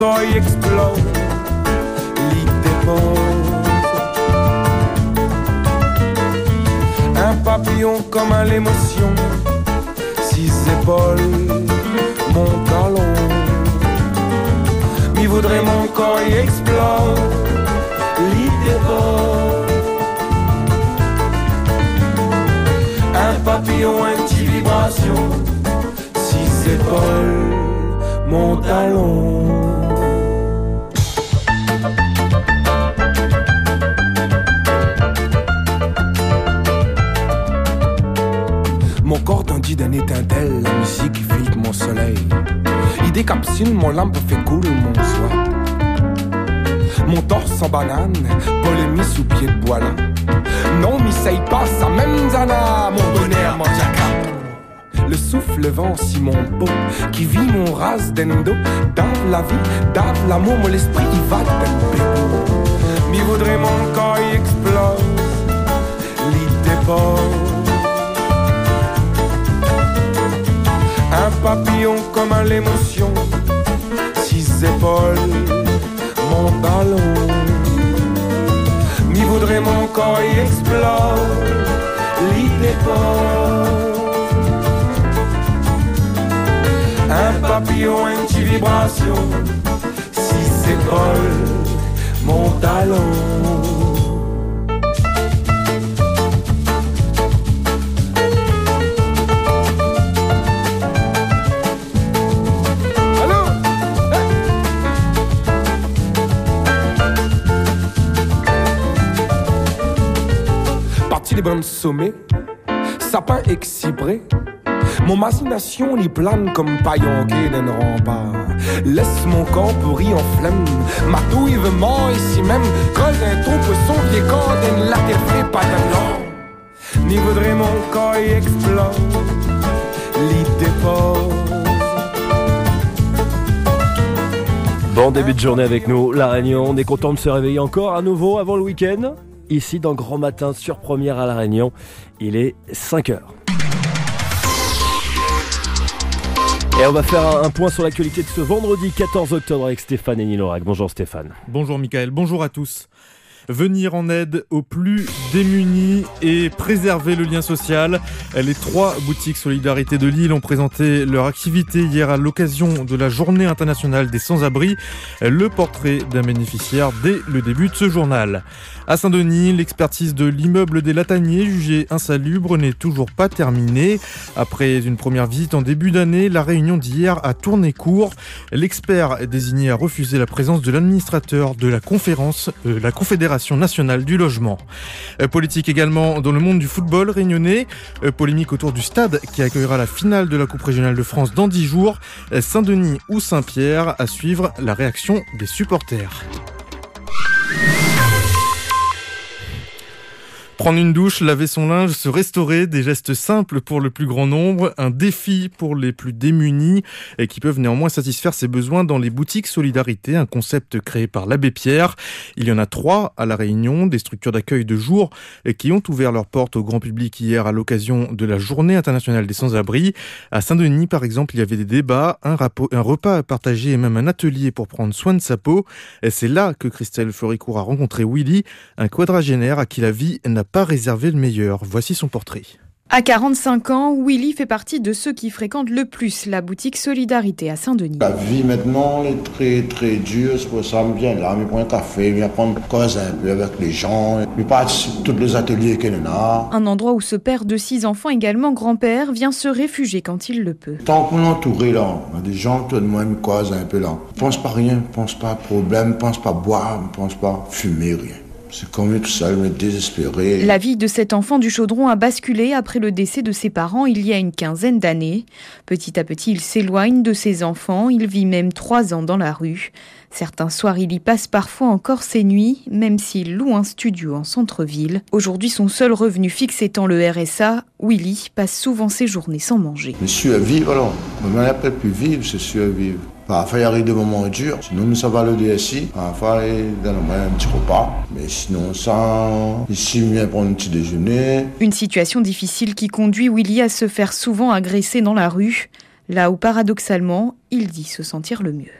Il explose, l'île dépose. Un papillon comme à l'émotion, 6 épaules, mon talon. Il voudrait mon corps, il explose, l'île dépose. Un papillon, une petite vibration, 6 épaules, mon talon. Mon corps tendit d'un étincelle, la musique vide mon soleil. Il décapsule mon lampe, fait cool mon soir. Mon torse en banane, polémie sous pied de bois là. Non, m'essaye pas, ça même zana, mon bonheur, mon diacap. Le souffle vent si mon beau, qui vit mon race d'endo. Dave la vie, dave l'amour, mon esprit il va d'un bébé. M'y voudrait mon corps, il explose, l'île dépose. Un papillon comme à l'émotion, 6 épaules, mon ballon. M'y voudrait mon corps, il explose, l'île dépose. Un papillon, une petite vibration, 6 épaules, mon talon. Les bandes sommets, sapin excibré. Mon machination les plane comme paillonqué d'un rempart. Laisse mon corps pourri en flemme, ma douille veut mort ici même. Creuse un trou pour son vieux corps d'un latte frais pas d'un long. Ni voudrait mon corps y explose, l'île dépose. Bon début de journée avec nous, La Réunion. On est content de se réveiller encore à nouveau avant le week-end. Ici dans Grand Matin sur Première à La Réunion, il est 5h. Et on va faire un point sur l'actualité de ce vendredi 14 octobre avec Stéphane et Nilorac. Bonjour Stéphane. Bonjour Mickaël, bonjour à tous. Venir en aide aux plus démunis et préserver le lien social. Les 3 boutiques Solidarité de Lille ont présenté leur activité hier à l'occasion de la Journée internationale des sans-abri. Le portrait d'un bénéficiaire dès le début de ce journal. À Saint-Denis, l'expertise de l'immeuble des Lataniers, jugé insalubre, n'est toujours pas terminée. Après une première visite en début d'année, la réunion d'hier a tourné court. L'expert désigné a refusé la présence de l'administrateur de la Confédération nationale du logement. Politique également dans le monde du football réunionnais. Polémique autour du stade qui accueillera la finale de la Coupe régionale de France dans 10 jours. Saint-Denis ou Saint-Pierre, à suivre la réaction des supporters. Prendre une douche, laver son linge, se restaurer, des gestes simples pour le plus grand nombre, un défi pour les plus démunis et qui peuvent néanmoins satisfaire ses besoins dans les boutiques Solidarité, un concept créé par l'abbé Pierre. Il y en a 3 à La Réunion, des structures d'accueil de jour qui ont ouvert leurs portes au grand public hier à l'occasion de la Journée internationale des sans-abri. À Saint-Denis, par exemple, il y avait des débats, un repas partagé et même un atelier pour prendre soin de sa peau. Et c'est là que Christelle Floricourt a rencontré Willy, un quadragénaire à qui la vie n'a pas réservé le meilleur. Voici son portrait. À 45 ans, Willy fait partie de ceux qui fréquentent le plus la boutique Solidarité à Saint-Denis. La vie maintenant est très très dure, c'est pour ça que je viens là, je prends un café, je viens prendre cause un peu avec les gens, je participe à tous les ateliers qu'il y a. Un endroit où ce père de 6 enfants, également grand-père, vient se réfugier quand il le peut. Tant qu'on est entouré là, il y a des gens qui me causent un peu là. Je pense pas rien, je pense pas problème, je pense pas boire, je pense pas fumer, rien. C'est comme tout seul, mais désespéré. La vie de cet enfant du Chaudron a basculé après le décès de ses parents il y a une quinzaine d'années. Petit à petit, il s'éloigne de ses enfants. Il vit même 3 ans dans la rue. Certains soirs, il y passe parfois encore ses nuits, même s'il loue un studio en centre-ville. Aujourd'hui, son seul revenu fixe étant le RSA, Willy passe souvent ses journées sans manger. Mais survivre alors, même après plus vivre, c'est survivre. Parfois, il arrive des moments durs. Sinon, ça va le DSI. Parfois, il donne un petit repas. Mais sinon, ça, ici, il vient prendre un petit déjeuner. Une situation difficile qui conduit Willy à se faire souvent agresser dans la rue, là où, paradoxalement, il dit se sentir le mieux.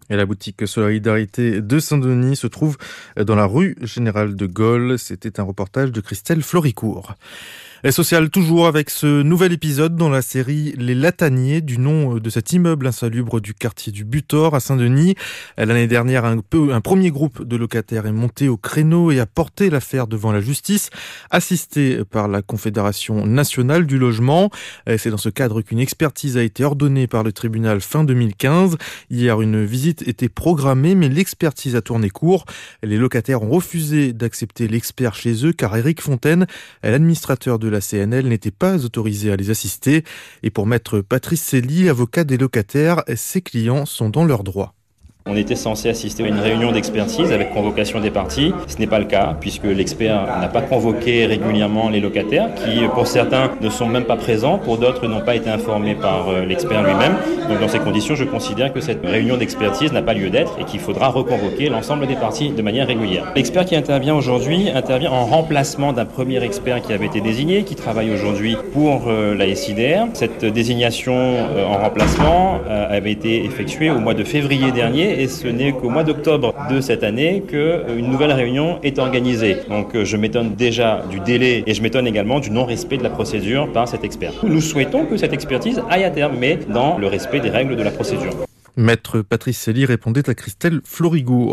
Et la boutique Solidarité de Saint-Denis se trouve dans la rue Général de Gaulle. C'était un reportage de Christelle Floricourt. Et social toujours avec ce nouvel épisode dans la série Les Lataniers, du nom de cet immeuble insalubre du quartier du Butor à Saint-Denis. L'année dernière, un premier groupe de locataires est monté au créneau et a porté l'affaire devant la justice, assisté par la Confédération nationale du logement. C'est dans ce cadre qu'une expertise a été ordonnée par le tribunal fin 2015. Hier, une visite était programmée, mais l'expertise a tourné court. Les locataires ont refusé d'accepter l'expert chez eux car Éric Fontaine, l'administrateur de la CNL, n'était pas autorisé à les assister. Et pour maître Patrice Célie, avocat des locataires, ses clients sont dans leurs droits. On était censé assister à une réunion d'expertise avec convocation des parties. Ce n'est pas le cas puisque l'expert n'a pas convoqué régulièrement les locataires qui, pour certains, ne sont même pas présents, pour d'autres n'ont pas été informés par l'expert lui-même. Donc dans ces conditions, je considère que cette réunion d'expertise n'a pas lieu d'être et qu'il faudra reconvoquer l'ensemble des parties de manière régulière. L'expert qui intervient aujourd'hui intervient en remplacement d'un premier expert qui avait été désigné, qui travaille aujourd'hui pour la SIDR. Cette désignation en remplacement avait été effectuée au mois de février dernier. Et ce n'est qu'au mois d'octobre de cette année qu'une nouvelle réunion est organisée. Donc je m'étonne déjà du délai et je m'étonne également du non-respect de la procédure par cet expert. Nous souhaitons que cette expertise aille à terme, mais dans le respect des règles de la procédure. Maître Patrice Célie répondait à Christelle Floricourt.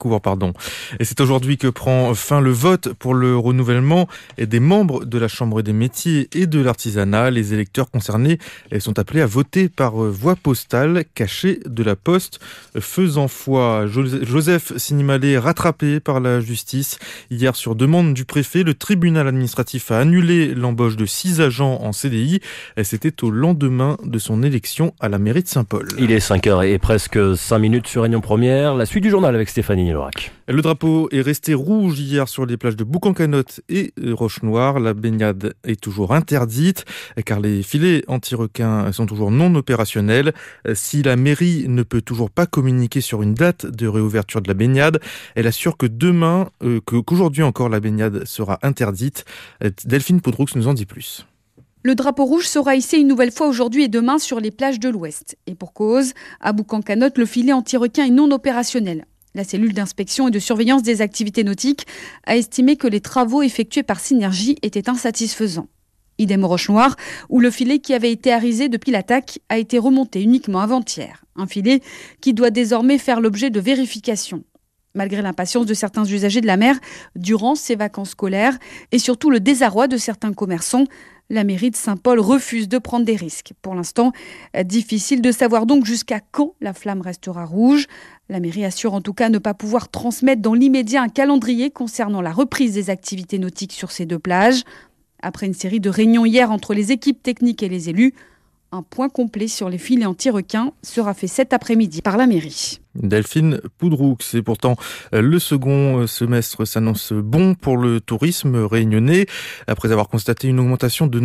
Et c'est aujourd'hui que prend fin le vote pour le renouvellement des membres de la Chambre des métiers et de l'artisanat. Les électeurs concernés sont appelés à voter par voie postale cachée de la poste. Faisant foi, Joseph Sinimalé rattrapé par la justice. Hier, sur demande du préfet, le tribunal administratif a annulé l'embauche de 6 agents en CDI. C'était au lendemain de son élection à la mairie de Saint-Paul. Il est 5h et presque 5 minutes sur Réunion Première. La suite du journal avec Stéphanie Lorac. Le drapeau est resté rouge hier sur les plages de Boucan-Canotte et Roche-Noire. La baignade est toujours interdite car les filets anti-requins sont toujours non opérationnels. Si la mairie ne peut toujours pas communiquer sur une date de réouverture de la baignade, elle assure que qu'aujourd'hui encore la baignade sera interdite. Delphine Poudroux nous en dit plus. Le drapeau rouge sera hissé une nouvelle fois aujourd'hui et demain sur les plages de l'Ouest. Et pour cause, à Boucan-Canotte, le filet anti-requin est non opérationnel. La cellule d'inspection et de surveillance des activités nautiques a estimé que les travaux effectués par Synergie étaient insatisfaisants. Idem au Roche-Noire, où le filet qui avait été arisé depuis l'attaque a été remonté uniquement avant-hier. Un filet qui doit désormais faire l'objet de vérifications. Malgré l'impatience de certains usagers de la mer durant ces vacances scolaires et surtout le désarroi de certains commerçants, la mairie de Saint-Paul refuse de prendre des risques. Pour l'instant, difficile de savoir donc jusqu'à quand la flamme restera rouge. La mairie assure en tout cas ne pas pouvoir transmettre dans l'immédiat un calendrier concernant la reprise des activités nautiques sur ces 2 plages. Après une série de réunions hier entre les équipes techniques et les élus, un point complet sur les filets anti-requins sera fait cet après-midi par la mairie. Delphine Poudroux, c'est pourtant le second semestre s'annonce bon pour le tourisme réunionnais. Après avoir constaté une augmentation de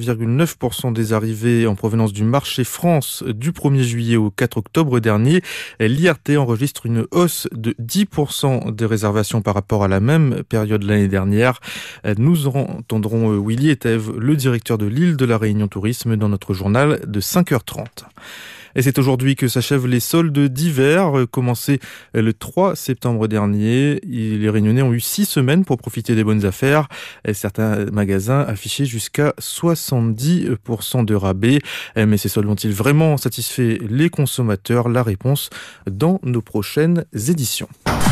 9,9% des arrivées en provenance du marché France du 1er juillet au 4 octobre dernier, l'IRT enregistre une hausse de 10% des réservations par rapport à la même période l'année dernière. Nous entendrons Willy Etève, le directeur de l'île de la Réunion Tourisme, dans notre journal de 5h30. Et c'est aujourd'hui que s'achèvent les soldes d'hiver, commencés le 3 septembre dernier. Les Réunionnais ont eu 6 semaines pour profiter des bonnes affaires. Et certains magasins affichaient jusqu'à 70% de rabais. Mais ces soldes ont-ils vraiment satisfait les consommateurs? La réponse dans nos prochaines éditions.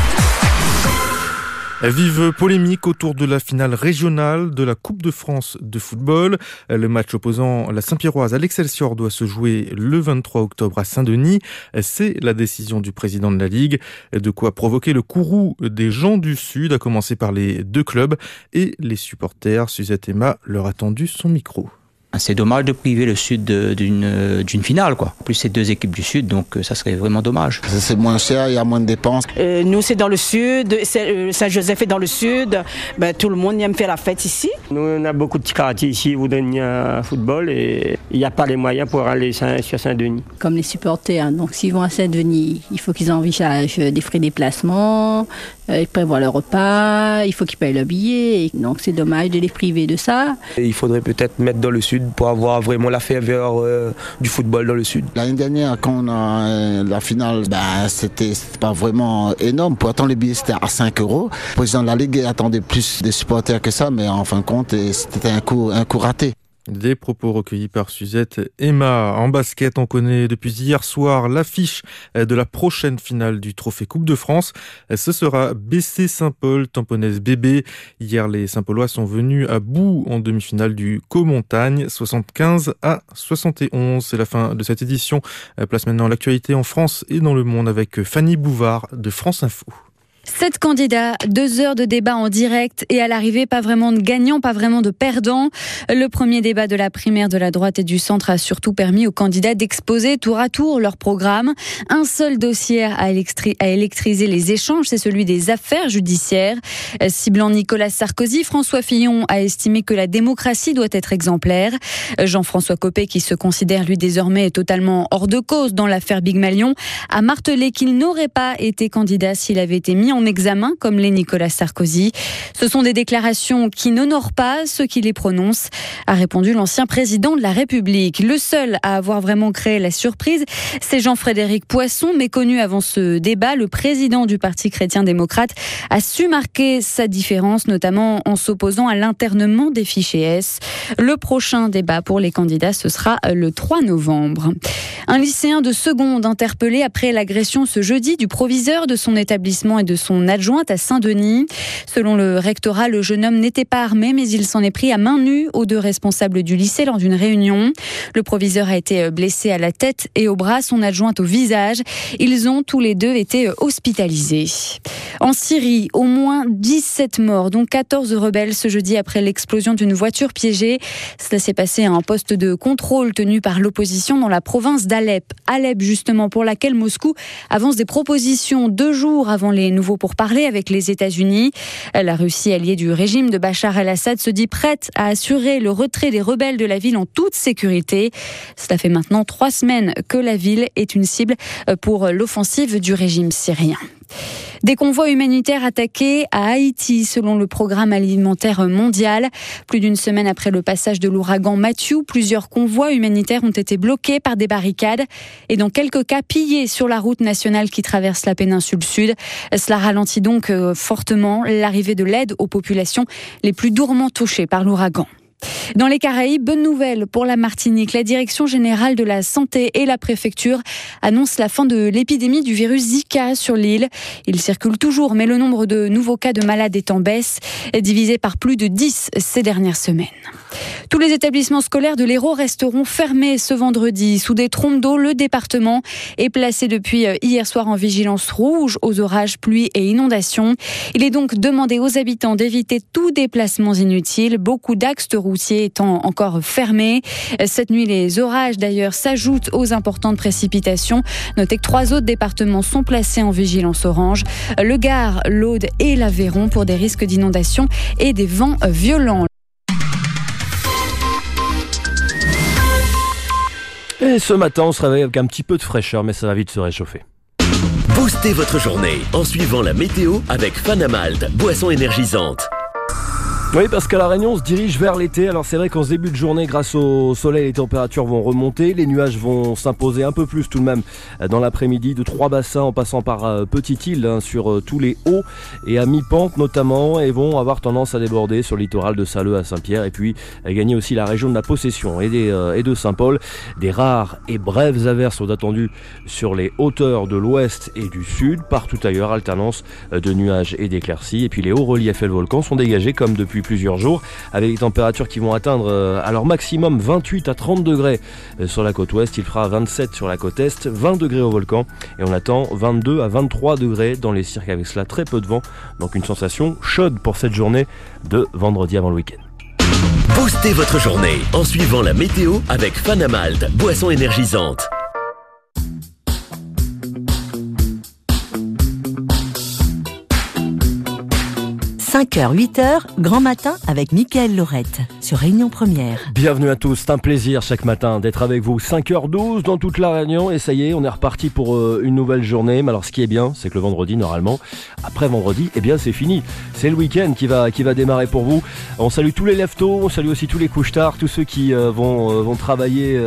Vive polémique autour de la finale régionale de la Coupe de France de football. Le match opposant la Saint-Pierroise à l'Excelsior doit se jouer le 23 octobre à Saint-Denis. C'est la décision du président de la Ligue. De quoi provoquer le courroux des gens du Sud, à commencer par les 2 clubs et les supporters. Suzette Emma leur a tendu son micro. C'est dommage de priver le Sud d'une finale, quoi. En plus, c'est 2 équipes du Sud, donc ça serait vraiment dommage. C'est moins cher, il y a moins de dépenses. Nous, c'est dans le Sud, Saint-Joseph est dans le Sud. Tout le monde aime faire la fête ici. Nous, on a beaucoup de quartiers ici où il y a football et il n'y a pas les moyens pour aller sur Saint-Denis. Comme les supporters, donc s'ils vont à Saint-Denis, il faut qu'ils envisagent des frais de déplacement, ils prévoient le repas, il faut qu'ils payent le billet. Donc c'est dommage de les priver de ça. Il faudrait peut-être mettre dans le Sud Sud pour avoir vraiment la ferveur du football dans le Sud. L'année dernière, quand on a la finale, c'était pas vraiment énorme. Pourtant, les billets c'était à 5 €. Le président de la Ligue attendait plus de supporters que ça, mais en fin de compte, c'était un coup raté. Des propos recueillis par Suzette Emma. En basket, on connaît depuis hier soir l'affiche de la prochaine finale du Trophée Coupe de France. Ce sera BC Saint-Paul, Tamponnaise BB. Hier, les Saint-Paulois sont venus à bout en demi-finale du Co-Montagne, 75-71. C'est la fin de cette édition. Place maintenant l'actualité en France et dans le monde avec Fanny Bouvard de France Info. 7 candidats, 2 heures de débat en direct et à l'arrivée, pas vraiment de gagnants, pas vraiment de perdants. Le premier débat de la primaire de la droite et du centre a surtout permis aux candidats d'exposer tour à tour leur programme. Un seul dossier a électrisé les échanges, c'est celui des affaires judiciaires. Ciblant Nicolas Sarkozy, François Fillon a estimé que la démocratie doit être exemplaire. Jean-François Copé, qui se considère lui désormais totalement hors de cause dans l'affaire Big Malion, a martelé qu'il n'aurait pas été candidat s'il avait été mis en examen comme l'est Nicolas Sarkozy. Ce sont des déclarations qui n'honorent pas ceux qui les prononcent, a répondu l'ancien président de la République. Le seul à avoir vraiment créé la surprise, c'est Jean-Frédéric Poisson, méconnu avant ce débat. Le président du Parti chrétien-démocrate a su marquer sa différence, notamment en s'opposant à l'internement des fichiers S. Le prochain débat pour les candidats, ce sera le 3 novembre. Un lycéen de seconde interpellé après l'agression ce jeudi du proviseur de son établissement et de son adjointe à Saint-Denis. Selon le rectorat, le jeune homme n'était pas armé, mais il s'en est pris à main nue aux 2 responsables du lycée lors d'une réunion. Le proviseur a été blessé à la tête et au bras, son adjointe au visage. Ils ont tous les 2 été hospitalisés. En Syrie, au moins 17 morts, dont 14 rebelles ce jeudi après l'explosion d'une voiture piégée. Cela s'est passé à un poste de contrôle tenu par l'opposition dans la province d'Alep. Alep, justement, pour laquelle Moscou avance des propositions 2 jours avant les nouveaux pourparlers avec les États-Unis. La Russie, alliée du régime de Bachar el-Assad, se dit prête à assurer le retrait des rebelles de la ville en toute sécurité. Cela fait maintenant 3 semaines que la ville est une cible pour l'offensive du régime syrien. Des convois humanitaires attaqués à Haïti selon le programme alimentaire mondial. Plus d'une semaine après le passage de l'ouragan Matthew, plusieurs convois humanitaires ont été bloqués par des barricades et dans quelques cas pillés sur la route nationale qui traverse la péninsule sud. Cela ralentit donc fortement l'arrivée de l'aide aux populations les plus durement touchées par l'ouragan. Dans les Caraïbes, bonne nouvelle pour la Martinique. La Direction générale de la santé et la préfecture annoncent la fin de l'épidémie du virus Zika sur l'île. Il circule toujours, mais le nombre de nouveaux cas de malades est en baisse, divisé par plus de 10 ces dernières semaines. Tous les établissements scolaires de l'Hérault resteront fermés ce vendredi. Sous des trompes d'eau, le département est placé depuis hier soir en vigilance rouge aux orages, pluies et inondations. Il est donc demandé aux habitants d'éviter tout déplacement inutile. Beaucoup d'axes routiers étant encore fermés. Cette nuit, les orages d'ailleurs s'ajoutent aux importantes précipitations. Notez que 3 autres départements sont placés en vigilance orange. Le Gard, l'Aude et l'Aveyron pour des risques d'inondation et des vents violents. Et ce matin, on se réveille avec un petit peu de fraîcheur, mais ça va vite se réchauffer. Boostez votre journée en suivant la météo avec Fanamalt, boisson énergisante. Oui, parce qu'à La Réunion, on se dirige vers l'été. Alors c'est vrai qu'en ce début de journée, grâce au soleil, les températures vont remonter. Les nuages vont s'imposer un peu plus tout de même dans l'après-midi, de 3 bassins en passant par Petite-Île sur tous les hauts et à mi-pente notamment, et vont avoir tendance à déborder sur le littoral de Saleux à Saint-Pierre et puis gagner aussi la région de la Possession et de Saint-Paul. Des rares et brèves averses sont attendues sur les hauteurs de l'ouest et du sud. Partout ailleurs, alternance de nuages et d'éclaircies. Et puis les hauts reliefs et le volcan sont dégagés comme depuis plusieurs jours, avec des températures qui vont atteindre à leur maximum 28 à 30 degrés sur la côte ouest. Il fera 27 sur la côte est, 20 degrés au volcan, et on attend 22 à 23 degrés dans les cirques, avec cela très peu de vent, donc une sensation chaude pour cette journée de vendredi avant le week-end. Boostez votre journée en suivant la météo avec Fanamalt, boisson énergisante. 5h, 8h, grand matin avec Mickaël Laurette. sur Réunion Première. Bienvenue à tous, c'est un plaisir chaque matin d'être avec vous. 5h12 dans toute la Réunion et ça y est, on est reparti pour une nouvelle journée. Mais alors ce qui est bien, c'est que le vendredi, normalement, après vendredi, eh bien c'est fini. C'est le week-end qui va démarrer pour vous. On salue tous les lève-tôt, on salue aussi tous les couches-tard, tous ceux qui vont travailler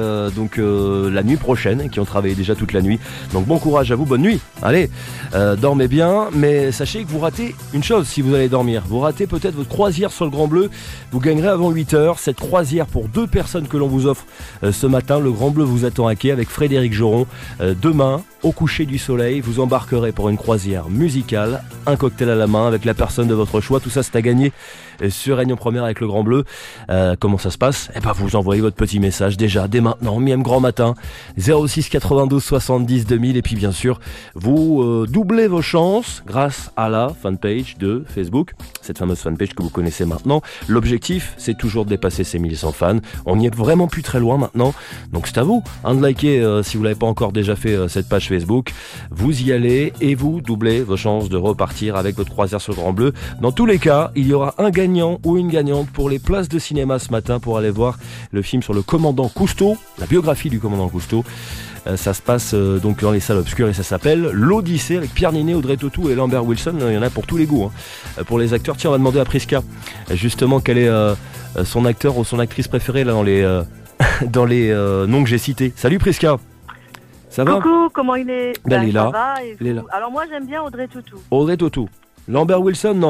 la nuit prochaine, qui ont travaillé déjà toute la nuit. Donc bon courage à vous, bonne nuit. Allez, dormez bien, mais sachez que vous ratez une chose si vous allez dormir. Vous ratez peut-être votre croisière sur le Grand Bleu. Vous gagnerez avant 8h cette croisière pour 2 personnes que l'on vous offre ce matin. Le Grand Bleu vous attend à quai avec Frédéric Joron. Demain, au coucher du soleil, vous embarquerez pour une croisière musicale, un cocktail à la main avec la personne de votre choix. Tout ça, c'est à gagner sur Réunion Première avec le Grand Bleu. Comment ça se passe ? Eh ben, vous envoyez votre petit message déjà dès maintenant, mi-ème grand matin, 06 92 70 2000. Et puis bien sûr, vous doublez vos chances grâce à la fanpage de Facebook, cette fameuse fanpage que vous connaissez maintenant. L'objectif, c'est toujours de dépasser ces 1100 fans. On n'y est vraiment plus très loin maintenant. Donc c'est à vous de liker si vous l'avez pas encore déjà fait cette page Facebook. Vous y allez et vous doublez vos chances de repartir avec votre croisière sur le Grand Bleu. Dans tous les cas, il y aura un gagnant ou une gagnante pour les places de cinéma ce matin pour aller voir le film sur le commandant Cousteau, la biographie du commandant Cousteau. Ça se passe donc dans les salles obscures et ça s'appelle l'Odyssée avec Pierre Ninet, Audrey Tautou et Lambert Wilson. Il y en a pour tous les goûts. Pour les acteurs, tiens, on va demander à Prisca justement quel est son acteur ou son actrice préférée là, dans les noms que j'ai cités. Salut Prisca. Ça va ? Coucou, comment il est ? Il est là. Ça va, il est là. Alors moi j'aime bien Audrey Tautou. Audrey Tautou. Lambert Wilson, non ?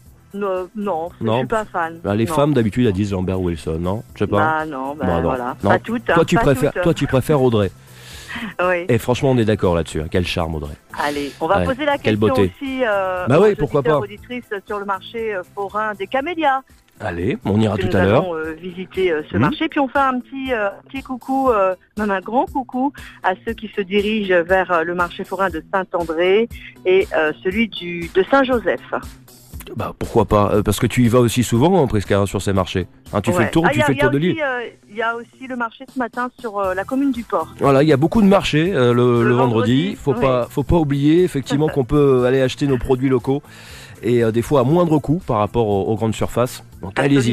Non, je suis pas fan. Les femmes d'habitude elles disent Lambert Wilson, non ? Je sais pas. Non, non. voilà. Non. Pas toutes. Toi tu préfères Audrey. Oui. Et franchement on est d'accord là-dessus. Quel charme Audrey. Allez, on va poser la question beauté. aussi oui, pourquoi pas. auditrices sur le marché forain des camélias. Allez, on ira tout à l'heure. Nous allons visiter ce marché, puis on fait un petit coucou, même un grand coucou à ceux qui se dirigent vers le marché forain de Saint-André et celui de Saint-Joseph. Bah pourquoi pas, parce que tu y vas aussi souvent Prisca sur ces marchés. Tu fais le tour, tu fais le tour de l'île. Il y a aussi le marché ce matin sur la commune du Port. Voilà, il y a beaucoup de marchés le vendredi. Faut pas oublier effectivement qu'on peut aller acheter nos produits locaux et des fois à moindre coût par rapport aux grandes surfaces. Donc allez-y,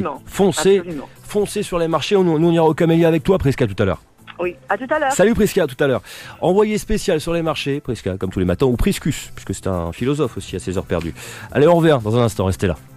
foncez sur les marchés. Nous on ira au Camélia avec toi Prisca tout à l'heure. Oui, à tout à l'heure. Salut Prisca, à tout à l'heure. Envoyé spécial sur les marchés, Prisca, comme tous les matins, ou Priscus, puisque c'est un philosophe aussi à ses heures perdues. Allez, on revient dans un instant, restez là.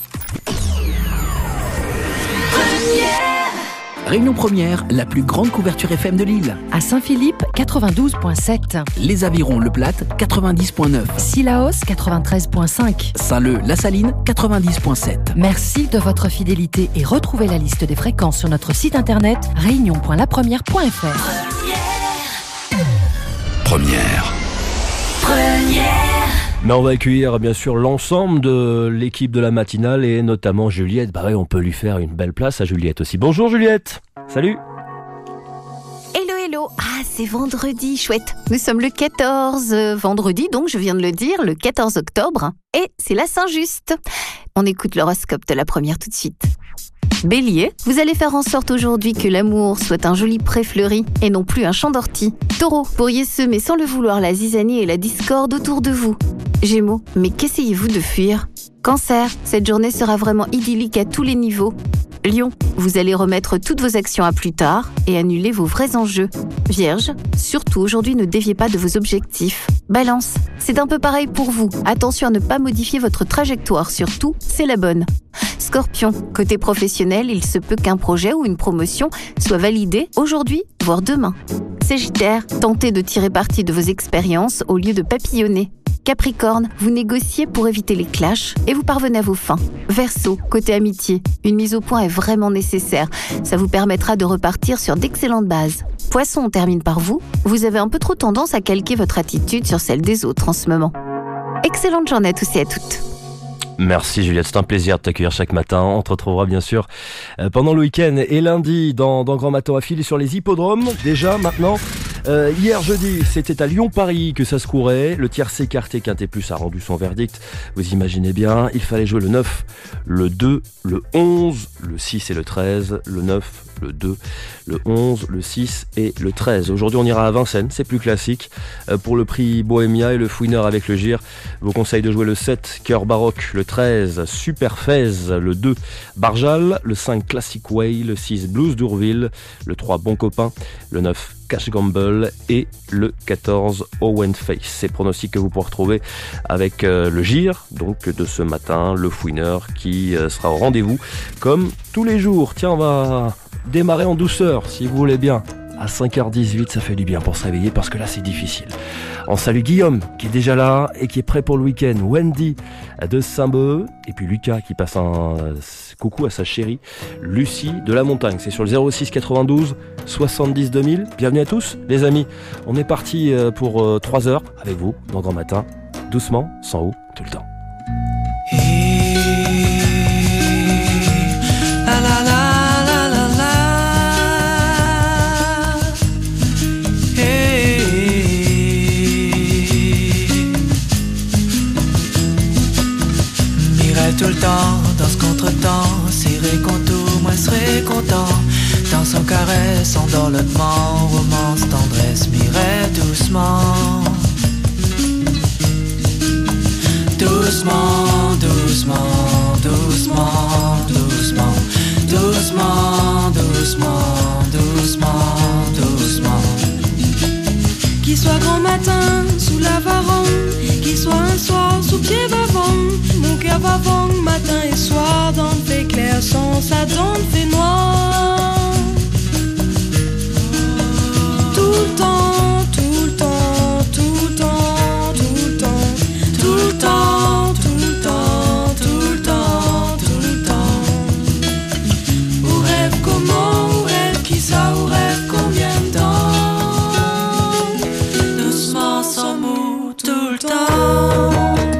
Réunion Première, la plus grande couverture FM de l'île. À Saint-Philippe, 92.7. Les Avirons, Le Plate, 90.9. Sillaos, 93.5. Saint-Leu, La Saline, 90.7. Merci de votre fidélité et retrouvez la liste des fréquences sur notre site internet réunion.lapremière.fr. Première. Mais on va accueillir bien sûr l'ensemble de l'équipe de la matinale et notamment Juliette. Bah ouais, on peut lui faire une belle place à Juliette aussi. Bonjour Juliette. Salut. Hello. Ah, c'est vendredi, chouette. Nous sommes le 14 vendredi, donc je viens de le dire, le 14 octobre. Et c'est la Saint-Just. On écoute l'horoscope de la première tout de suite. Bélier, vous allez faire en sorte aujourd'hui que l'amour soit un joli pré fleuri et non plus un champ d'ortie. Taureau, pourriez semer sans le vouloir la zizanie et la discorde autour de vous. Gémeaux, mais qu'essayez-vous de fuir ? Cancer, cette journée sera vraiment idyllique à tous les niveaux. Lion, vous allez remettre toutes vos actions à plus tard et annuler vos vrais enjeux. Vierge, surtout aujourd'hui ne déviez pas de vos objectifs. Balance, c'est un peu pareil pour vous. Attention à ne pas modifier votre trajectoire, surtout, c'est la bonne. Scorpion, côté professionnel, il se peut qu'un projet ou une promotion soit validé aujourd'hui, voire demain. Sagittaire, tentez de tirer parti de vos expériences au lieu de papillonner. Capricorne, vous négociez pour éviter les clashs et vous parvenez à vos fins. Verseau, côté amitié, une mise au point est vraiment nécessaire. Ça vous permettra de repartir sur d'excellentes bases. Poisson, on termine par vous. Vous avez un peu trop tendance à calquer votre attitude sur celle des autres en ce moment. Excellente journée à tous et à toutes. Merci Juliette, c'est un plaisir de t'accueillir chaque matin. On te retrouvera bien sûr pendant le week-end et lundi dans Grand Matin à Fil et sur les hippodromes. Déjà maintenant, Hier jeudi, c'était à Lyon-Paris que ça se courait. Le tiercé écarté Quintet Plus a rendu son verdict. Vous imaginez bien, il fallait jouer le 9, le 2, le 11, le 6 et le 13, le 9, le 2, le 11, le 6 et le 13. Aujourd'hui, on ira à Vincennes, c'est plus classique. Pour le prix Bohémia et le Fouineur avec le Gire, je vous conseille de jouer le 7, Cœur Baroque, le 13, Super Fez, le 2, Barjal, le 5, Classic Way, le 6, Blues d'Urville, le 3, Bon Copain, le 9, Cash Gamble et le 14, Owen Face. Ces pronostics que vous pourrez retrouver avec le Gire, donc de ce matin, le Fouineur qui sera au rendez-vous comme tous les jours. Tiens, on va démarrer en douceur si vous voulez bien. À 5h18, ça fait du bien pour se réveiller parce que là c'est difficile. On salue Guillaume qui est déjà là et qui est prêt pour le week-end. Wendy de Saint-Beuve et puis Lucas qui passe un coucou à sa chérie Lucie de la Montagne. C'est sur le 06 92 70 2000. Bienvenue à tous les amis. On est parti pour 3 heures avec vous dans Grand Matin. Doucement, sans haut, tout le temps. Tout le temps, dans ce contretemps, serré contour, moi serais content. Dans son caresse, endorlotement, romance, tendresse, m'irait doucement. Doucement, doucement, doucement, doucement, doucement, doucement, doucement, doucement. Qu'il soit grand matin, sous la varande, qu'il soit un soir, sous pied bavant. Mon cœur bavant, matin et soir, dans le fait clair, sans sa dans le fait noir. Tout le temps, tout le temps, tout le temps, tout le temps, tout le temps, tout le temps, tout le temps, tout le temps. Où rêve comment, où rêve qui ça, où rêve combien de temps. Doucement, sans mots, tout le temps.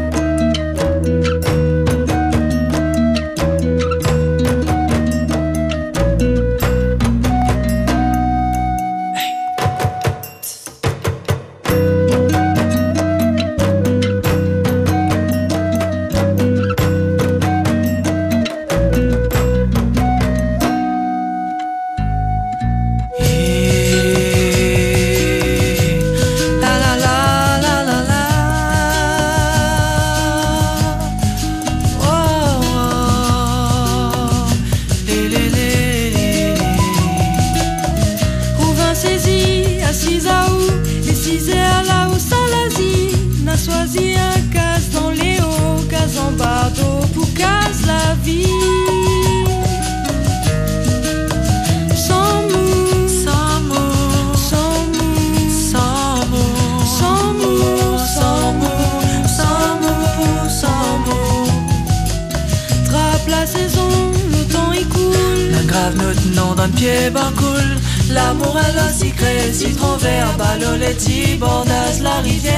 L'amour à l'eau sucré, citron vert, baloletti, bordas, la rivière.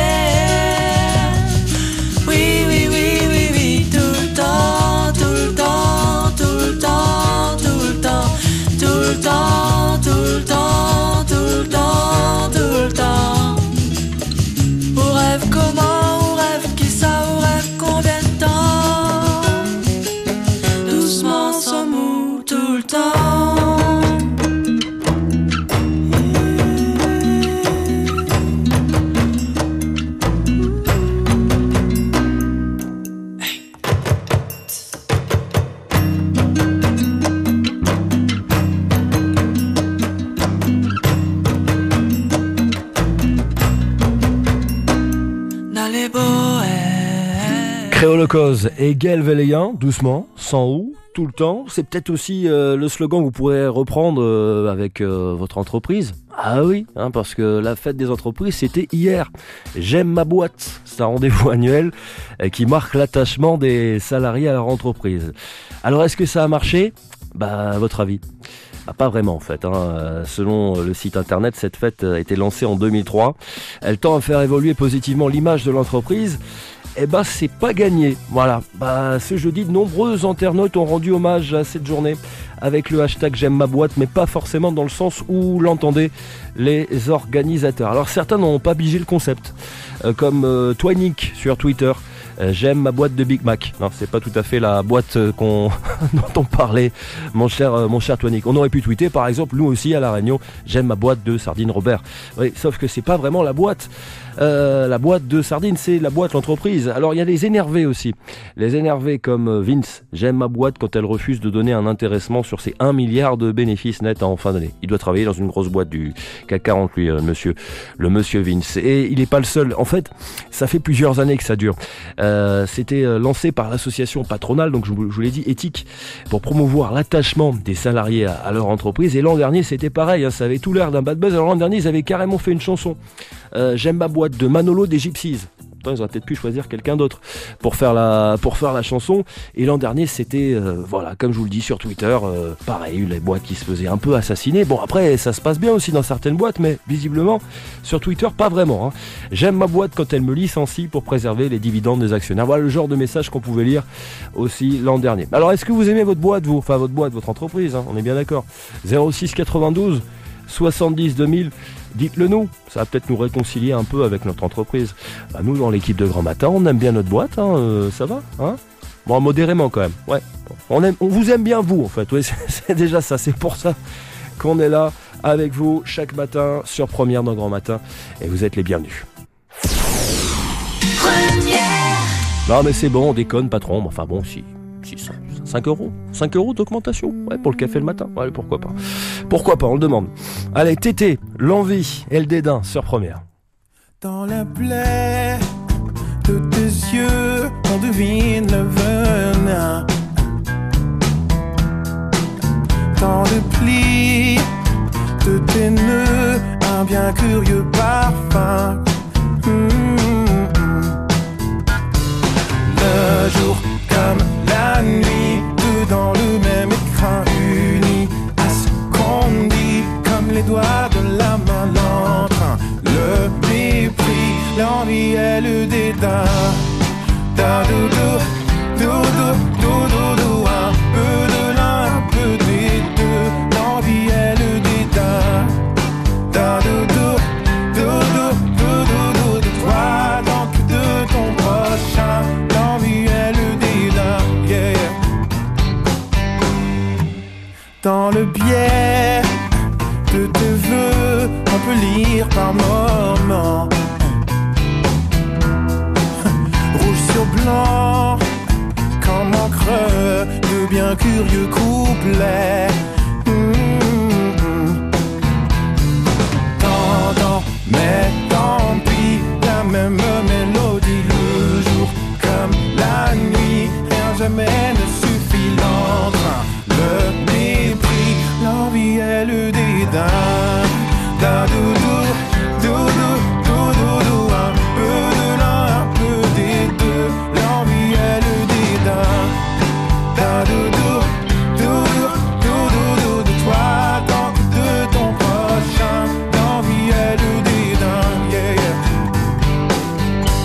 Oui, oui, oui, oui, oui, tout le temps, tout le temps, tout le temps, tout le temps, tout le temps, tout le temps, tout le temps, tout le temps. Où rêve comment, où rêve qui ça, où rêve combien de temps. Doucement, sans mou, tout le temps. Créolocose et Gaël Véléen, doucement, sans ou, tout le temps. C'est peut-être aussi le slogan que vous pourrez reprendre avec votre entreprise. Ah oui, parce que la fête des entreprises, c'était hier. J'aime ma boîte. C'est un rendez-vous annuel qui marque l'attachement des salariés à leur entreprise. Alors, est-ce que ça a marché ? À votre avis ? Pas vraiment en fait. Selon le site internet, cette fête a été lancée en 2003. Elle tend à faire évoluer positivement l'image de l'entreprise. C'est pas gagné. Voilà. Ce jeudi, de nombreux internautes ont rendu hommage à cette journée avec le hashtag J'aime ma boîte, mais pas forcément dans le sens où l'entendaient les organisateurs. Alors certains n'ont pas pigé le concept, comme Twinik sur Twitter. J'aime ma boîte de Big Mac. Non, c'est pas tout à fait la boîte dont on parlait, mon cher Twinik. On aurait pu tweeter, par exemple, nous aussi à La Réunion, j'aime ma boîte de sardines Robert. Oui, sauf que c'est pas vraiment la boîte. La boîte de sardines, c'est la boîte, l'entreprise. Alors il y a les énervés aussi. Les énervés comme Vince, j'aime ma boîte quand elle refuse de donner un intéressement sur ses 1 milliard de bénéfices nets en fin d'année. Il doit travailler dans une grosse boîte du CAC 40, lui, le monsieur Vince. Et il n'est pas le seul. En fait, ça fait plusieurs années que ça dure. C'était lancé par l'association patronale, donc je vous l'ai dit, éthique, pour promouvoir l'attachement des salariés à leur entreprise. Et l'an dernier, c'était pareil, ça avait tout l'air d'un bad buzz. Alors l'an dernier, ils avaient carrément fait une chanson. J'aime ma boîte de Manolo des Gypsies. Ils auraient peut-être pu choisir quelqu'un d'autre pour faire la chanson. Et l'an dernier, c'était, comme je vous le dis sur Twitter, pareil, les boîtes qui se faisaient un peu assassiner. Bon, après, ça se passe bien aussi dans certaines boîtes, mais visiblement, sur Twitter, pas vraiment. J'aime ma boîte quand elle me licencie pour préserver les dividendes des actionnaires. Voilà le genre de message qu'on pouvait lire aussi l'an dernier. Alors, est-ce que vous aimez votre boîte, vous ? Enfin, votre boîte, votre entreprise, on est bien d'accord. 06 92 70 2000, dites-le nous, ça va peut-être nous réconcilier un peu avec notre entreprise. Nous, dans l'équipe de Grand Matin, on aime bien notre boîte, ça va, Bon, modérément quand même, ouais. On vous aime bien vous, en fait, oui, c'est déjà ça, c'est pour ça qu'on est là avec vous chaque matin sur Première dans Grand Matin, et vous êtes les bienvenus. Non mais c'est bon, on déconne, patron, enfin bon, si 5 euros. 5 euros d'augmentation, ouais, pour le café le matin. Ouais, pourquoi pas. Pourquoi pas, on le demande. Allez, Tété, l'envie et le dédain sur Première. Dans la plaie de tes yeux, on devine le venin. Dans le pli de tes nœuds, un bien curieux parfum. Le jour comme la nuit, deux dans le même écran, unis à ce qu'on dit, comme les doigts de la main, l'entrain, le mépris, l'envie et le dédain. Da do do do do do do, un peu de l'un, un peu des deux, l'envie et le dédain. Da do do do do do do do, de toi donc de ton prochain, l'envie et le dédain. Yeah. Dans le biais de tes vœux, on peut lire par moments rouge sur blanc, comme en creux de bien curieux couplets. T'entends, mais tant pis, la même mélodie, le jour comme la nuit, rien jamais ne suffit, l'entrain, le mépris, l'envie et le dédain. Da do do do do do do do, un peu de l'un, un peu des deux, l'envie et le dédain. Da do do do do do do, de toi tant que de ton prochain, l'envie et le dédain. Yeah, yeah.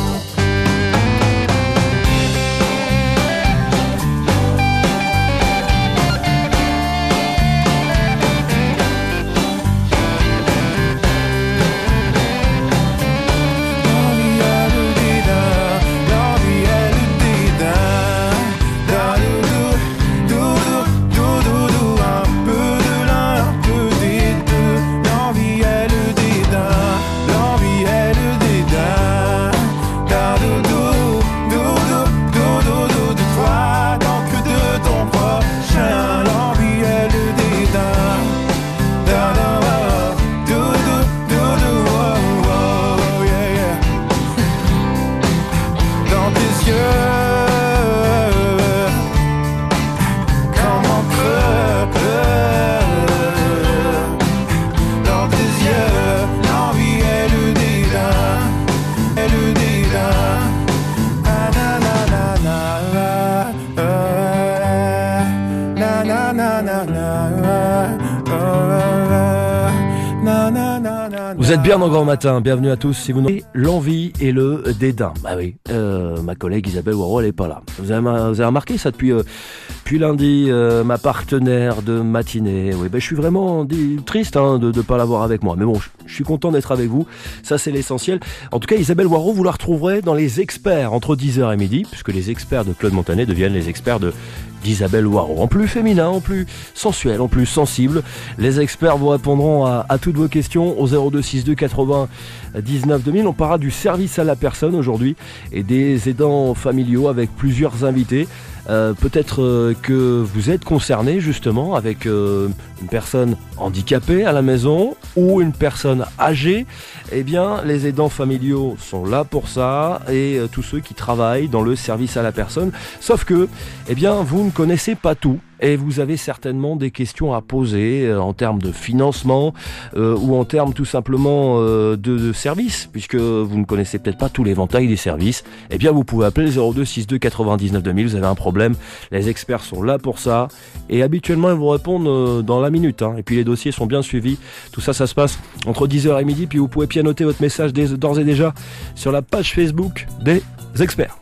Vous êtes bien dans Grand Matin, bienvenue à tous. Si vous n'avez l'envie et le dédain. Bah oui, ma collègue Isabelle Waro, elle est pas là. Vous avez remarqué ça depuis lundi, ma partenaire de matinée. Oui, je suis vraiment triste de pas l'avoir avec moi. Mais bon, je suis content d'être avec vous. Ça, c'est l'essentiel. En tout cas, Isabelle Waro, vous la retrouverez dans les experts entre 10h et midi, puisque les experts de Claude Montanet deviennent les experts d'Isabelle Waro. En plus féminin, en plus sensuel, en plus sensible. Les experts vous répondront à toutes vos questions au 0262 80 19 2000. On parlera du service à la personne aujourd'hui et des aidants familiaux avec plusieurs invités. Peut-être que vous êtes concerné justement avec une personne handicapée à la maison ou une personne âgée. Eh bien, les aidants familiaux sont là pour ça et tous ceux qui travaillent dans le service à la personne. Sauf que, eh bien, vous ne connaissez pas tout. Et vous avez certainement des questions à poser en termes de financement ou en termes tout simplement de services, puisque vous ne connaissez peut-être pas tout l'éventail des services. Eh bien, vous pouvez appeler le 02 62 99 2000. Vous avez un problème, les experts sont là pour ça. Et habituellement, ils vous répondent dans la minute. Et puis les dossiers sont bien suivis. Tout ça, ça se passe entre 10h et midi. Puis vous pouvez pianoter votre message d'ores et déjà sur la page Facebook des experts.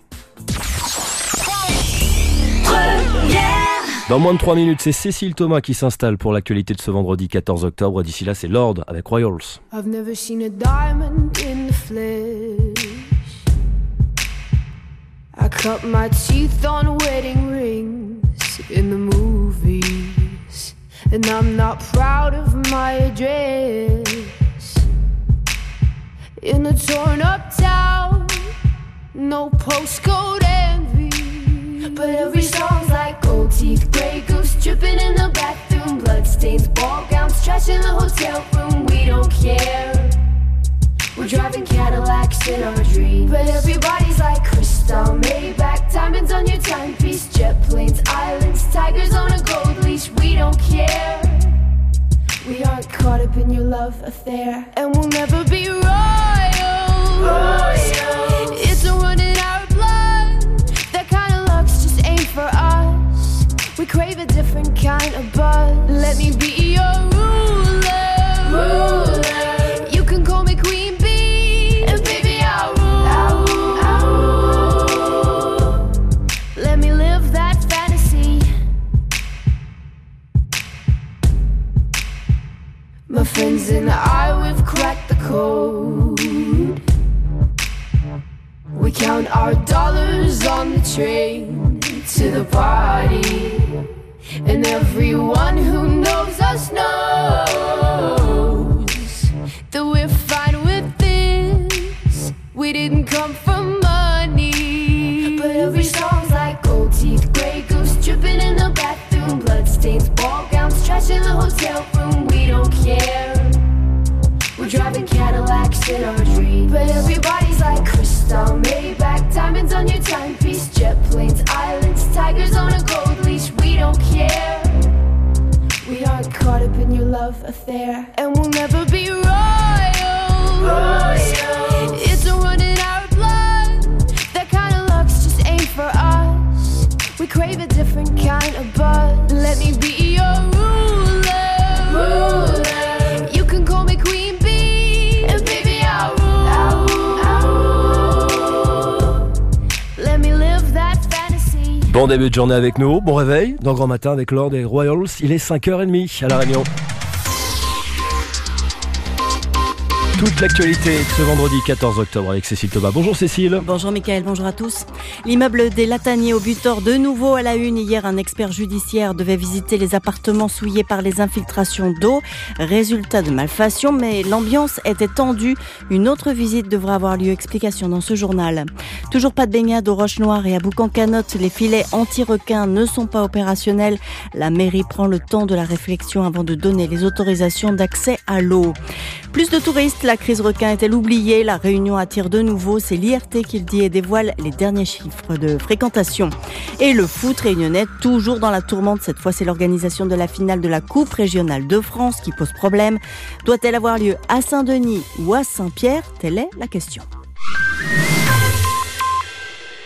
Dans moins de 3 minutes, c'est Cécile Thomas qui s'installe pour l'actualité de ce vendredi 14 octobre. D'ici là, c'est Lord avec Royals. I've never seen a diamond in the flesh. I cut my teeth on wedding rings in the movies. And I'm not proud of my address. In a torn up town, no postcode envy. But every song's like gold teeth, grey goose dripping in the bathroom, bloodstains, ball gowns, trash in the hotel room. We don't care. We're driving Cadillacs in our dreams. But everybody's like crystal, Maybach, diamonds on your timepiece, jet planes, islands, tigers on a gold leash. We don't care. We aren't caught up in your love affair, and we'll never be royals. It's a run in our blood. That kind of luck's just ain't for us. We crave a different kind of buzz. Let me be your ruler. You can call me Queen Bee, and baby I'll rule. Let me live that fantasy. My friends and I, we've cracked the code. We count our dollars on the train to the party. And everyone who knows us knows that we're fine with this. We didn't come for money. But every song's like gold teeth, grey goose dripping in the bathroom, bloodstains, ball gowns, trash in the hotel room. We don't care. We're driving Cadillacs in our dreams. But everybody's like crystal, Maybach, diamonds on your timepiece, jet planes, islands, tigers on a gold leash. We don't care. We aren't caught up in your love affair, and we'll never be royals. It's a run in our blood. That kind of luck's just ain't for us. We crave a different kind of buzz. Let me be your ruler. You can call me Queen Bee, and baby I'll rule. Let me live that fantasy. Bon début de journée avec nous, bon réveil dans Grand Matin avec Lord et Royals. Il est 5h30 à La Réunion. Toute l'actualité ce vendredi 14 octobre avec Cécile Thomas. Bonjour Cécile. Bonjour Mickaël, bonjour à tous. L'immeuble des Lataniers au Butor de nouveau à la une. Hier, un expert judiciaire devait visiter les appartements souillés par les infiltrations d'eau. Résultat de malfaçon, mais l'ambiance était tendue. Une autre visite devra avoir lieu. Explication dans ce journal. Toujours pas de baignade aux Roches-Noires et à Boucan-Canotte. Les filets anti-requins ne sont pas opérationnels. La mairie prend le temps de la réflexion avant de donner les autorisations d'accès à l'eau. Plus de touristes, la crise requin est-elle oubliée? La Réunion attire de nouveau, c'est l'IRT qui le dit et dévoile les derniers chiffres de fréquentation. Et le foot réunionnais, toujours dans la tourmente, cette fois c'est l'organisation de la finale de la Coupe régionale de France qui pose problème. Doit-elle avoir lieu à Saint-Denis ou à Saint-Pierre? Telle est la question.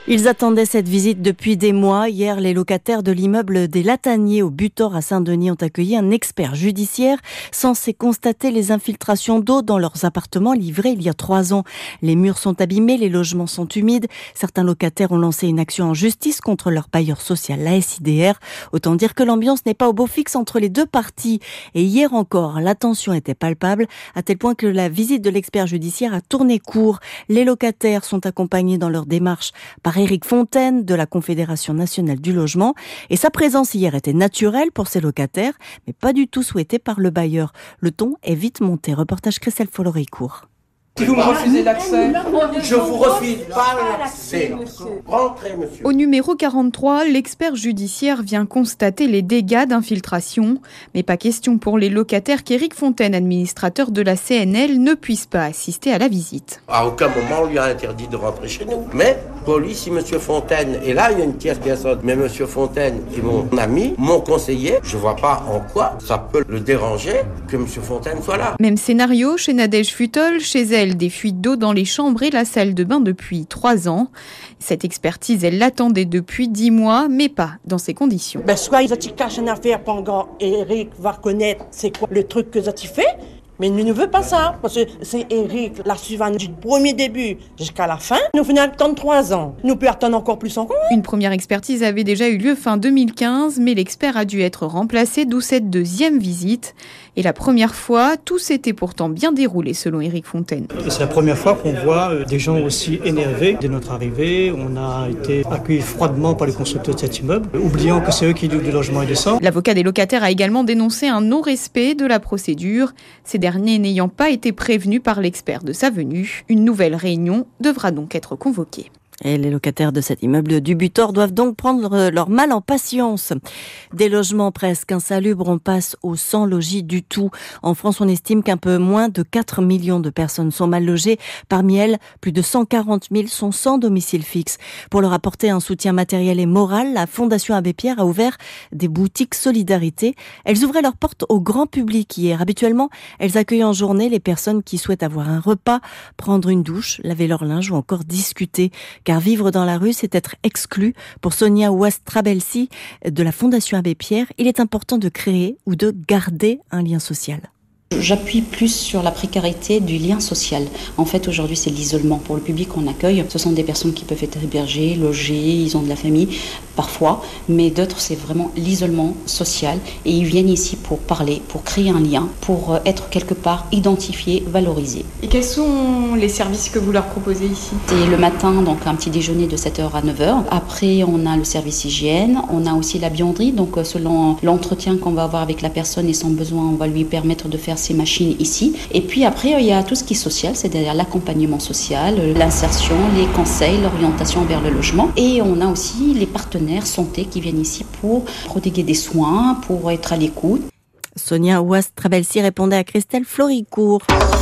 Ils attendaient cette visite depuis des mois. Hier, les locataires de l'immeuble des Lataniers au Butor à Saint-Denis ont accueilli un expert judiciaire censé constater les infiltrations d'eau dans leurs appartements livrés il y a 3 ans. Les murs sont abîmés, les logements sont humides. Certains locataires ont lancé une action en justice contre leur bailleur social, la SIDR. Autant dire que l'ambiance n'est pas au beau fixe entre les deux parties. Et hier encore, la tension était palpable, à tel point que la visite de l'expert judiciaire a tourné court. Les locataires sont accompagnés dans leur démarche par Éric Fontaine de la Confédération nationale du logement. Et sa présence hier était naturelle pour ces locataires, mais pas du tout souhaitée par le bailleur. Le ton est vite monté. Reportage Christelle Follory-Court. Si vous me refusez l'accès, je vous refuse pas l'accès. Rentrez, monsieur. Au numéro 43, l'expert judiciaire vient constater les dégâts d'infiltration. Mais pas question pour les locataires qu'Éric Fontaine, administrateur de la CNL, ne puisse pas assister à la visite. À aucun moment, on lui a interdit de rentrer chez nous. Mais, pour lui, si monsieur Fontaine est là, il y a une tierce personne. Mais monsieur Fontaine est mon ami, mon conseiller. Je vois pas en quoi ça peut le déranger que monsieur Fontaine soit là. Même scénario chez Nadège Futol, chez elle, des fuites d'eau dans les chambres et la salle de bain depuis 3 ans. Cette expertise, elle l'attendait depuis 10 mois, mais pas dans ces conditions. Soit ils ont caché une affaire pendant Eric va reconnaître c'est quoi le truc que tu fait. Mais nous ne veut pas ça, parce que c'est Eric, la suivante du premier début jusqu'à la fin. Nous venons attendre 3 ans. Nous pouvons attendre encore plus encore. Une première expertise avait déjà eu lieu fin 2015, mais l'expert a dû être remplacé, d'où cette deuxième visite. Et la première fois, tout s'était pourtant bien déroulé, selon Éric Fontaine. C'est la première fois qu'on voit des gens aussi énervés dès notre arrivée. On a été accueillis froidement par les constructeurs de cet immeuble, oubliant que c'est eux qui disent que le logement est décent. L'avocat des locataires a également dénoncé un non-respect de la procédure. Ces derniers n'ayant pas été prévenus par l'expert de sa venue. Une nouvelle réunion devra donc être convoquée. Et les locataires de cet immeuble du Butor doivent donc prendre leur mal en patience. Des logements presque insalubres, on passe au sans logis du tout. En France, on estime qu'un peu moins de 4 millions de personnes sont mal logées. Parmi elles, plus de 140 000 sont sans domicile fixe. Pour leur apporter un soutien matériel et moral, la Fondation Abbé Pierre a ouvert des boutiques solidarité. Elles ouvraient leurs portes au grand public hier. Habituellement, elles accueillent en journée les personnes qui souhaitent avoir un repas, prendre une douche, laver leur linge ou encore discuter. Car vivre dans la rue, c'est être exclu. Pour Sonia Ouastrabelsi de la Fondation Abbé Pierre, il est important de créer ou de garder un lien social. J'appuie plus sur la précarité du lien social. En fait, aujourd'hui, c'est l'isolement. Pour le public qu'on accueille, ce sont des personnes qui peuvent être hébergées, logées, ils ont de la famille, parfois, mais d'autres, c'est vraiment l'isolement social. Et ils viennent ici pour parler, pour créer un lien, pour être quelque part identifiés, valorisés. Et quels sont les services que vous leur proposez ici ? C'est le matin, donc un petit déjeuner de 7h à 9h. Après, on a le service hygiène, on a aussi la buanderie. Donc, selon l'entretien qu'on va avoir avec la personne et son besoin, on va lui permettre de faire ces machines ici. Et puis après, il y a tout ce qui est social, c'est-à-dire l'accompagnement social, l'insertion, les conseils, l'orientation vers le logement. Et on a aussi les partenaires santé qui viennent ici pour prodiguer des soins, pour être à l'écoute. Sonia Ouastrabelsi répondait à Christelle Floricourt.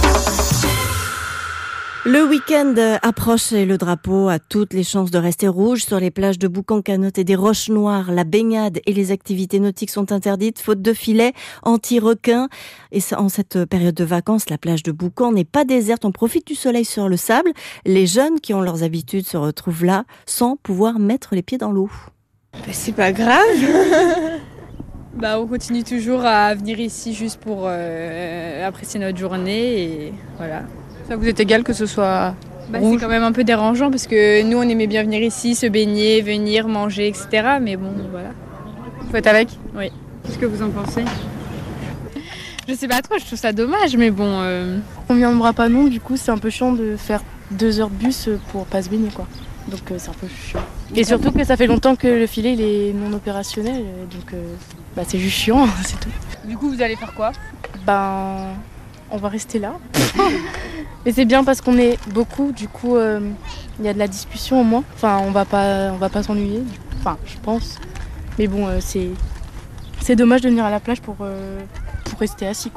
Le week-end approche et le drapeau a toutes les chances de rester rouge sur les plages de Boucan-Canotte et des Roches Noires. La baignade et les activités nautiques sont interdites, faute de filets anti-requins. Et en cette période de vacances, la plage de Boucan n'est pas déserte. On profite du soleil sur le sable. Les jeunes qui ont leurs habitudes se retrouvent là sans pouvoir mettre les pieds dans l'eau. C'est pas grave. On continue toujours à venir ici juste pour apprécier notre journée et voilà. Ça vous est égal que ce soit rouge ? C'est quand même un peu dérangeant parce que nous on aimait bien venir ici, se baigner, venir manger, etc. Mais bon, voilà. Faut être avec ? Oui. Qu'est-ce que vous en pensez ? Je sais pas trop, je trouve ça dommage, mais bon... On vient de Brapanon, du coup c'est un peu chiant de faire 2 heures de bus pour pas se baigner, quoi. Donc c'est un peu chiant. Et surtout que ça fait longtemps que le filet il est non opérationnel, donc c'est juste chiant, c'est tout. Du coup vous allez faire quoi ? On va rester là. Mais c'est bien parce qu'on est beaucoup, du coup il y a de la discussion au moins. Enfin on va pas s'ennuyer, enfin je pense. Mais bon c'est dommage de venir à la plage pour rester assis, quoi.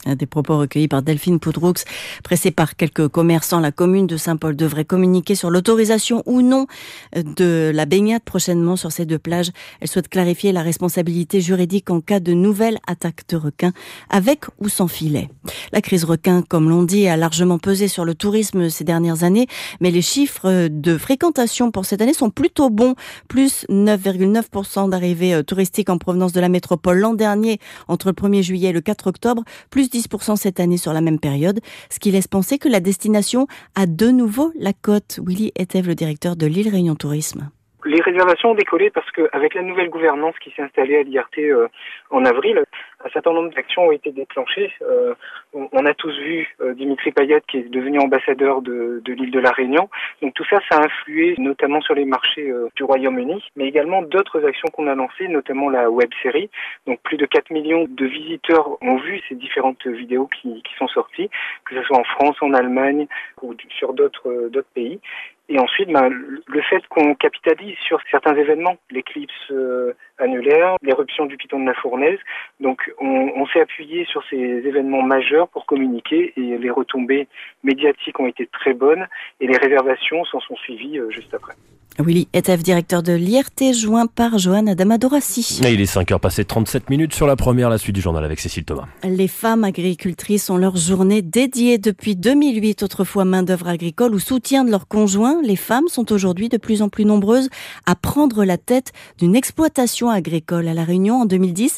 Des propos recueillis par Delphine Poudroux. Pressée par quelques commerçants, la commune de Saint-Paul devrait communiquer sur l'autorisation ou non de la baignade prochainement sur ces deux plages. Elle souhaite clarifier la responsabilité juridique en cas de nouvelle attaque de requins, avec ou sans filet. La crise requin, comme l'on dit, a largement pesé sur le tourisme ces dernières années, mais les chiffres de fréquentation pour cette année sont plutôt bons. Plus 9,9% d'arrivées touristiques en provenance de la métropole l'an dernier, entre le 1er juillet et le 4 octobre, plus 10% cette année sur la même période, ce qui laisse penser que la destination a de nouveau la cote. Willy Etève, le directeur de l'île Réunion Tourisme. Les réservations ont décollé parce qu'avec la nouvelle gouvernance qui s'est installée à l'IRT en avril, un certain nombre d'actions ont été déclenchées. On a tous vu Dimitri Payet qui est devenu ambassadeur de l'île de la Réunion. Donc tout ça, ça a influé notamment sur les marchés du Royaume-Uni, mais également d'autres actions qu'on a lancées, notamment la web-série. Donc plus de 4 millions de visiteurs ont vu ces différentes vidéos qui sont sorties, que ce soit en France, en Allemagne ou sur d'autres pays. Et ensuite, le fait qu'on capitalise sur certains événements, l'éclipse annulaire, l'éruption du piton de la Fournaise, donc on s'est appuyé sur ces événements majeurs pour communiquer et les retombées médiatiques ont été très bonnes et les réservations s'en sont suivies juste après. Willy Etève, directeur de l'IRT, joint par Johan Adamadorassi. Et il est 5h passé 37 minutes sur la première, la suite du journal avec Cécile Thomas. Les femmes agricultrices ont leur journée dédiée depuis 2008, autrefois main-d'œuvre agricole ou soutien de leurs conjoints. Les femmes sont aujourd'hui de plus en plus nombreuses à prendre la tête d'une exploitation agricole. À La Réunion, en 2010,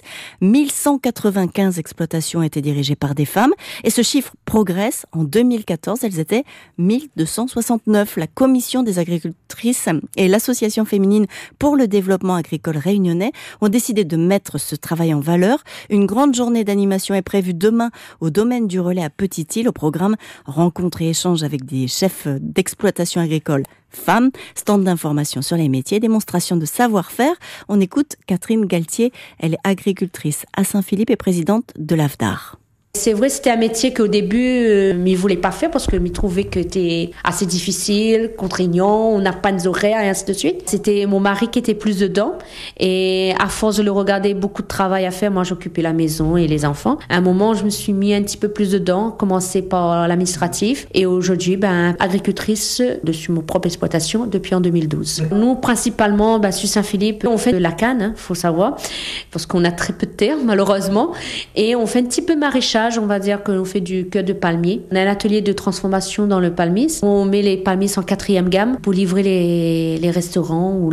1195 exploitations étaient dirigées par des femmes et ce chiffre progresse. En 2014, elles étaient 1269. La commission des agricultrices et l'Association féminine pour le développement agricole réunionnais ont décidé de mettre ce travail en valeur. Une grande journée d'animation est prévue demain au domaine du Relais à Petite-Île. Au programme, rencontres et échanges avec des chefs d'exploitation agricole femmes, stand d'information sur les métiers, démonstration de savoir-faire. On écoute Catherine Galtier, elle est agricultrice à Saint-Philippe et présidente de l'AFDAR. C'est vrai, c'était un métier qu'au début, m'y voulais pas faire parce que m'y trouvais que c'était assez difficile, contraignant, on n'a pas de horaires et ainsi de suite. C'était mon mari qui était plus dedans et à force de le regarder, beaucoup de travail à faire, moi j'occupais la maison et les enfants. À un moment, je me suis mis un petit peu plus dedans, commencé par l'administratif et aujourd'hui, agricultrice sur mon propre exploitation depuis en 2012. Nous, principalement, sur Saint-Philippe, on fait de la canne, faut savoir, parce qu'on a très peu de terre, malheureusement, et on fait un petit peu maraîchage. On va dire qu'on fait du cœur de palmier. On a un atelier de transformation dans le palmier. On met les palmiers en 4e gamme pour livrer les restaurants ou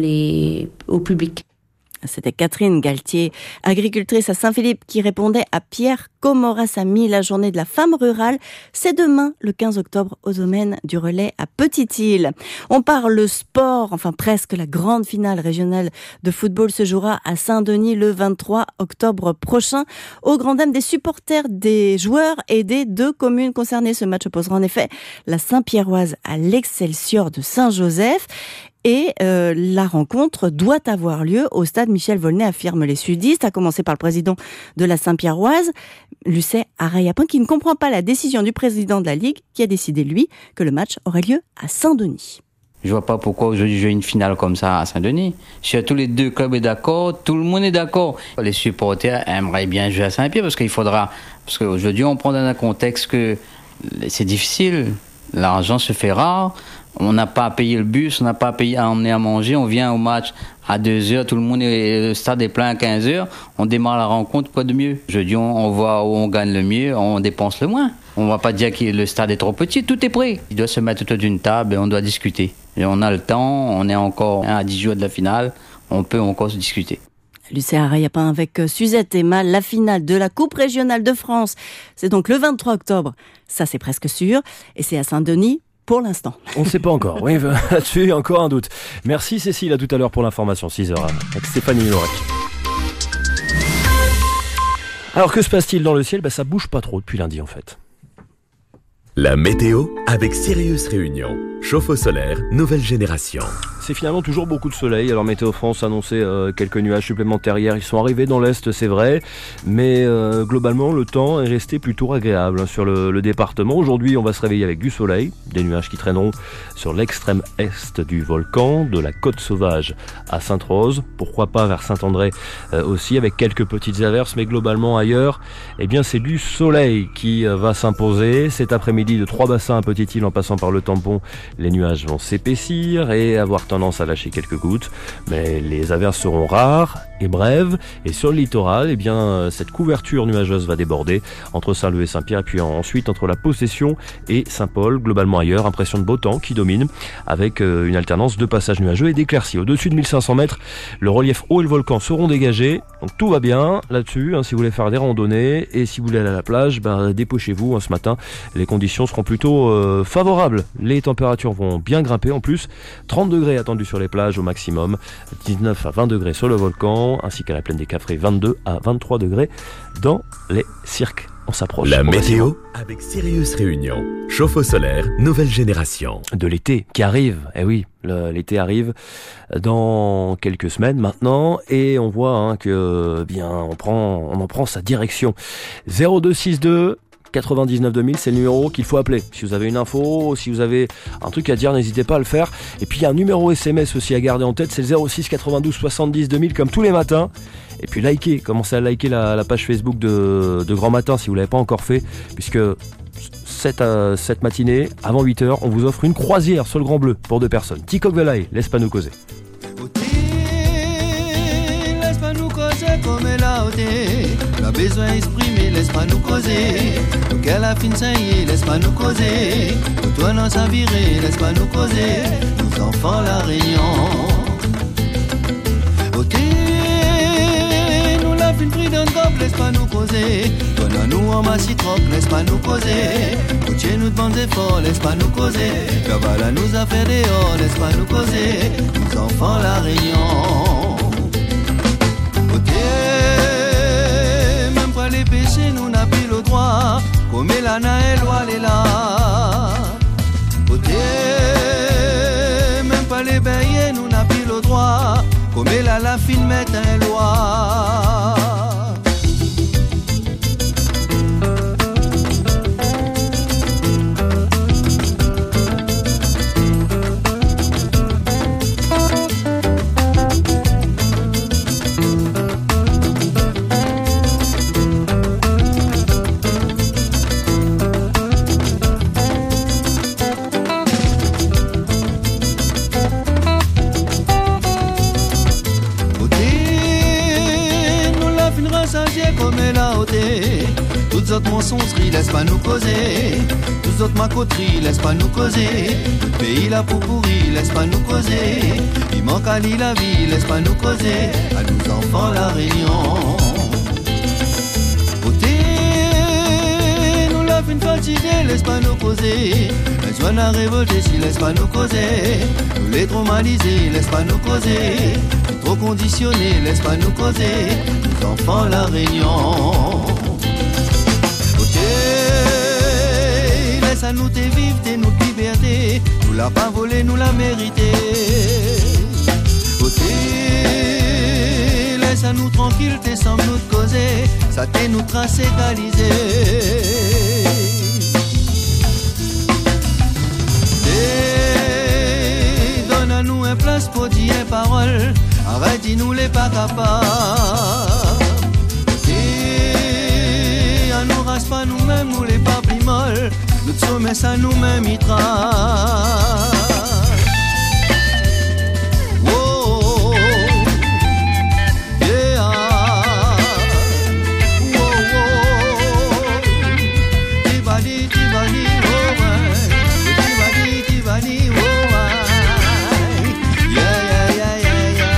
au public. C'était Catherine Galtier, agricultrice à Saint-Philippe, qui répondait à Pierre Comorasamy. La journée de la femme rurale, c'est demain, le 15 octobre, au domaine du Relais à Petite-Île. On parle sport, enfin presque. La grande finale régionale de football se jouera à Saint-Denis le 23 octobre prochain. Au grand dam des supporters, des joueurs et des 2 communes concernées. Ce match opposera en effet la Saint-Pierroise à l'Excelsior de Saint-Joseph. Et la rencontre doit avoir lieu au stade Michel Volney, affirment les sudistes, à commencer par le président de la Saint-Pierroise, Lucet Arayapin, qui ne comprend pas la décision du président de la Ligue, qui a décidé, lui, que le match aurait lieu à Saint-Denis. Je vois pas pourquoi aujourd'hui jouer une finale comme ça à Saint-Denis. Si tous les 2 clubs sont d'accord, tout le monde est d'accord. Les supporters aimeraient bien jouer à Saint-Pierre parce qu'aujourd'hui on prend dans un contexte que c'est difficile, l'argent se fait rare. On n'a pas à payer le bus, on n'a pas à payer à emmener à manger, on vient au match à 2h, tout le monde le stade est plein à 15h, on démarre la rencontre, quoi de mieux. Jeudi, on voit où on gagne le mieux, on dépense le moins. On va pas dire que le stade est trop petit, tout est prêt. Il doit se mettre autour d'une table et on doit discuter. Et on a le temps, on est encore à 10 jours de la finale, on peut encore se discuter. Lucet Arayapin avec Suzette et Mal, la finale de la Coupe régionale de France. C'est donc le 23 octobre, ça c'est presque sûr, et c'est à Saint-Denis. Pour l'instant. On ne sait pas encore. Oui, là-dessus, encore un doute. Merci Cécile, à tout à l'heure pour l'information, 6h avec Stéphanie Lorec. Alors que se passe-t-il dans le ciel ? Ça bouge pas trop depuis lundi en fait. La météo avec Sirius Réunion. Chauffe-eau solaire, nouvelle génération. C'est finalement toujours beaucoup de soleil. Alors Météo France annonçait quelques nuages supplémentaires hier. Ils sont arrivés dans l'Est, c'est vrai. Mais globalement, le temps est resté plutôt agréable sur le département. Aujourd'hui, on va se réveiller avec du soleil. Des nuages qui traîneront sur l'extrême est du volcan, de la côte sauvage à Sainte-Rose. Pourquoi pas vers Saint-André aussi, avec quelques petites averses. Mais globalement, ailleurs, eh bien, c'est du soleil qui va s'imposer. Cet après-midi, de Trois-Bassins à Petite-Île en passant par le Tampon, les nuages vont s'épaissir et avoir tendance à lâcher quelques gouttes, mais les averses seront rares et brèves. Et sur le littoral, eh bien, cette couverture nuageuse va déborder entre Saint-Leu et Saint-Pierre, et puis ensuite entre la Possession et Saint-Paul. Globalement ailleurs, impression de beau temps qui domine, avec une alternance de passages nuageux et d'éclaircies. Au-dessus de 1500 mètres, le relief haut et le volcan seront dégagés, donc tout va bien là-dessus, si vous voulez faire des randonnées, et si vous voulez aller à la plage, dépêchez-vous, ce matin, les conditions seront plutôt favorables. Les températures vont bien grimper en plus, 30 degrés attendus sur les plages au maximum, 19 à 20 degrés sur le volcan, ainsi qu'à la plaine des Cafrés, 22 à 23 degrés dans les cirques. On s'approche. La météo avec Sirius Réunion. Chauffe-eau solaire, nouvelle génération. De l'été qui arrive. Eh oui, l'été arrive dans quelques semaines maintenant et on voit que on en prend sa direction. 0262 99 2000, c'est le numéro qu'il faut appeler. Si vous avez une info, si vous avez un truc à dire, n'hésitez pas à le faire. Et puis il y a un numéro SMS aussi à garder en tête, c'est le 06 92 70 2000 comme tous les matins. Et puis commencez à liker la page Facebook de Grand Matin si vous ne l'avez pas encore fait, puisque cette matinée, avant 8h, on vous offre une croisière sur le Grand Bleu pour 2 personnes. Tikok Velaï, laisse pas nous causer. Laisse pas nous causer comme la ôté. La besoin exprimer, laisse pas nous causer. Qu'elle a fin saillie, laisse pas nous causer. Toi non sa virée, laisse pas nous causer. Nous enfants la Réunion. Ôté, nous la fin pris d'un cop, laisse pas nous causer. Toi non nous en massitroc, laisse pas nous causer. Coutier nous demande efforts, laisse pas nous causer. Kavala nous a fait dehors, laisse pas nous causer. Nous enfants la Réunion. Même pas les péchés, nous n'a plus le droit. Comme l'ana et loi, elle est là. Même pas les baillets, nous n'a plus le droit. Comme la fine met un loi. Toutes autres mensongeries, laisse pas nous causer. Toutes autres macoteries, laisse pas nous causer. Tout pays là pour pourri, laisse pas nous causer. Il manque à l'île la vie, laisse pas nous causer. À nous enfants la Réunion. Côté, nous la fin fatiguée, laisse pas nous causer. Les joies à révolter, si laisse pas nous causer. Nous les traumatiser, laisse pas nous causer. Trop conditionnés, laisse pas nous causer. Nous enfants la Réunion. Laisse à nous te vivre, t'es notre liberté. Nous l'a pas volé, nous l'a mérité. Laisse à nous tranquille, t'es sans nous causer. Ça t'est nous trace égalisé. Donne à nous un place pour dire une parole. Arrête, dis-nous les pas capables. Nous rase pas nous-mêmes, nous les pas plus molles. Notre sommet ça nous-mêmes il trace. Oh, yeah. Oh, oh. Tibali, tibali, oh, ouais. Tibali, tibali, oh, ouais. Yeah, yeah, yeah, yeah, yeah.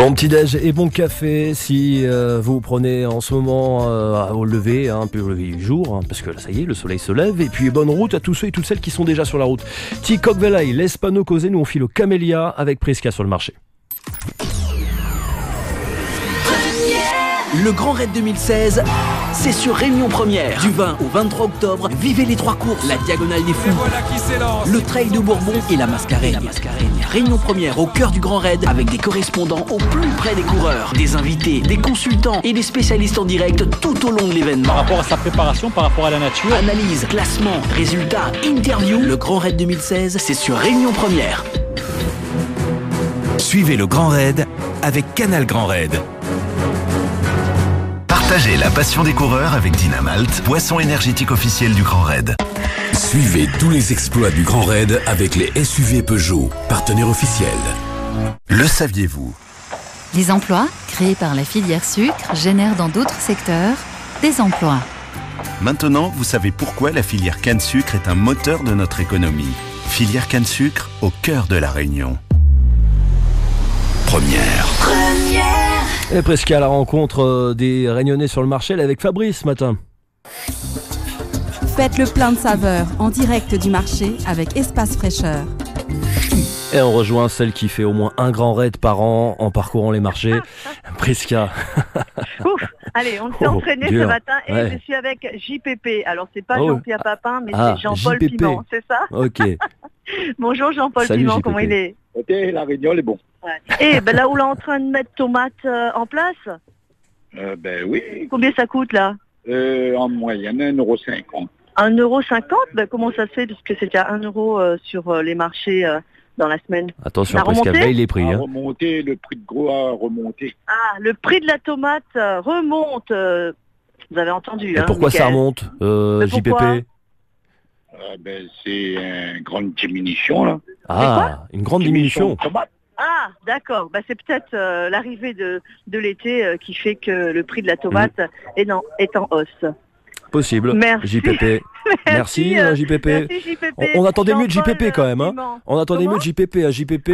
Bon petit déj et bon café si vous prenez en ce moment au lever, un peu au lever du jour, parce que là ça y est, le soleil se lève. Et puis bonne route à tous ceux et toutes celles qui sont déjà sur la route. Tikok Velay, l'Espano causé, nous on file au Camélia avec Prisca sur le marché. Le Grand Raid 2016, c'est sur Réunion Première. Du 20 au 23 octobre, vivez les 3 courses, la Diagonale des Fous, le Trail de Bourbon et la Mascarène. Réunion Première au cœur du Grand Raid avec des correspondants au plus près des coureurs, des invités, des consultants et des spécialistes en direct tout au long de l'événement. Par rapport à sa préparation, par rapport à la nature. Analyse, classement, résultats, interview. Le Grand Raid 2016, c'est sur Réunion Première. Suivez le Grand Raid avec Canal Grand Raid. Partagez la passion des coureurs avec Dynamalt, boisson énergétique officielle du Grand Raid. Suivez tous les exploits du Grand Raid avec les SUV Peugeot, partenaire officiel. Le saviez-vous ? Les emplois créés par la filière sucre génèrent dans d'autres secteurs des emplois. Maintenant, vous savez pourquoi la filière canne-sucre est un moteur de notre économie. Filière canne-sucre au cœur de la Réunion. Première. Et presque à la rencontre des Réunionnais sur le marché, là, avec Fabrice ce matin. Faites le plein de saveurs en direct du marché avec Espace Fraîcheur. Et on rejoint celle qui fait au moins un grand raid par an en parcourant les marchés, Prisca. Ouf, allez, on s'est entraîné ce matin et je suis avec JPP. Alors c'est pas Jean-Pierre Papin, mais c'est Jean-Paul JPP. Piment, c'est ça? Ok. Bonjour Jean-Paul Piment, JPP. comment il est? Ok, la Réunion, elle est bon. Et ben là où l'on est en train de mettre tomates en place, Ben oui, combien ça coûte là? en moyenne 1,50 €. 1,50 €? Ben comment ça se fait? Parce que c'était à 1 € sur les marchés dans la semaine. Attention, Ça a Prisca, remonté veille les prix. A Hein. remonté, le prix de gros a remonté. Ah, le prix de la tomate remonte. Vous avez entendu, Et hein, pourquoi ça Mickaël? remonte, Mais pourquoi JPP? Ben, c'est une grande diminution, là. Ah, une grande diminution. de tomates. Ah, d'accord. Bah, c'est peut-être l'arrivée de l'été qui fait que le prix de la tomate est en hausse. Possible. Merci. JPP. Merci, JPP. Merci, JPP. On attendait mieux de Jean-Paul JPP quand même. Hein. Piment. On attendait mieux de JPP. À JPP,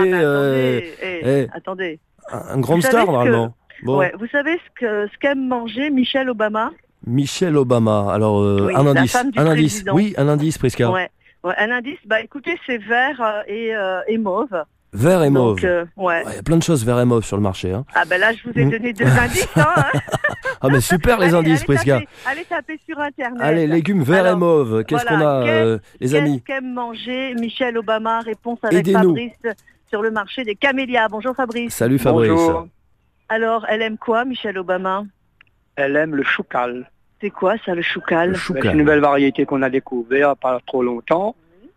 Attendez. un grande Vous star savez normalement. Bon. Ouais, vous savez ce qu'aime manger Michelle Obama? Michelle Obama. Alors, Oui, un la indice. femme du Un indice. président. Oui, un indice, Prisca. Ouais, un indice. Bah écoutez, c'est vert et mauve. Vert et mauve. Donc, ouais. Il y a plein de choses vert et mauve sur le marché. Hein. Ah ben là, je vous ai donné 2 indices. Hein. Ah mais super les indices, Prisca. Allez taper sur Internet. Allez, légumes verts et mauve. Qu'est-ce qu'on a, les amis? Qu'est-ce qu'aime manger Michelle Obama? Réponse avec Aidez-nous. Fabrice sur le marché des camélias. Bonjour Fabrice. Salut Fabrice. Bonjour. Alors, elle aime quoi, Michelle Obama? Elle aime le choucal. C'est quoi ça, le choucal? C'est une nouvelle variété qu'on a découvert pas trop longtemps.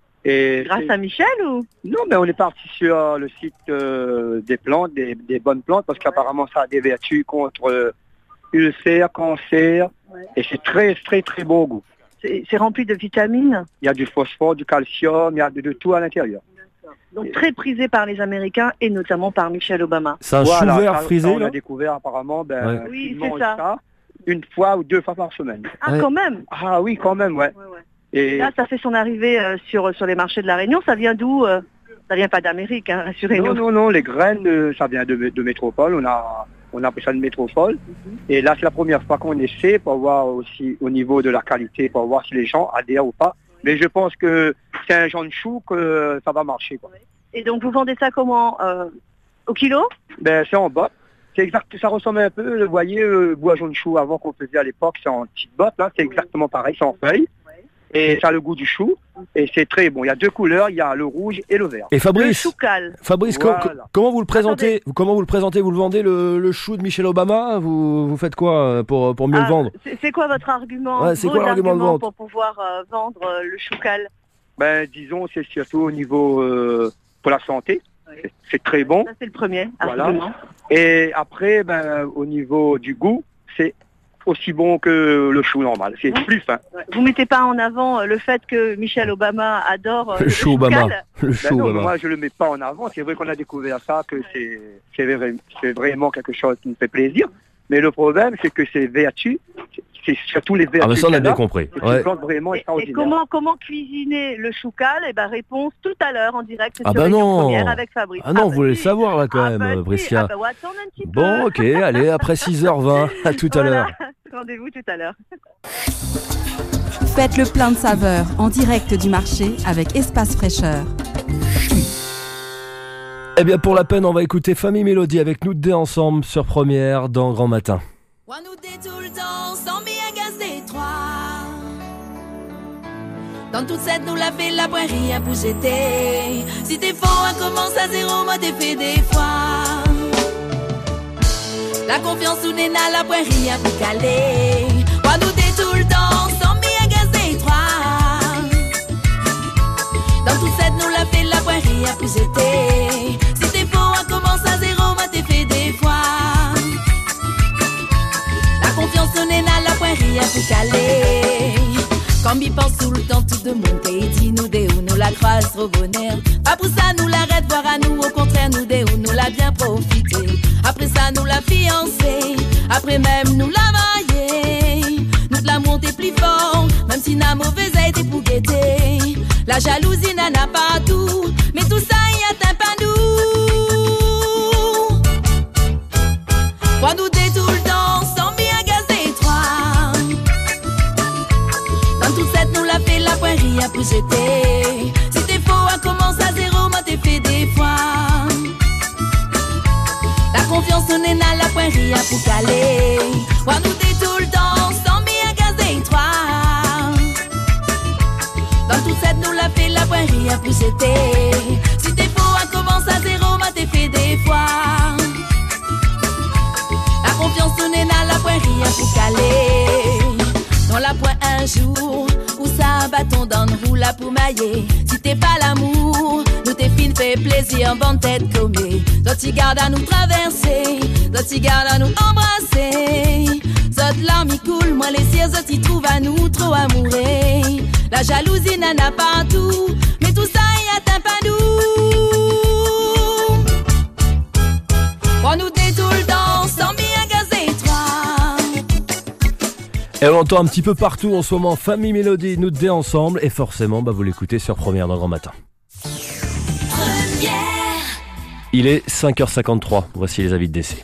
Et grâce à Michel ou? Non, mais on est parti sur le site des plantes, des bonnes plantes, parce qu'apparemment ça a des vertus contre ulcères, cancer, et c'est très très très bon goût. C'est rempli de vitamines? Il y a du phosphore, du calcium, il y a de tout à l'intérieur. Donc très prisé par les Américains et notamment par Michelle Obama. C'est un chou vert frisé on là? a découvert apparemment, Oui, ils c'est mangent ça. une fois ou 2 fois par semaine. Ah, quand même? Ah oui, quand même, ouais. Et là, ça fait son arrivée sur les marchés de la Réunion. Ça vient d'où? Ça vient pas d'Amérique, hein, rassurez-nous. Non, les graines, ça vient de métropole. On a pris ça de métropole. Et là, c'est la première fois qu'on essaie pour voir aussi au niveau de la qualité, pour voir si les gens adhèrent ou pas. Mais je pense que c'est un genre de chou que ça va marcher, quoi. Et donc, vous vendez ça comment? Au kilo? Ben, c'est en botte. C'est exact, ça ressemble un peu, vous voyez, le bois jaune chou avant qu'on faisait à l'époque, c'est en petite botte, là, c'est exactement pareil, c'est en feuille. Et ça a le goût du chou. Et c'est très bon. Il y a 2 couleurs, il y a le rouge et le vert. Et Fabrice, le choucal. Fabrice, Voilà. comment vous le présentez? Comment vous le présentez? Vous le vendez le chou de Michelle Obama? Vous faites quoi pour mieux le vendre? C'est quoi votre argument? Ouais, c'est quoi l'argument de vente pour pouvoir vendre le choucal? Ben, disons, c'est surtout au niveau pour la santé. C'est très bon. Ça, c'est le premier Voilà. argument. Et après, ben, au niveau du goût, c'est aussi bon que le chou normal. C'est plus fin. Ouais. Vous mettez pas en avant le fait que Michelle Obama adore Le chou Obama. Le Ben chou non, Obama. moi, je le mets pas en avant. C'est vrai qu'on a découvert ça, que c'est vraiment quelque chose qui me fait plaisir. Mais le problème, c'est que ces vertus, c'est surtout les vertus. Ah, mais ça, on a bien compris. Ouais. Vraiment et comment cuisiner le choucal? Réponse tout à l'heure en direct sur Réunion Première avec Fabrice. Ah non, vous voulez le savoir là quand même, Priscilla. Attends un petit peu. Bon, ok, allez, après 6h20, à tout à l'heure. Rendez-vous tout à l'heure. Faites le plein de saveurs en direct du marché avec Espace Fraîcheur. Eh bien, pour la peine, on va écouter Famille Mélodie avec nous deux ensemble sur Première dans Grand Matin. Dans toute cette nous la fait la poirie à bougeter. Si t'es fort, on commence à zéro, moi t'es fait des fois. La confiance ou n'est pas la poirie à vous caler. Moi nous t'es tout le temps, sans bien gazer trois. Dans toute cette nous la fait la poirie à bougeter. Si t'es fort, on commence à zéro, moi t'es fait des fois. La confiance ou n'est pas la poirie à vous caler. Quand m'y pense tout le temps, tout de monde et dit nous des où nous la croise trop bonheur. Après ça nous l'arrête voir à nous, au contraire nous des où nous l'a bien profité. Après ça nous la fiancé, après même nous la marié. Nous la monter plus fort, même si la mauvaise a été pour guetter. La jalousie n'en a pas tout, mais tout ça y atteint pas nous. Pour nous des tout le temps, sans bien gazer trois. Dans toute cette nous la fait la poirie à pour jeter. Si t'es faux, on commence à zéro, moi t'es fait des fois. La confiance on est dans la poirie à pour caler. Moi nous t'es tout le temps, sans bien gazer trois. Dans toute cette nous la fait la poirie à pour jeter. Si t'es faux, on commence à zéro, moi t'es fait des fois. La confiance on est dans la poirie à pour caler. Dans la pointe un jour, où ça bâton dans le roue là pour mailler. Si t'es pas l'amour, nous t'es fine fait plaisir, bonne tête commée. D'autres garde à nous traverser, d'autres garde à nous embrasser. D'autres larmes y coulent, moi les siens d'autres y trouvent à nous trop amoureux. La jalousie n'en a pas tout, mais tout ça y atteint pas nous. Pour nous t'es tout le temps, sans bien gazer trois. Et on l'entend un petit peu partout en ce moment, Famille Mélodie, nous deux ensemble, et forcément, vous l'écoutez sur Première dans Grand Matin. Il est 5h53, voici les avis de décès.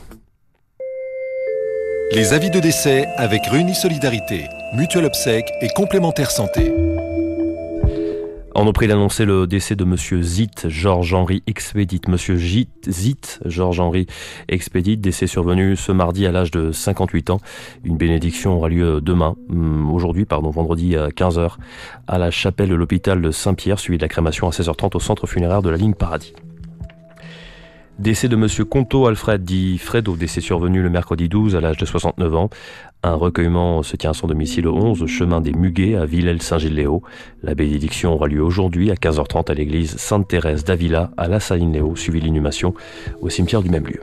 Les avis de décès avec Réunis Solidarité, Mutuelle Obsèque et Complémentaire Santé. On a pris d'annoncer le décès de Monsieur Zitt Georges-Henri Expédite. Monsieur Zitt Georges-Henri Expédite, décès survenu ce mardi à l'âge de 58 ans. Une bénédiction aura lieu vendredi à 15h, à la chapelle de l'hôpital de Saint-Pierre, suivi de la crémation à 16h30 au centre funéraire de la ligne Paradis. Décès de Monsieur Conto Alfred, dit Fredo, décès survenu le mercredi 12 à l'âge de 69 ans. Un recueillement se tient à son domicile au 11, chemin des Muguets à Villers-Saint-Gilles-Léo. La bénédiction aura lieu aujourd'hui à 15h30 à l'église Sainte-Thérèse d'Avila à La Saline-Léo, suivi l'inhumation au cimetière du même lieu.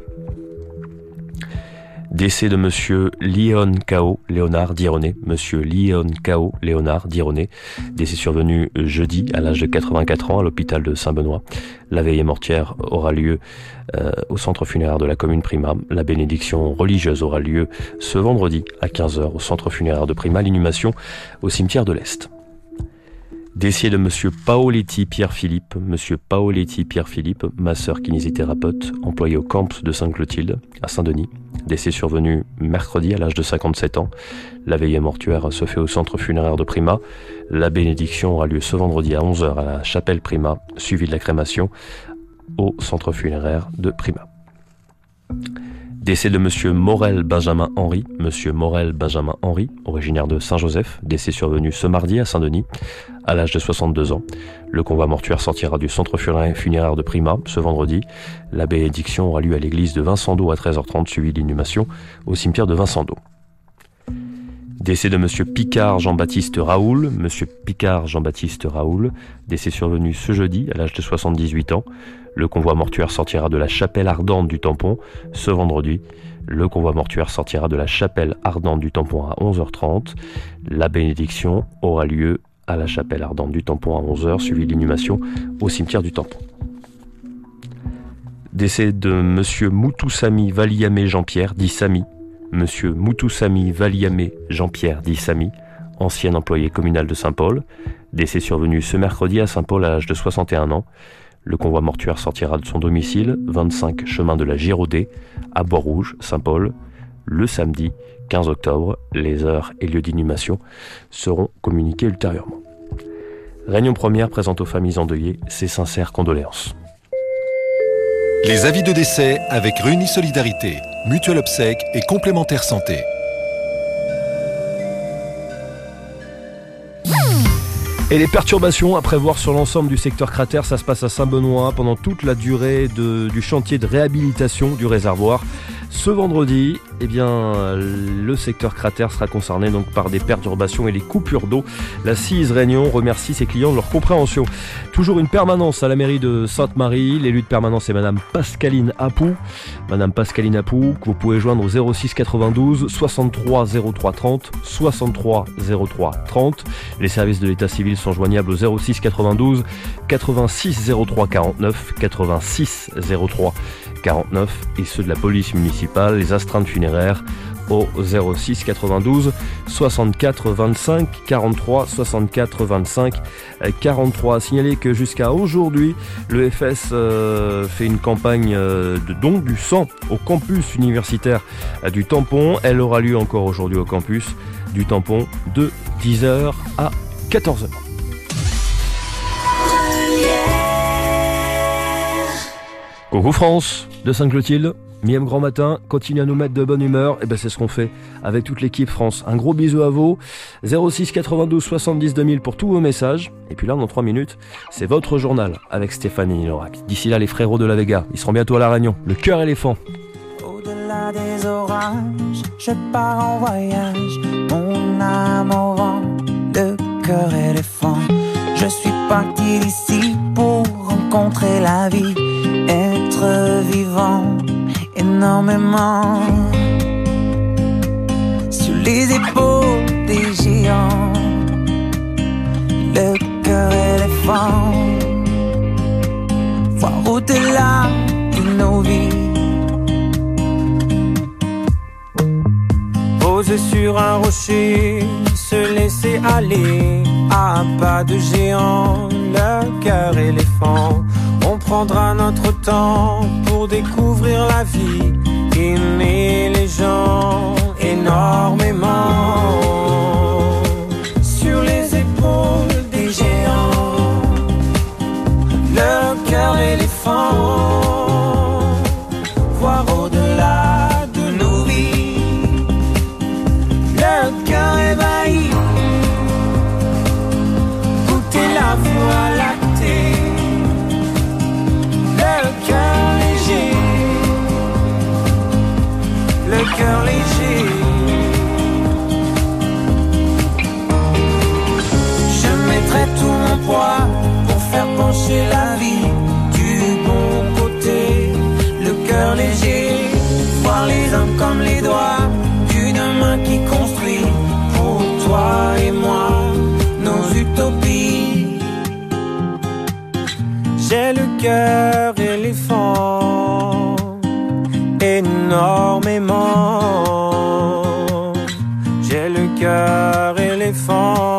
Décès de Monsieur Léon Cao Léonard Dironé. Monsieur Léon Cao Léonard Dironé. Décès survenu jeudi à l'âge de 84 ans à l'hôpital de Saint-Benoît. La veillée mortuaire aura lieu au centre funéraire de la commune Prima. La bénédiction religieuse aura lieu ce vendredi à 15h au centre funéraire de Prima. L'inhumation au cimetière de l'Est. Décès de Monsieur Paoletti Pierre-Philippe. Monsieur Paoletti Pierre-Philippe, masseur kinésithérapeute, employé au Camps de Sainte-Clotilde, à Saint-Denis. Décès survenu mercredi à l'âge de 57 ans. La veillée mortuaire se fait au centre funéraire de Prima. La bénédiction aura lieu ce vendredi à 11h à la chapelle Prima, suivie de la crémation au centre funéraire de Prima. Décès de Monsieur Morel Benjamin Henry. Monsieur Morel Benjamin Henry, originaire de Saint-Joseph, décès survenu ce mardi à Saint-Denis, à l'âge de 62 ans. Le convoi mortuaire sortira du centre funéraire de Prima ce vendredi. La bénédiction aura lieu à l'église de Vincent-d'Eau à 13h30, suivi d'inhumation au cimetière de Vincent-d'Eau. Décès de Monsieur Picard Jean-Baptiste Raoul. Monsieur Picard Jean-Baptiste Raoul, décès survenu ce jeudi à l'âge de 78 ans. Le convoi mortuaire sortira de la chapelle ardente du Tampon ce vendredi. Le convoi mortuaire sortira de la chapelle ardente du Tampon à 11h30. La bénédiction aura lieu à la chapelle ardente du Tampon à 11h, suivi d'inhumation au cimetière du Tampon. Décès de Monsieur Moutoussami Valiamé Jean-Pierre, dit Samy. Monsieur Moutoussamy Valiamé Jean-Pierre dit Samy, ancien employé communal de Saint-Paul. Décès survenu ce mercredi à Saint-Paul à l'âge de 61 ans. Le convoi mortuaire sortira de son domicile, 25 chemin de la Giraudet, à Bois-Rouge, Saint-Paul, le samedi 15 octobre. Les heures et lieux d'inhumation seront communiqués ultérieurement. Réunion première présente aux familles endeuillées ses sincères condoléances. Les avis de décès avec Réunis Solidarité, Mutuelle Obsèque et Complémentaire Santé. Et les perturbations à prévoir sur l'ensemble du secteur cratère, ça se passe à Saint-Benoît pendant toute la durée du chantier de réhabilitation du réservoir. Ce vendredi, le secteur cratère sera concerné donc par des perturbations et les coupures d'eau. La CIS Réunion remercie ses clients de leur compréhension. Toujours une permanence à la mairie de Sainte-Marie. L'élu de permanence est Madame Pascaline Apou. Madame Pascaline Apou, que vous pouvez joindre au 06 92 63 03 30, 63 03 30. Les services de l'état civil sont joignables au 06 92 86 03 49, 86 03 49 et ceux de la police municipale, les astreintes funéraires au 06 92 64 25 43, 64 25 43. Signalez que jusqu'à aujourd'hui, le FS fait une campagne de don du sang au campus universitaire du Tampon. Elle aura lieu encore aujourd'hui au campus du Tampon de 10h à 14h. Coucou France de Sainte-Clotilde, Miem Grand Matin, continue à nous mettre de bonne humeur, et c'est ce qu'on fait avec toute l'équipe France. Un gros bisou à vous, 06 92 70 2000 pour tous vos messages, et puis là dans 3 minutes, c'est votre journal avec Stéphanie Lorac. D'ici là les frérots de la Vega, ils seront bientôt à La Réunion, le cœur éléphant. Au-delà des orages, je pars en voyage, mon âme au vent, le cœur éléphant. Je suis parti d'ici pour rencontrer la vie, être vivant énormément. Sur les épaules des géants, le cœur éléphant. Voir au-delà de nos vies. Poser sur un rocher, se laisser aller à un pas de géant, le cœur éléphant. On prendra notre temps pour découvrir la vie, aimer les gens énormément. Sur les épaules des géants, le cœur éléphant. Voir au-delà de nos vies, le cœur ébahi. Goûter la voie lactée, le cœur léger, le cœur léger. Je mettrai tout mon poids pour faire pencher la vie du bon côté, le cœur léger. Voir les hommes comme les doigts d'une main qui construit pour toi et moi nos utopies. J'ai le cœur éléphant énormément. J'ai le cœur éléphant.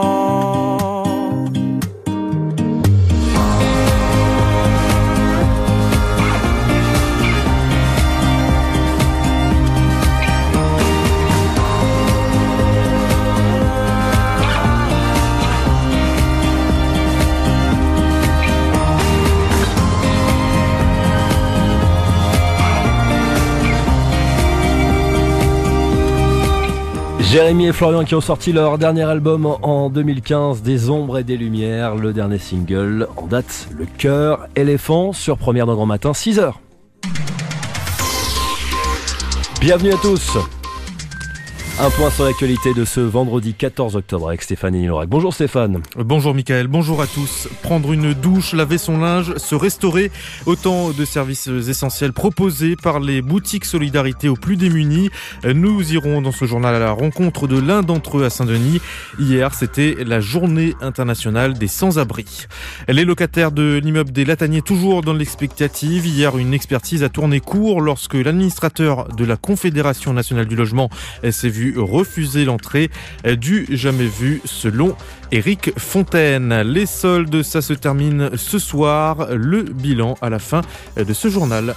Jérémy et Florian qui ont sorti leur dernier album en 2015, Des ombres et des lumières, le dernier single en date, Le cœur éléphant, sur Première d'un Grand Matin, 6h. Bienvenue à tous. Un point sur l'actualité de ce vendredi 14 octobre avec Stéphanie Lorac. Bonjour Stéphane. Bonjour Mickaël, bonjour à tous. Prendre une douche, laver son linge, se restaurer, autant de services essentiels proposés par les boutiques Solidarité aux plus démunis. Nous irons dans ce journal à la rencontre de l'un d'entre eux à Saint-Denis. Hier, c'était la journée internationale des sans-abri. Les locataires de l'immeuble des Lataniers, toujours dans l'expectative. Hier, une expertise a tourné court lorsque l'administrateur de la Confédération nationale du logement s'est vu refuser l'entrée du jamais vu selon Éric Fontaine. Les soldes, ça se termine ce soir. Le bilan à la fin de ce journal.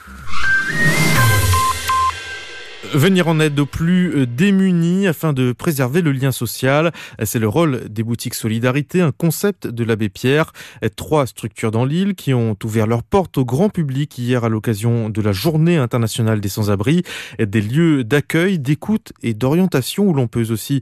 Venir en aide aux plus démunis afin de préserver le lien social. C'est le rôle des boutiques Solidarité, un concept de l'abbé Pierre. 3 structures dans l'île qui ont ouvert leurs portes au grand public hier à l'occasion de la journée internationale des sans-abri. Des lieux d'accueil, d'écoute et d'orientation où l'on peut aussi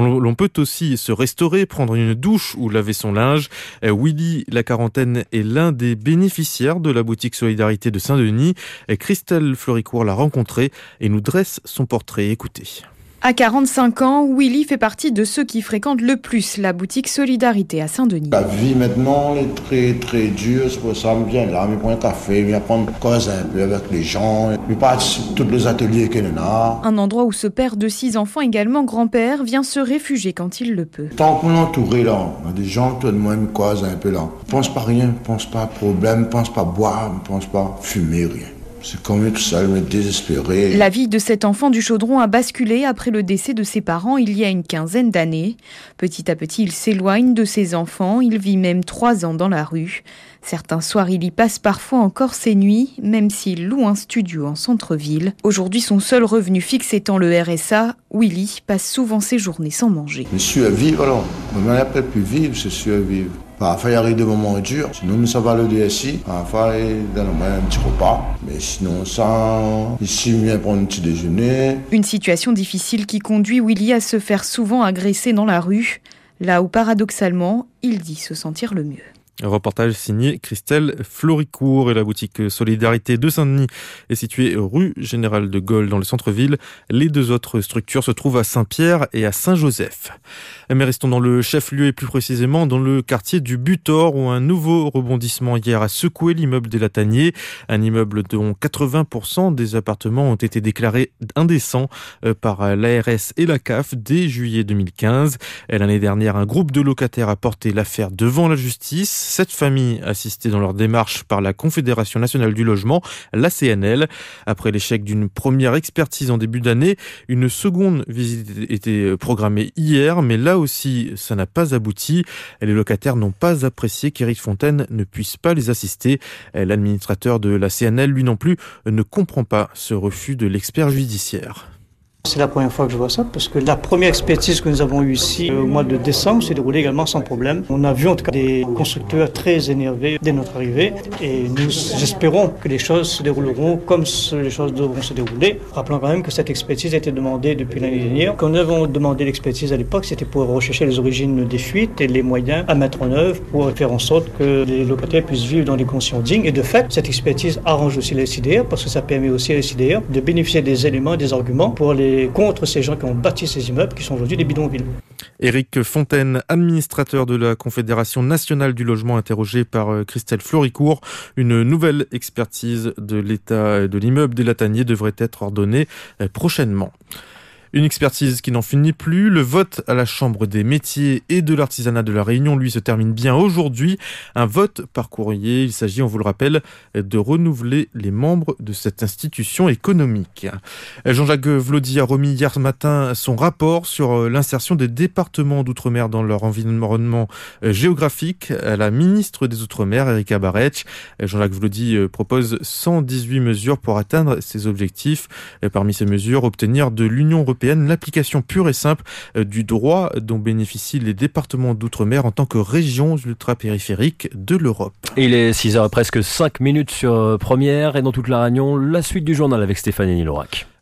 se restaurer, prendre une douche ou laver son linge. Willy, la quarantaine, est l'un des bénéficiaires de la boutique Solidarité de Saint-Denis. Christelle Floricourt l'a rencontré et nous dresse son portrait. Écoutez. À 45 ans, Willy fait partie de ceux qui fréquentent le plus la boutique Solidarité à Saint-Denis. La vie maintenant est très très dure, c'est pour ça que je viens là, je prends un café, je viens prendre cause un peu avec les gens, je participe à tous les ateliers qu'il y a. Un endroit où ce père de 6 enfants, également grand-père, vient se réfugier quand il le peut. Tant qu'on est entouré là, il y a des gens tout de même cause un peu là. Je ne pense pas rien, je ne pense pas problème, je ne pense pas boire, je ne pense pas fumer, rien. C'est comme tout seul, mais désespéré. La vie de cet enfant du Chaudron a basculé après le décès de ses parents il y a une quinzaine d'années. Petit à petit, il s'éloigne de ses enfants. Il vit même 3 ans dans la rue. Certains soirs, il y passe parfois encore ses nuits, même s'il loue un studio en centre-ville. Aujourd'hui, son seul revenu fixe étant le RSA, Willy passe souvent ses journées sans manger. Je suis à vivre, alors. On n'a pas pu vivre, je suis à vivre. Parfois, il y a des moments durs. Sinon, nous sommes à l'EDSI. Parfois, il y a un petit repas. Mais sinon, ça, ici, on vient prendre un petit déjeuner. Une situation difficile qui conduit Willy à se faire souvent agresser dans la rue, là où, paradoxalement, il dit se sentir le mieux. Un reportage signé Christelle Floricourt. Et la boutique Solidarité de Saint-Denis est située rue Général de Gaulle dans le centre-ville. Les 2 autres structures se trouvent à Saint-Pierre et à Saint-Joseph. Mais restons dans le chef-lieu et plus précisément dans le quartier du Butor où un nouveau rebondissement hier a secoué l'immeuble des Lataniers. Un immeuble dont 80% des appartements ont été déclarés indécents par l'ARS et la CAF dès juillet 2015. L'année dernière, un groupe de locataires a porté l'affaire devant la justice. 7 familles assistées dans leur démarche par la Confédération nationale du logement, la CNL. Après l'échec d'une première expertise en début d'année, une seconde visite était programmée hier, mais là aussi, ça n'a pas abouti. Les locataires n'ont pas apprécié qu'Éric Fontaine ne puisse pas les assister. L'administrateur de la CNL, lui non plus, ne comprend pas ce refus de l'expert judiciaire. C'est la première fois que je vois ça, parce que la première expertise que nous avons eue ici au mois de décembre s'est déroulée également sans problème. On a vu en tout cas des constructeurs très énervés dès notre arrivée et nous espérons que les choses se dérouleront comme les choses devront se dérouler. Rappelons quand même que cette expertise a été demandée depuis l'année dernière. Quand nous avons demandé l'expertise à l'époque, c'était pour rechercher les origines des fuites et les moyens à mettre en œuvre pour faire en sorte que les locataires puissent vivre dans des conditions dignes. Et de fait, cette expertise arrange aussi les SIDR parce que ça permet aussi à les SIDR de bénéficier des éléments, des arguments pour les contre ces gens qui ont bâti ces immeubles qui sont aujourd'hui des bidonvilles. Éric Fontaine, administrateur de la Confédération nationale du logement, interrogé par Christelle Floricourt. Une nouvelle expertise de l'état de l'immeuble des Lataniers devrait être ordonnée prochainement. Une expertise qui n'en finit plus. Le vote à la Chambre des métiers et de l'artisanat de la Réunion, lui, se termine bien aujourd'hui. Un vote par courrier. Il s'agit, on vous le rappelle, de renouveler les membres de cette institution économique. Jean-Jacques Vlaudi a remis hier matin son rapport sur l'insertion des départements d'outre-mer dans leur environnement géographique à la ministre des Outre-mer, Erika Barretch. Jean-Jacques Vlaudi propose 118 mesures pour atteindre ces objectifs. Parmi ces mesures, obtenir de l'Union européenne l'application pure et simple du droit dont bénéficient les départements d'outre-mer en tant que régions ultra-périphériques de l'Europe. Et il est 6h presque 5 minutes sur Première et dans toute la Réunion, la suite du journal avec Stéphanie Lorac.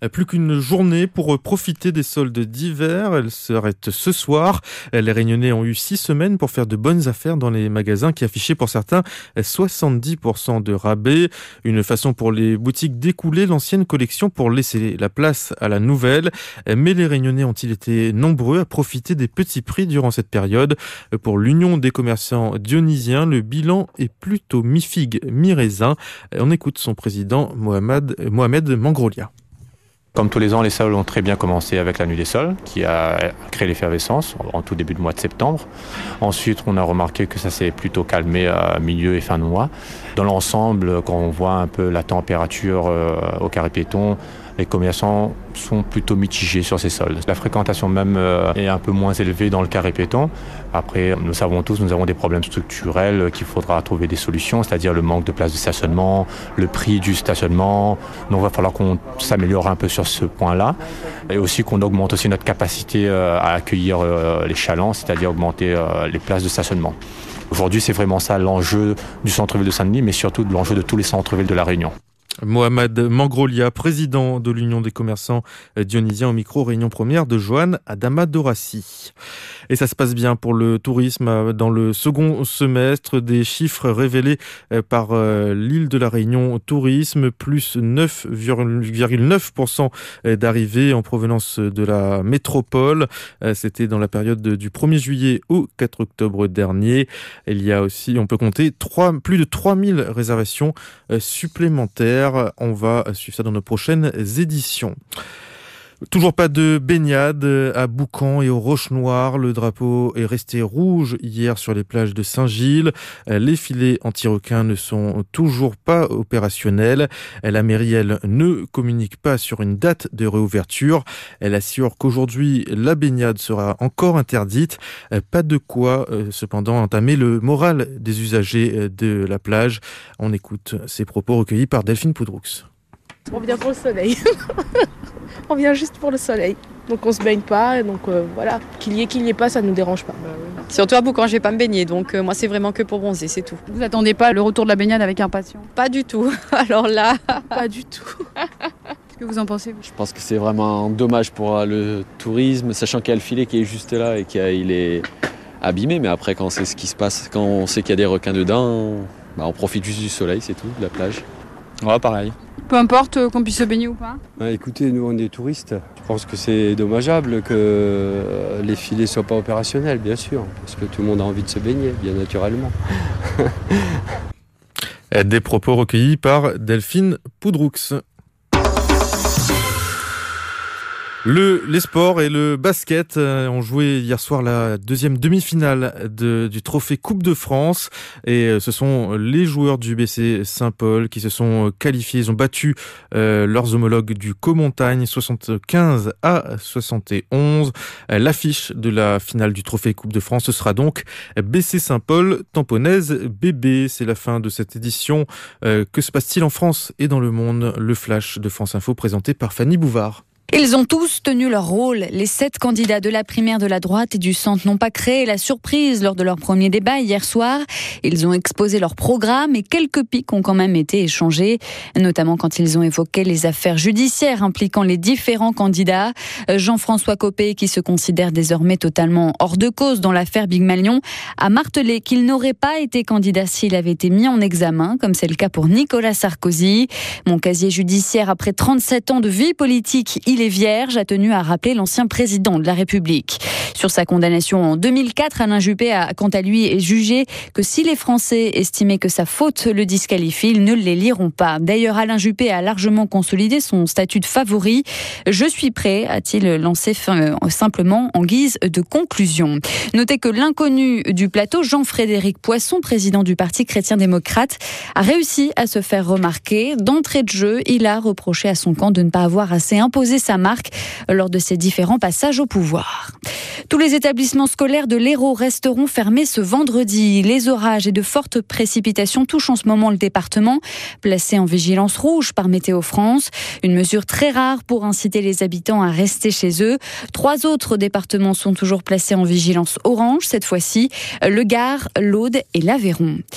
Plus qu'une journée pour profiter des soldes d'hiver. Elle s'arrête ce soir. Les Réunionnais ont eu 6 semaines pour faire de bonnes affaires dans les magasins qui affichaient pour certains 70% de rabais. Une façon pour les boutiques d'écouler l'ancienne collection pour laisser la place à la nouvelle. Mais les Réunionnais ont-ils été nombreux à profiter des petits prix durant cette période? Pour l'Union des commerçants dionysiens, le bilan est plutôt mi-figue, mi-raisin. On écoute son président Mohamed Mangrolia. Comme tous les ans, les soldes ont très bien commencé avec la nuit des soldes, qui a créé l'effervescence en tout début de mois de septembre. Ensuite, on a remarqué que ça s'est plutôt calmé à milieu et fin de mois. Dans l'ensemble, quand on voit un peu la température au carré piéton, les commerçants sont plutôt mitigés sur ces soldes. La fréquentation même est un peu moins élevée dans le carré piéton. Après, nous savons tous, nous avons des problèmes structurels qu'il faudra trouver des solutions, c'est-à-dire le manque de places de stationnement, le prix du stationnement. Donc il va falloir qu'on s'améliore un peu sur ce point-là. Et aussi qu'on augmente aussi notre capacité à accueillir les chalands, c'est-à-dire augmenter les places de stationnement. Aujourd'hui, c'est vraiment ça l'enjeu du centre-ville de Saint-Denis, mais surtout l'enjeu de tous les centres-villes de La Réunion. Mohamed Mangrolia, président de l'Union des commerçants dionysiens, au micro Réunion Première de Joanne Adama Dorassi. Et ça se passe bien pour le tourisme dans le second semestre. Des chiffres révélés par l'île de la Réunion Tourisme, plus 9,9% d'arrivées en provenance de la métropole. C'était dans la période du 1er juillet au 4 octobre dernier. Il y a aussi, on peut compter, plus de 3000 réservations supplémentaires. On va suivre ça dans nos prochaines éditions. Toujours pas de baignade à Boucan et aux Roches-Noires. Le drapeau est resté rouge hier sur les plages de Saint-Gilles. Les filets anti-requins ne sont toujours pas opérationnels. La mairie, elle, ne communique pas sur une date de réouverture. Elle assure qu'aujourd'hui, la baignade sera encore interdite. Pas de quoi, cependant, entamer le moral des usagers de la plage. On écoute ces propos recueillis par Delphine Poudroux. On vient pour le soleil. On vient juste pour le soleil. Donc on se baigne pas, donc voilà. Qu'il y ait pas, ça nous dérange pas. Surtout à Boucan, je vais pas me baigner, donc moi c'est vraiment que pour bronzer, c'est tout. Vous attendez pas le retour de la baignade avec impatience? Pas du tout. Alors là, pas du tout. Qu'est-ce que vous en pensez? Je pense que c'est vraiment dommage pour le tourisme, sachant qu'il y a le filet qui est juste là et qu'il est abîmé. Mais après, quand on sait ce qui se passe, quand on sait qu'il y a des requins dedans, on profite juste du soleil, c'est tout, de la plage. Ouais, pareil. Peu importe qu'on puisse se baigner ou pas? Écoutez, nous on est touristes. Je pense que c'est dommageable que les filets ne soient pas opérationnels, bien sûr, parce que tout le monde a envie de se baigner, bien naturellement. Des propos recueillis par Delphine Poudroux. Les sports et le basket ont joué hier soir la deuxième demi-finale du trophée Coupe de France, et ce sont les joueurs du BC Saint-Paul qui se sont qualifiés. Ils ont battu leurs homologues du Caux-Montagne 75-71. L'affiche de la finale du trophée Coupe de France, ce sera donc BC Saint-Paul Tamponnaise BB. C'est la fin de cette édition. Que se passe-t-il en France et dans le monde? Le flash de France Info présenté par Fanny Bouvard. Ils ont tous tenu leur rôle. Les 7 candidats de la primaire de la droite et du centre n'ont pas créé la surprise lors de leur premier débat hier soir. Ils ont exposé leur programme et quelques pics ont quand même été échangés, notamment quand ils ont évoqué les affaires judiciaires impliquant les différents candidats. Jean-François Copé, qui se considère désormais totalement hors de cause dans l'affaire Big Malion, a martelé qu'il n'aurait pas été candidat s'il avait été mis en examen, comme c'est le cas pour Nicolas Sarkozy. Mon casier judiciaire après 37 ans de vie politique, il est vierge, a tenu à rappeler l'ancien président de la République. Sur sa condamnation en 2004, Alain Juppé a quant à lui jugé que si les Français estimaient que sa faute le disqualifie, ils ne l'éliront pas. D'ailleurs, Alain Juppé a largement consolidé son statut de favori. Je suis prêt, a-t-il lancé simplement en guise de conclusion. Notez que l'inconnu du plateau, Jean-Frédéric Poisson, président du Parti chrétien-démocrate, a réussi à se faire remarquer. D'entrée de jeu, il a reproché à son camp de ne pas avoir assez imposé sa marque lors de ses différents passages au pouvoir. Tous les établissements scolaires de l'Hérault resteront fermés ce vendredi. Les orages et de fortes précipitations touchent en ce moment le département, placé en vigilance rouge par Météo France. Une mesure très rare pour inciter les habitants à rester chez eux. 3 autres départements sont toujours placés en vigilance orange, cette fois-ci le Gard, l'Aude et l'Aveyron.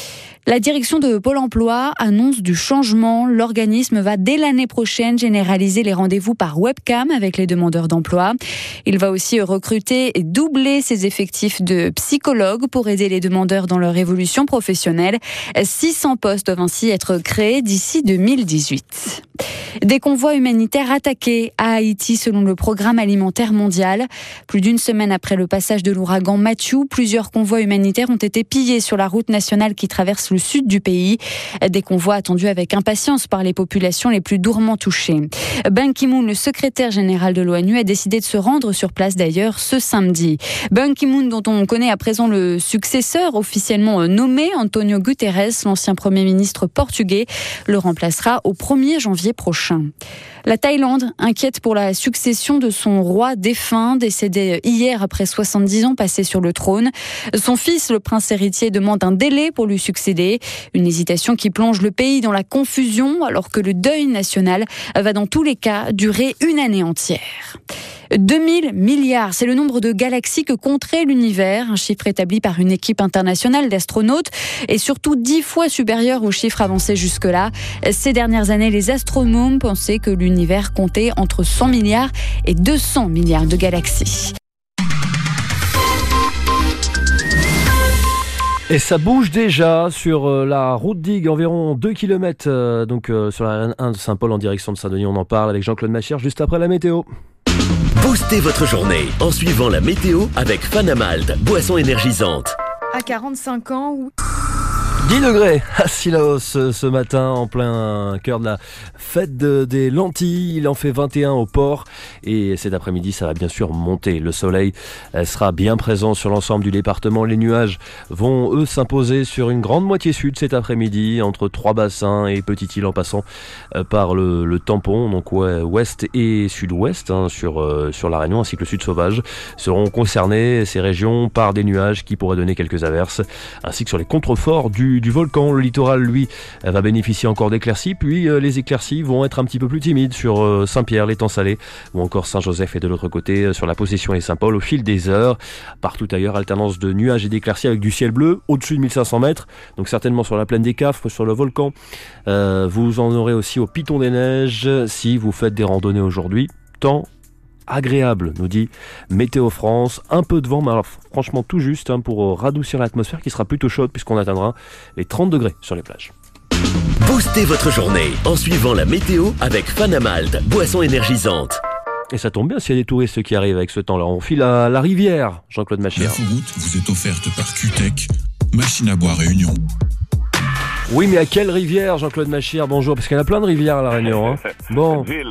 La direction de Pôle emploi annonce du changement. L'organisme va dès l'année prochaine généraliser les rendez-vous par webcam avec les demandeurs d'emploi. Il va aussi recruter et doubler ses effectifs de psychologues pour aider les demandeurs dans leur évolution professionnelle. 600 postes doivent ainsi être créés d'ici 2018. Des convois humanitaires attaqués à Haïti selon le Programme alimentaire mondial. Plus d'une semaine après le passage de l'ouragan Matthew, plusieurs convois humanitaires ont été pillés sur la route nationale qui traverse le sud du pays. Des convois attendus avec impatience par les populations les plus durement touchées. Ban Ki-moon, le secrétaire général de l'ONU, a décidé de se rendre sur place d'ailleurs ce samedi. Ban Ki-moon, dont on connaît à présent le successeur officiellement nommé, Antonio Guterres, l'ancien Premier ministre portugais, le remplacera au 1er janvier prochain. La Thaïlande inquiète pour la succession de son roi défunt, décédé hier après 70 ans passés sur le trône. Son fils, le prince héritier, demande un délai pour lui succéder. Une hésitation qui plonge le pays dans la confusion alors que le deuil national va dans tous les cas durer une année entière. 2000 milliards, c'est le nombre de galaxies que compterait l'univers, un chiffre établi par une équipe internationale d'astronautes et surtout 10 fois supérieur au chiffre avancé jusque-là. Ces dernières années, les astronomes pensaient que l'univers comptait entre 100 milliards et 200 milliards de galaxies. Et ça bouge déjà sur la route d'Ig, environ 2 km sur la RN1 de Saint-Paul en direction de Saint-Denis. On en parle avec Jean-Claude Machir juste après la météo. Boostez votre journée en suivant la météo avec Fanamalt, boisson énergisante. À 45 ans, 10 degrés à Sillaos ce matin en plein cœur de la fête des lentilles. Il en fait 21 au port et cet après-midi ça va bien sûr monter. Le soleil sera bien présent sur l'ensemble du département. Les nuages vont eux s'imposer sur une grande moitié sud cet après-midi entre Trois-Bassins et Petite-Île en passant par le tampon. Donc ouest et sud-ouest sur la Réunion ainsi que le sud sauvage seront concernés ces régions par des nuages qui pourraient donner quelques averses ainsi que sur les contreforts du volcan. Le littoral, lui, va bénéficier encore d'éclaircies, puis les éclaircies vont être un petit peu plus timides sur Saint-Pierre, l'étang salé, ou encore Saint-Joseph et de l'autre côté sur la Possession et Saint-Paul au fil des heures. Partout ailleurs, alternance de nuages et d'éclaircies avec du ciel bleu au-dessus de 1500 mètres, donc certainement sur la plaine des Cafres, sur le volcan. Vous en aurez aussi au Piton des Neiges si vous faites des randonnées aujourd'hui. Temps agréable, nous dit Météo France. Un peu de vent, mais alors franchement tout juste pour radoucir l'atmosphère qui sera plutôt chaude puisqu'on atteindra les 30 degrés sur les plages. Boostez votre journée en suivant la météo avec Fanamalt, boisson énergisante. Et ça tombe bien s'il y a des touristes qui arrivent avec ce temps-là. On file à la rivière, Jean-Claude Machir. L'inforoute vous est offerte par QTech, machine à boire Réunion. Oui, mais à quelle rivière, Jean-Claude Machir? Bonjour, parce qu'il y en a plein de rivières à La Réunion. Hein. Bon. Ville,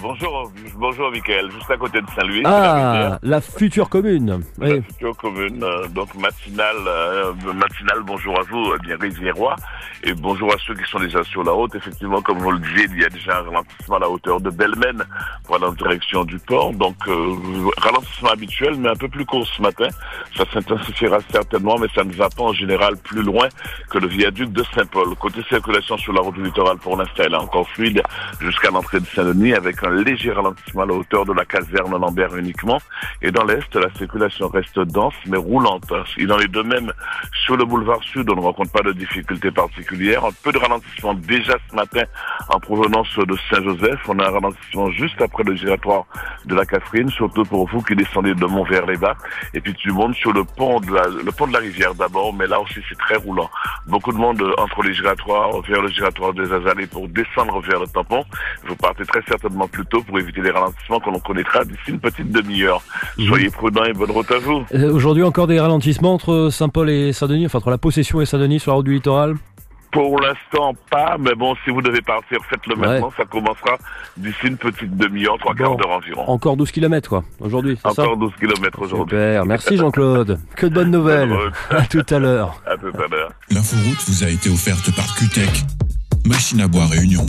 bonjour Mickaël, juste à côté de Saint-Louis. Ah, la future commune. Oui. La future commune, donc matinale, bonjour à vous, bien riviérois, et bonjour à ceux qui sont déjà sur la route. Effectivement, comme vous le disiez, il y a déjà un ralentissement à la hauteur de Belmen pour aller en direction du port, donc ralentissement habituel, mais un peu plus court ce matin. Ça s'intensifiera certainement, mais ça ne va pas en général plus loin que le viaduc de Saint-Paul. Côté circulation sur la route du littoral, pour l'instant, elle est encore fluide jusqu'à l'entrée de Saint-Denis avec un léger ralentissement à la hauteur de la caserne Lambert uniquement. Et dans l'Est, la circulation reste dense mais roulante. Il en est de même sur le boulevard Sud, on ne rencontre pas de difficultés particulières. Un peu de ralentissement déjà ce matin en provenance de Saint-Joseph. On a un ralentissement juste après le giratoire de la Catherine, surtout pour vous qui descendez de Mont-vers-les-Bas. Et puis tu montes sur le pont de la rivière d'abord, mais là aussi c'est très roulant. Beaucoup de monde entre les giratoires, vers le giratoire des Azalées pour descendre vers le tampon. Vous partez très certainement plus tôt pour éviter les ralentissements que l'on connaîtra d'ici une petite demi-heure. Soyez prudents et bonne route à vous. Aujourd'hui encore des ralentissements entre Saint-Paul et Saint-Denis, enfin entre la Possession et Saint-Denis sur la route du littoral? Pour l'instant, pas, mais bon, si vous devez partir, faites-le maintenant, ça commencera d'ici une petite demi-heure, 3 quarts d'heure environ. Encore 12 km, quoi, aujourd'hui, c'est ça? Encore 12 km aujourd'hui. Super, merci Jean-Claude. Que de bonnes nouvelles. À tout à l'heure. À tout à l'heure. L'inforoute vous a été offerte par QTech, machine à boire Réunion.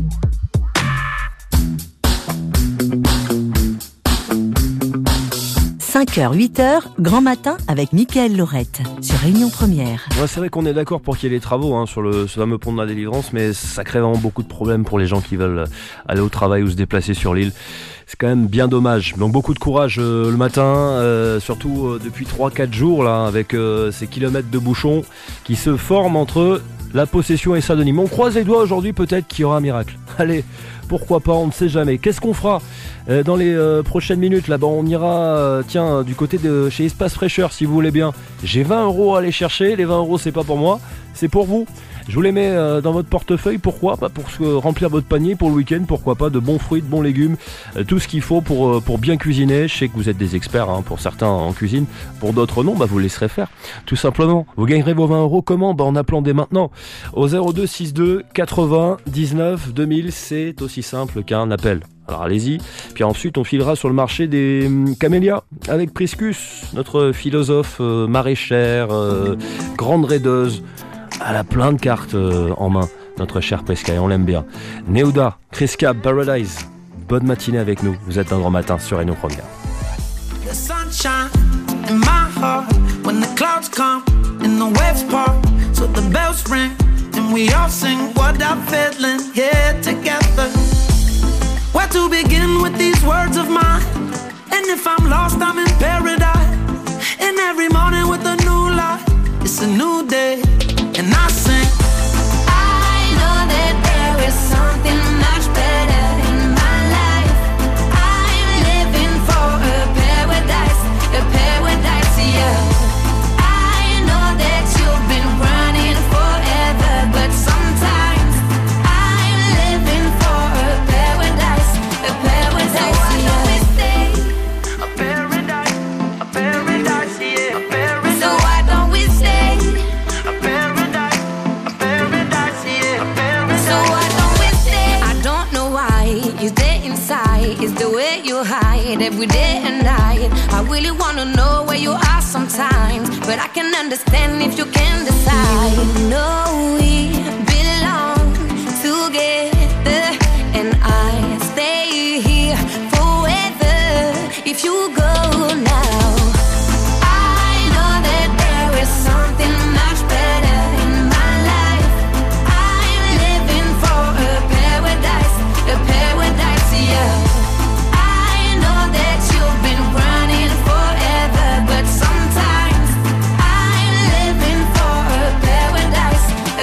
5h, 8h, grand matin avec Mickaël Laurette sur Réunion Première. Ouais, c'est vrai qu'on est d'accord pour qu'il y ait des travaux sur ce fameux pont de la Délivrance, mais ça crée vraiment beaucoup de problèmes pour les gens qui veulent aller au travail ou se déplacer sur l'île. C'est quand même bien dommage. Donc beaucoup de courage le matin, surtout depuis 3-4 jours là, avec ces kilomètres de bouchons qui se forment entre la possession est synonyme. On croise les doigts aujourd'hui, peut-être qu'il y aura un miracle. Allez, pourquoi pas, on ne sait jamais. Qu'est-ce qu'on fera dans les prochaines minutes? Là-bas, on ira du côté de chez Espace Fraîcheur, si vous voulez bien. J'ai 20 € à aller chercher. Les 20 €, c'est pas pour moi, c'est pour vous. Je vous les mets dans votre portefeuille. Pourquoi? Pour remplir votre panier pour le week-end. Pourquoi pas de bons fruits, de bons légumes, tout ce qu'il faut pour bien cuisiner. Je sais que vous êtes des experts, pour certains en cuisine, pour d'autres non, vous laisserez faire. Tout simplement. Vous gagnerez vos 20 € comment? En appelant dès maintenant au 02 62 80 19 2000. C'est aussi simple qu'un appel. Alors allez-y, puis ensuite on filera sur le marché des camélias avec Priscus, notre philosophe maraîchère, grande raideuse. Elle a plein de cartes en main, notre chère Prisca, et on l'aime bien. Neuda, Chris Cab, Paradise, bonne matinée avec nous. Vous êtes un grand matin sur Réunion Première. The sunshine in my heart when the clouds come and the waves part, so the bells ring and we all sing what I'm feeling here together. Where to begin with these words of mine? And if I'm lost, I'm in paradise. And every morning with a new light, it's a new day. And I sing, I know that there is something much better in my life. I'm living for a paradise, yeah. I know that you've been running forever, but sometimes I'm living for a paradise, yeah. So why don't we stay? A paradise, yeah. A paradise. So why don't we stay? A paradise, yeah. A paradise. So why don't we stay? I don't know why you stay inside. It's the way you hide every day and night. I really wanna know where you are sometimes, but I can understand if you can decide. You know we belong together, and I stay here forever. If you go now, I know that there is something much better in my life. I'm living for a paradise, yeah. I know that you've been running forever, but sometimes I'm living for a paradise,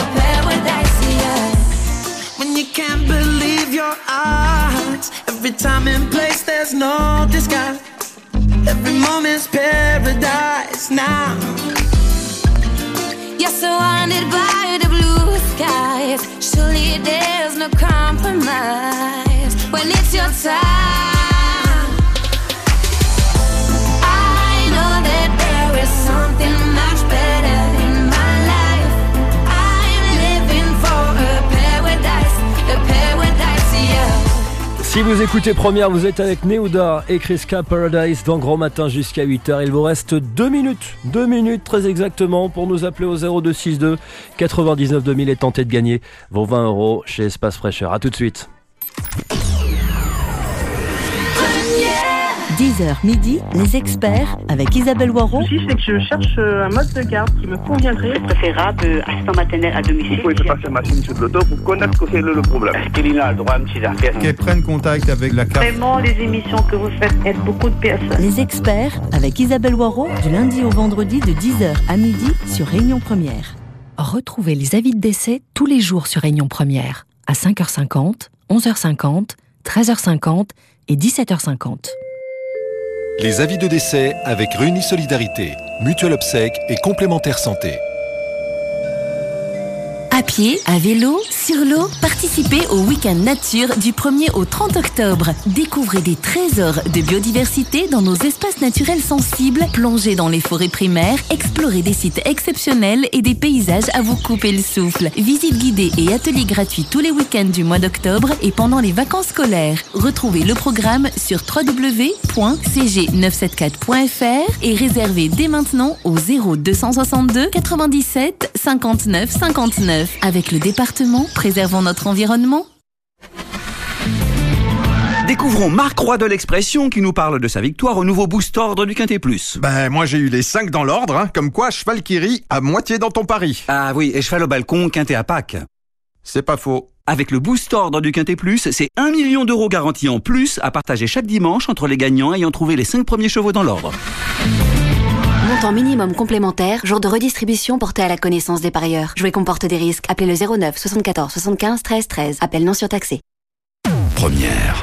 yeah. When you can't believe your eyes, every time and place there's no disguise. Every moment's paradise now. You're surrounded by the blue skies. Surely there's no compromise when it's your time. I know that there is something much better in my life. I'm living for a paradise, yeah. Si vous écoutez Première, vous êtes avec Neuda et Kriska Paradise dans Grand Matin jusqu'à 8h. Il vous reste 2 minutes très exactement pour nous appeler au 0262 99 2000 et tenter de gagner vos 20 € chez Espace Fraîcheur. A tout de suite. 10h midi, les experts avec Isabelle Waro. Le souci, c'est que je cherche un mode de garde qui me conviendrait. Préférable assistant maternel à domicile. Vous pouvez passer la machine sur le dos pour connaître que c'est le problème. Est-ce qu'il a le droit à une petite enquête? Qu'elle prenne contact avec la CAF. Vraiment, les émissions que vous faites aident beaucoup de personnes. Les experts avec Isabelle Waro du lundi au vendredi de 10h à midi sur Réunion Première. Retrouvez les avis de décès tous les jours sur Réunion Première à 5h50, 11h50, 13h50 et 17h50. Les avis de décès avec Réunis Solidarité, Mutuelle Obsèques et Complémentaire Santé. À pied, à vélo, sur l'eau, participez au Week-end Nature du 1er au 30 octobre. Découvrez des trésors de biodiversité dans nos espaces naturels sensibles, plongez dans les forêts primaires, explorez des sites exceptionnels et des paysages à vous couper le souffle. Visites guidées et ateliers gratuits tous les week-ends du mois d'octobre et pendant les vacances scolaires. Retrouvez le programme sur www.cg974.fr et réservez dès maintenant au 0262 97 59 59. Avec le département, préservons notre environnement. Découvrons Marc Roy de l'Expression qui nous parle de sa victoire au nouveau Boost Ordre du Quintet Plus. Moi j'ai eu les 5 dans l'ordre, comme quoi cheval qui rit à moitié dans ton pari. Ah oui, et cheval au balcon, Quintet à Pâques. C'est pas faux. Avec le Boost Ordre du Quintet Plus, c'est 1 million d'euros garantis en plus à partager chaque dimanche entre les gagnants ayant trouvé les 5 premiers chevaux dans l'ordre. Montant Montant minimum complémentaire, jour de redistribution porté à la connaissance des parieurs. Jouer comporte des risques. Appelez le 09 74 75 13 13. Appel non surtaxé. Première.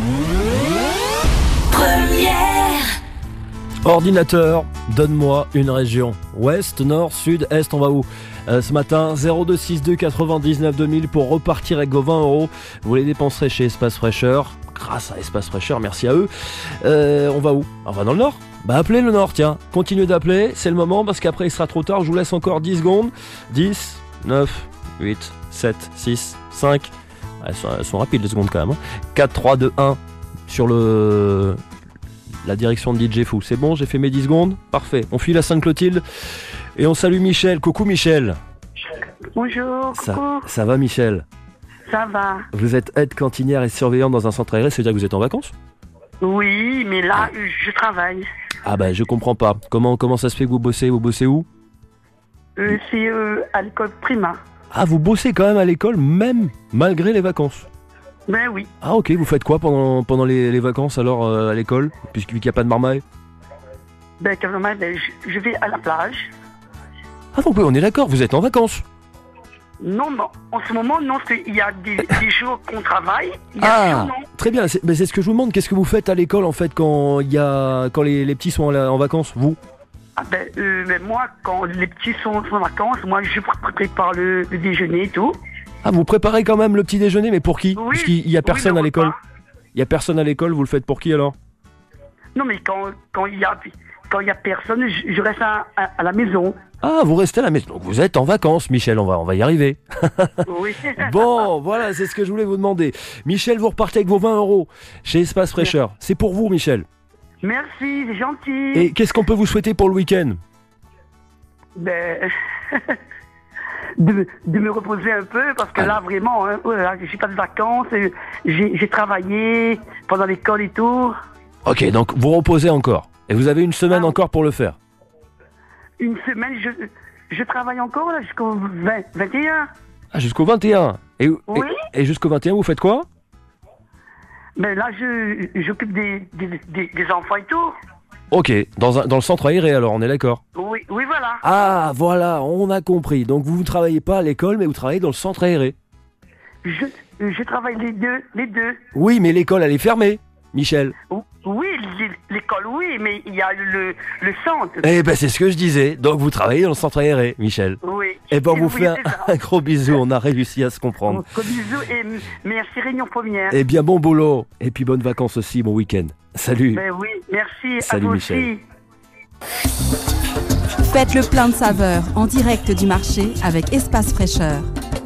Ordinateur, donne-moi une région. Ouest, nord, sud, est, on va où ce matin, 0262 99 2000 pour repartir avec vos 20 €. Vous les dépenserez chez Espace Fraîcheur. Grâce à Espace Fraîcheur, merci à eux. On va où? On va dans le nord. Bah appelez le nord, tiens. Continuez d'appeler, c'est le moment parce qu'après il sera trop tard. Je vous laisse encore 10 secondes. 10, 9, 8, 7, 6, 5. Elles sont rapides les secondes quand même. 4, 3, 2, 1 sur la direction de DJ Fou. C'est bon, j'ai fait mes 10 secondes. Parfait. On file à Sainte-Clotilde et on salue Michel. Coucou Michel. Bonjour, coucou. Ça va Michel? Ça va. Vous êtes aide cantinière et surveillant dans un centre aéré, c'est-à-dire que vous êtes en vacances? Oui, mais là, je travaille. Ah bah je comprends pas. Comment ça se fait que vous bossez? Vous bossez où? C'est à l'école primaire. Ah, vous bossez quand même à l'école, même malgré les vacances? Ben oui. Ah ok, vous faites quoi pendant les vacances alors à l'école, puisqu'il n'y a pas de marmaille? Ben quand même, je vais à la plage. Ah donc oui, on est d'accord, vous êtes en vacances? Non, en ce moment, non, il y a des jours qu'on travaille. Très bien, c'est ce que je vous demande. Qu'est-ce que vous faites à l'école en fait quand les petits sont en vacances, vous? Ah mais moi, quand les petits sont en vacances, moi je prépare le déjeuner et tout. Ah, vous préparez quand même le petit déjeuner, mais pour qui? Oui. Parce qu'il n'y a personne à l'école. Il n'y a personne à l'école, vous le faites pour qui alors? Non, mais quand il y a personne, je reste à la maison. Ah, vous restez à la maison. Donc vous êtes en vacances, Michel, on va y arriver. Oui. Bon, voilà, c'est ce que je voulais vous demander. Michel, vous repartez avec vos 20 € chez Espace Fraîcheur. C'est pour vous, Michel. Merci, c'est gentil. Et qu'est-ce qu'on peut vous souhaiter pour le week-end? De me reposer un peu, parce que là, vraiment, j'ai pas de vacances, j'ai travaillé pendant l'école et tout. Ok, donc vous reposez encore. Et vous avez une semaine encore pour le faire? Une semaine, je travaille encore là, jusqu'au 21. Ah, jusqu'au 21. Oui. Et jusqu'au 21, vous faites quoi? Ben là, j'occupe des enfants et tout. Ok, dans le centre aéré alors, on est d'accord? Oui, voilà. Ah, voilà, on a compris. Donc vous ne travaillez pas à l'école, mais vous travaillez dans le centre aéré. Je travaille les deux. Oui, mais l'école, elle est fermée, Michel. Oui, l'école, oui, mais il y a le centre. Eh ben, c'est ce que je disais. Donc vous travaillez dans le centre aéré, Michel. Oui. Eh ben, on vous fait un gros bisou, on a réussi à se comprendre. Gros bisous et merci Réunion Première. Eh bien, bon boulot. Et puis bonnes vacances aussi, bon week-end. Salut. Ben oui, merci. Salut, à vous Michel. aussi. Faites le plein de saveurs en direct du marché avec Espace Fraîcheur.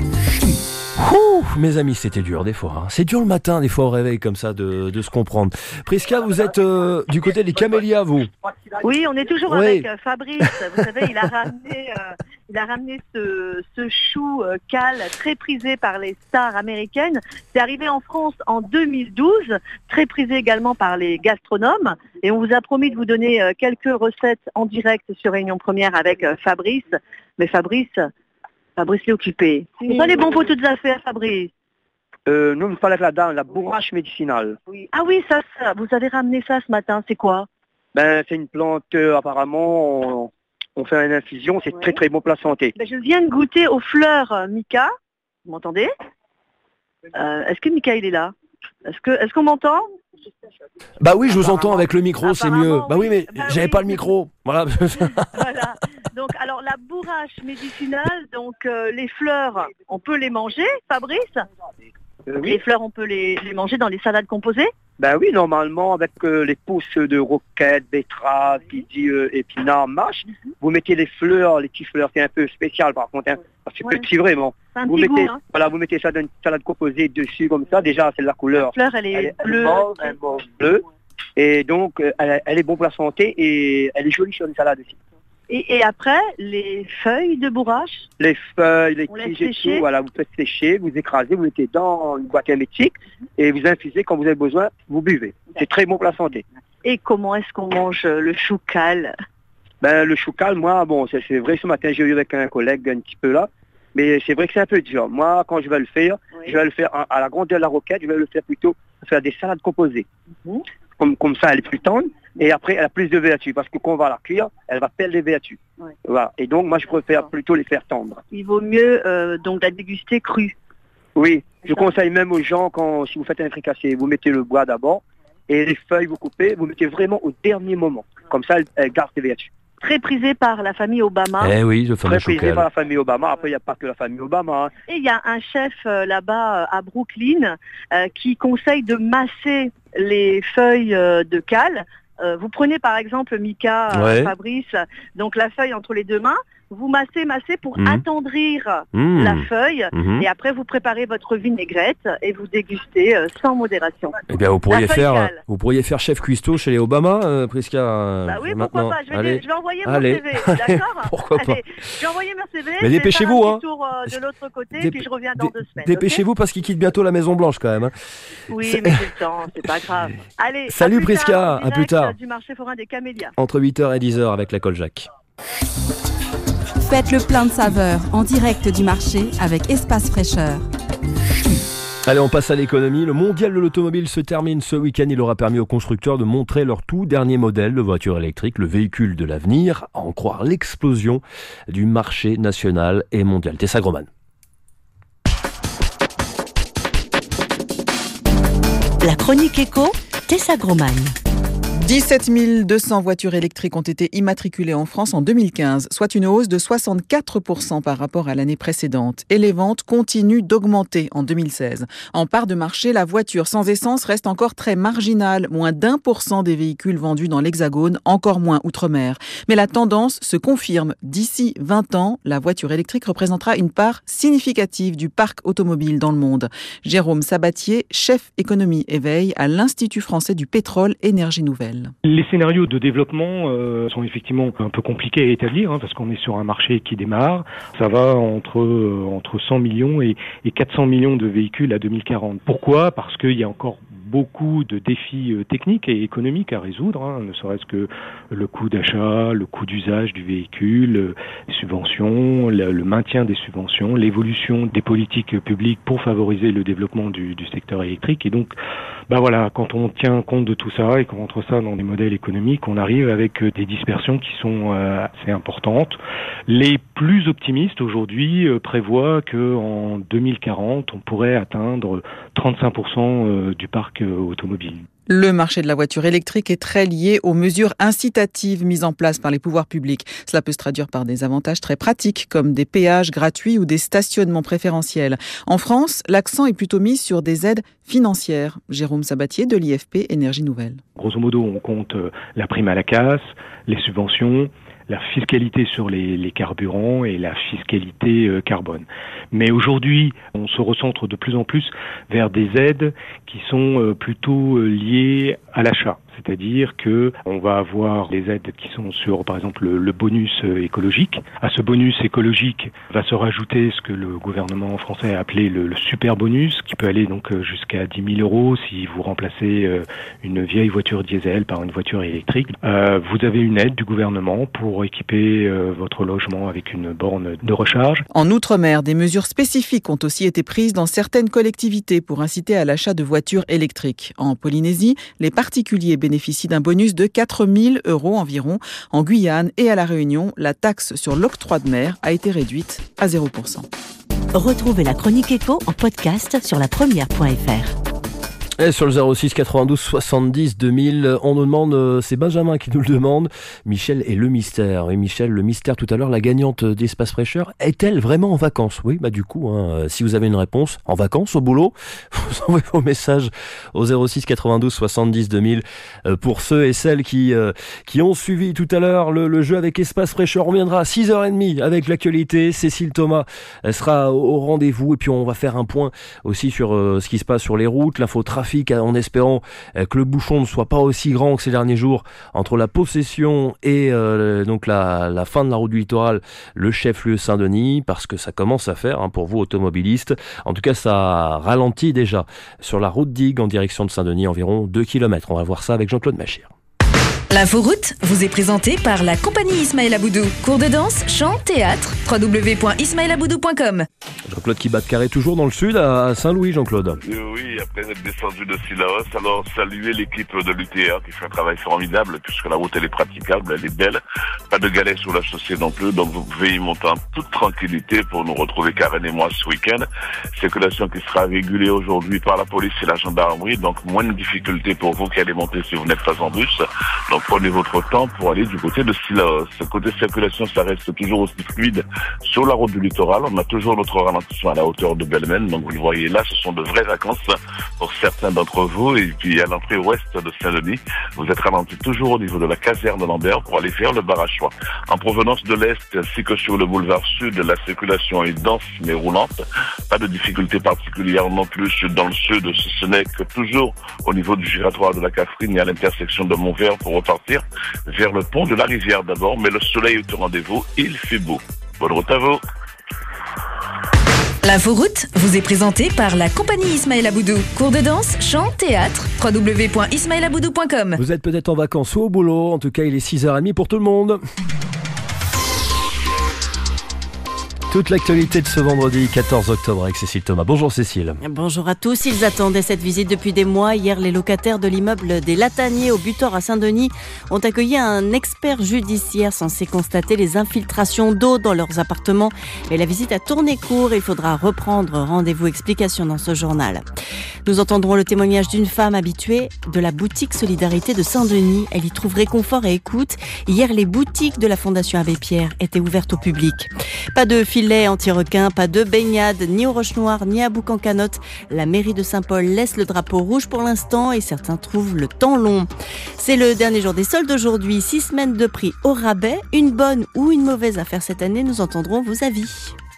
Mes amis, c'était dur des fois. Hein. C'est dur le matin, des fois au réveil comme ça, de se comprendre. Priska, vous êtes du côté des camélias, vous? Oui, on est toujours avec Fabrice. Vous savez, il a ramené ce chou cal très prisé par les stars américaines. C'est arrivé en France en 2012, très prisé également par les gastronomes. Et on vous a promis de vous donner quelques recettes en direct sur Réunion Première avec Fabrice. Mais Fabrice l'est occupé. C'est pas les bons pots toutes affaires, Fabrice. Nous, il fallait là-dedans, la bourrache médicinale. Oui. Ah oui, ça, vous avez ramené ça ce matin, c'est quoi? C'est une plante, apparemment, on fait une infusion, c'est très très bon pour la santé. Je viens de goûter aux fleurs Mika. Vous m'entendez? Est-ce que Mika, il est là? Est-ce qu'on m'entend? Bah oui, je vous entends avec le micro, c'est mieux. Bah oui, mais j'avais pas le micro. Voilà. Voilà. Donc, alors, la bourrache médicinale, donc les fleurs, on peut les manger, Fabrice? Oui. Les fleurs, on peut les manger dans les salades composées? Oui, normalement, avec les pousses de roquette, betterave, épinards, mâche, vous mettez les fleurs, les petites fleurs, c'est un peu spécial par contre, hein, parce que c'est petit vraiment. Vous mettez, vous mettez ça dans une salade composée dessus comme ça, déjà c'est la couleur. La fleur, elle est bleue. Un mauve bleu, et donc elle est bonne pour la santé et elle est jolie sur une salade aussi. Et après, les feuilles de bourrache? Les feuilles, les tiges et tout, voilà, vous faites sécher, vous écrasez, vous mettez dans une boîte hermétique et vous infusez quand vous avez besoin, vous buvez. C'est très bon pour la santé. Et comment est-ce qu'on mange le chou cal? Le chou cal, moi, c'est vrai, ce matin j'ai eu avec un collègue un petit peu là, mais c'est vrai que c'est un peu dur. Moi, quand je vais le faire, je vais le faire à la grandeur de la roquette, je vais le faire plutôt faire des salades composées. Comme ça, elle est plus tendre. Et après, elle a plus de vertus, parce que quand on va la cuire, elle va perdre les vertus. Ouais. Voilà. Et donc, moi, je préfère plutôt les faire tendre. Il vaut mieux donc la déguster crue. Oui, je conseille même aux gens, si vous faites un fricassé, vous mettez le bois d'abord, et les feuilles, vous coupez, vous mettez vraiment au dernier moment. Comme ça, elle garde ses vertus. Très prisé par la famille Obama. Eh oui, le fameux Très prisé chocal. par la famille Obama. Après, il n'y a pas que la famille Obama. Hein. Et il y a un chef là-bas à Brooklyn qui conseille de masser les feuilles de cale. Vous prenez par exemple Mika, Fabrice, donc la feuille entre les deux mains, vous massez pour attendrir la feuille et après vous préparez votre vinaigrette et vous dégustez sans modération. Eh bien, vous pourriez faire chef cuistot chez les Obama, Prisca. Bah oui, maintenant. pourquoi pas. Je vais envoyer mon Allez. CV, d'accord? Pourquoi pas. Je vais envoyer mon CV. Mais dépêchez-vous, hein. Tour de l'autre côté, puis je reviens dans 2 semaines. Dépêchez-vous parce qu'il quitte bientôt la Maison Blanche quand même. Hein. Oui, mais j'ai le temps, c'est pas grave. Allez. Salut Prisca, à plus tard. Du marché forain des Camélias. Entre 8h et 10h avec la Coljac. Faites le plein de saveurs en direct du marché avec Espace Fraîcheur. Allez, on passe à l'économie. Le mondial de l'automobile se termine ce week-end. Il aura permis aux constructeurs de montrer leur tout dernier modèle de voiture électrique, le véhicule de l'avenir, à en croire l'explosion du marché national et mondial. Tessa Groman. La chronique éco, Tessa Groman. 17 200 voitures électriques ont été immatriculées en France en 2015, soit une hausse de 64% par rapport à l'année précédente. Et les ventes continuent d'augmenter en 2016. En part de marché, la voiture sans essence reste encore très marginale, moins d'1% des véhicules vendus dans l'Hexagone, encore moins outre-mer. Mais la tendance se confirme. D'ici 20 ans, la voiture électrique représentera une part significative du parc automobile dans le monde. Jérôme Sabatier, chef économie éveil à l'Institut français du pétrole Énergie Nouvelle. Les scénarios de développement sont effectivement un peu compliqués à établir parce qu'on est sur un marché qui démarre. Ça va entre 100 millions et 400 millions de véhicules à 2040. Pourquoi ? Parce qu'il y a encore beaucoup de défis techniques et économiques à résoudre, ne serait-ce que le coût d'achat, le coût d'usage du véhicule, les subventions, le maintien des subventions, l'évolution des politiques publiques pour favoriser le développement du secteur électrique. Et donc, quand on tient compte de tout ça et qu'on rentre ça dans des modèles économiques, on arrive avec des dispersions qui sont assez importantes. Les plus optimistes aujourd'hui prévoient qu'en 2040, on pourrait atteindre 35% du parc automobile. Le marché de la voiture électrique est très lié aux mesures incitatives mises en place par les pouvoirs publics. Cela peut se traduire par des avantages très pratiques, comme des péages gratuits ou des stationnements préférentiels. En France, l'accent est plutôt mis sur des aides financières. Jérôme Sabatier de l'IFP Énergie Nouvelle. Grosso modo, on compte la prime à la casse, les subventions, la fiscalité sur les carburants et la fiscalité carbone. Mais aujourd'hui, on se recentre de plus en plus vers des aides qui sont plutôt liées à l'achat. C'est-à-dire que on va avoir des aides qui sont sur, par exemple, le bonus écologique. À ce bonus écologique va se rajouter ce que le gouvernement français a appelé le super bonus, qui peut aller donc jusqu'à 10 000 euros si vous remplacez une vieille voiture diesel par une voiture électrique. Vous avez une aide du gouvernement pour équiper votre logement avec une borne de recharge. En Outre-mer, des mesures spécifiques ont aussi été prises dans certaines collectivités pour inciter à l'achat de voitures électriques. En Polynésie, les particuliers bénéficient d'un bonus de 4 000 euros environ. En Guyane et à La Réunion, la taxe sur l'octroi de mer a été réduite à 0%. Retrouvez la chronique éco en podcast sur lapremière.fr. Et sur le 06 92 70 2000, on nous demande, c'est Benjamin qui nous le demande, Michel et le mystère. Oui, Michel, le mystère tout à l'heure, la gagnante d'Espace Fraîcheur, est-elle vraiment en vacances ? Oui, du coup, si vous avez une réponse, en vacances, au boulot, vous envoyez vos messages au 06 92 70 2000. Pour ceux et celles qui ont suivi tout à l'heure le jeu avec Espace Fraîcheur, on viendra à 6h30 avec l'actualité. Cécile Thomas sera au rendez-vous et puis on va faire un point aussi sur ce qui se passe sur les routes, l'infotrafic, en espérant que le bouchon ne soit pas aussi grand que ces derniers jours entre la possession et donc la fin de la route du littoral, le chef-lieu Saint-Denis, parce que ça commence à faire pour vous automobilistes. En tout cas, ça ralentit déjà sur la route d'Igues en direction de Saint-Denis, environ 2 km. On va voir ça avec Jean-Claude Machir. L'inforoute vous est présentée par la compagnie Ismaël Aboudou. Cours de danse, chant, théâtre, www.ismaelaboudou.com. Jean-Claude qui bat de carré toujours dans le sud à Saint-Louis, Jean-Claude. Oui, après être descendu de Sillaos, alors saluer l'équipe de l'UTA qui fait un travail formidable puisque la route elle est praticable, elle est belle, pas de galets sur la chaussée non plus, donc vous pouvez y monter en toute tranquillité pour nous retrouver Karen et moi ce week-end. Circulation qui sera régulée aujourd'hui par la police et la gendarmerie, donc moins de difficultés pour vous qui allez monter si vous n'êtes pas en bus. Donc prenez votre temps pour aller du côté de Sillaos. Côté circulation, ça reste toujours aussi fluide sur la route du littoral. On a toujours notre ralentissement à la hauteur de Belmen. Donc vous le voyez là, ce sont de vraies vacances pour certains d'entre vous. Et puis à l'entrée ouest de Saint-Denis, vous êtes ralenti toujours au niveau de la caserne de Lambert pour aller vers le Barachois. En provenance de l'est ainsi que sur le boulevard sud, la circulation est dense mais roulante. Pas de difficultés particulières non plus dans le sud. Ce n'est que toujours au niveau du giratoire de la Catherine et à l'intersection de Montvert pour repartir vers le pont de la rivière d'abord, mais le soleil est au rendez-vous, il fait beau. Bonne route à vous. L'inforoute vous est présentée par la compagnie Ismaël Aboudou. Cours de danse, chant, théâtre, www.ismaelaboudou.com. Vous êtes peut-être en vacances ou au boulot, en tout cas il est 6h30 pour tout le monde. Toute l'actualité de ce vendredi 14 octobre avec Cécile Thomas. Bonjour Cécile. Bonjour à tous. Ils attendaient cette visite depuis des mois. Hier, les locataires de l'immeuble des Lataniers au Butor à Saint-Denis ont accueilli un expert judiciaire censé constater les infiltrations d'eau dans leurs appartements. Mais la visite a tourné court. Il faudra reprendre rendez-vous explication dans ce journal. Nous entendrons le témoignage d'une femme habituée de la boutique Solidarité de Saint-Denis. Elle y trouve réconfort et écoute. Hier, les boutiques de la Fondation Abbé Pierre étaient ouvertes au public. Pas de filet anti-requin, pas de baignade, ni aux Roches-Noires, ni à Bouc-en-Canotte. La mairie de Saint-Paul laisse le drapeau rouge pour l'instant et certains trouvent le temps long. C'est le dernier jour des soldes aujourd'hui. 6 semaines de prix au rabais. Une bonne ou une mauvaise affaire cette année, nous entendrons vos avis.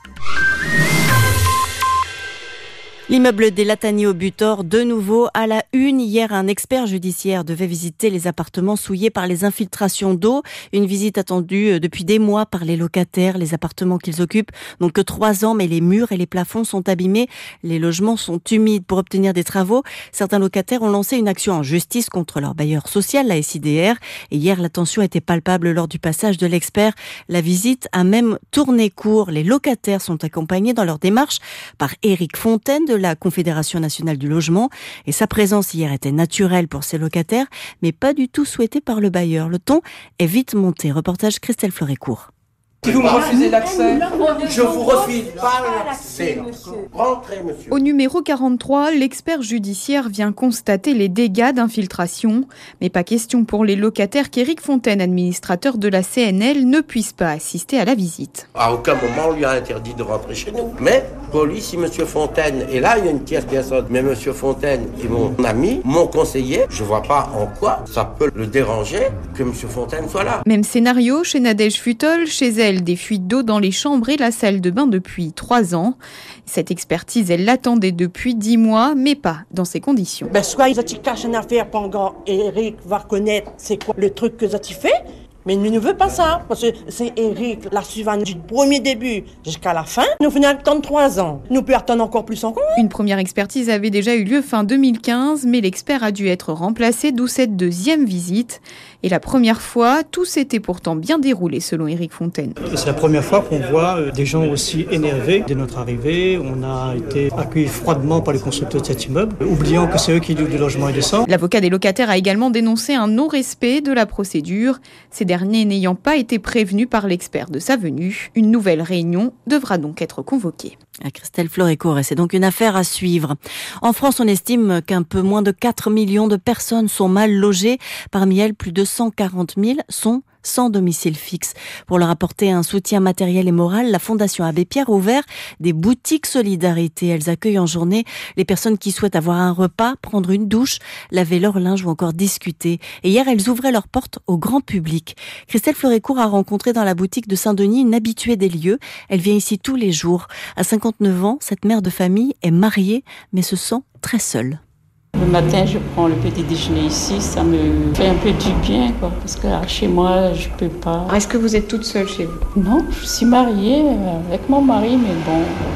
L'immeuble des Lataniers au Butor, de nouveau à la une. Hier, un expert judiciaire devait visiter les appartements souillés par les infiltrations d'eau. Une visite attendue depuis des mois par les locataires. Les appartements qu'ils occupent n'ont que 3 ans, mais les murs et les plafonds sont abîmés. Les logements sont humides. Pour obtenir des travaux, certains locataires ont lancé une action en justice contre leur bailleur social, la SIDR. Et hier, la tension était palpable lors du passage de l'expert. La visite a même tourné court. Les locataires sont accompagnés dans leur démarche par Éric Fontaine de la Confédération nationale du logement, et sa présence hier était naturelle pour ses locataires, mais pas du tout souhaitée par le bailleur. Le ton est vite monté. Reportage Christelle Fleuret-Court. Si vous me refusez l'accès, je vous refuse pas l'accès. Rentrez, monsieur. Au numéro 43, l'expert judiciaire vient constater les dégâts d'infiltration. Mais pas question pour les locataires qu'Éric Fontaine, administrateur de la CNL, ne puisse pas assister à la visite. À aucun moment, on lui a interdit de rentrer chez nous. Mais, police, si monsieur Fontaine est là, il y a une tierce personne. Mais monsieur Fontaine est mon ami, mon conseiller. Je vois pas en quoi ça peut le déranger que monsieur Fontaine soit là. Même scénario chez Nadège Futol, chez elle, des fuites d'eau dans les chambres et la salle de bain depuis 3 ans. Cette expertise, elle l'attendait depuis 10 mois, mais pas dans ces conditions. Soit ils ont caché une affaire pendant Eric va reconnaître c'est quoi le truc que ils ont fait. Mais nous ne veut pas ça, parce que c'est Eric, la suivante du premier début jusqu'à la fin. Nous venons attendre 3 ans. Nous pouvons attendre encore plus encore. Une première expertise avait déjà eu lieu fin 2015, mais l'expert a dû être remplacé, d'où cette deuxième visite. Et la première fois, tout s'était pourtant bien déroulé, selon Éric Fontaine. C'est la première fois qu'on voit des gens aussi énervés dès notre arrivée. On a été accueillis froidement par les constructeurs de cet immeuble, oubliant que c'est eux qui doutent du logement indécent. L'avocat des locataires a également dénoncé un non-respect de la procédure. Ces derniers n'ayant pas été prévenus par l'expert de sa venue. Une nouvelle réunion devra donc être convoquée. À Christelle Fleuret-Court, c'est donc une affaire à suivre. En France, on estime qu'un peu moins de 4 millions de personnes sont mal logées. Parmi elles, plus de 140 000 sont sans domicile fixe. Pour leur apporter un soutien matériel et moral, la Fondation Abbé Pierre a ouvert des boutiques Solidarité. Elles accueillent en journée les personnes qui souhaitent avoir un repas, prendre une douche, laver leur linge ou encore discuter. Et hier, elles ouvraient leurs portes au grand public. Christelle Fleuret-Court a rencontré dans la boutique de Saint-Denis une habituée des lieux. Elle vient ici tous les jours. À 59 ans, cette mère de famille est mariée, mais se sent très seule. Le matin, je prends le petit déjeuner ici, ça me fait un peu du bien, quoi, parce que chez moi, je peux pas. Est-ce que vous êtes toute seule chez vous? Non, je suis mariée avec mon mari, mais bon,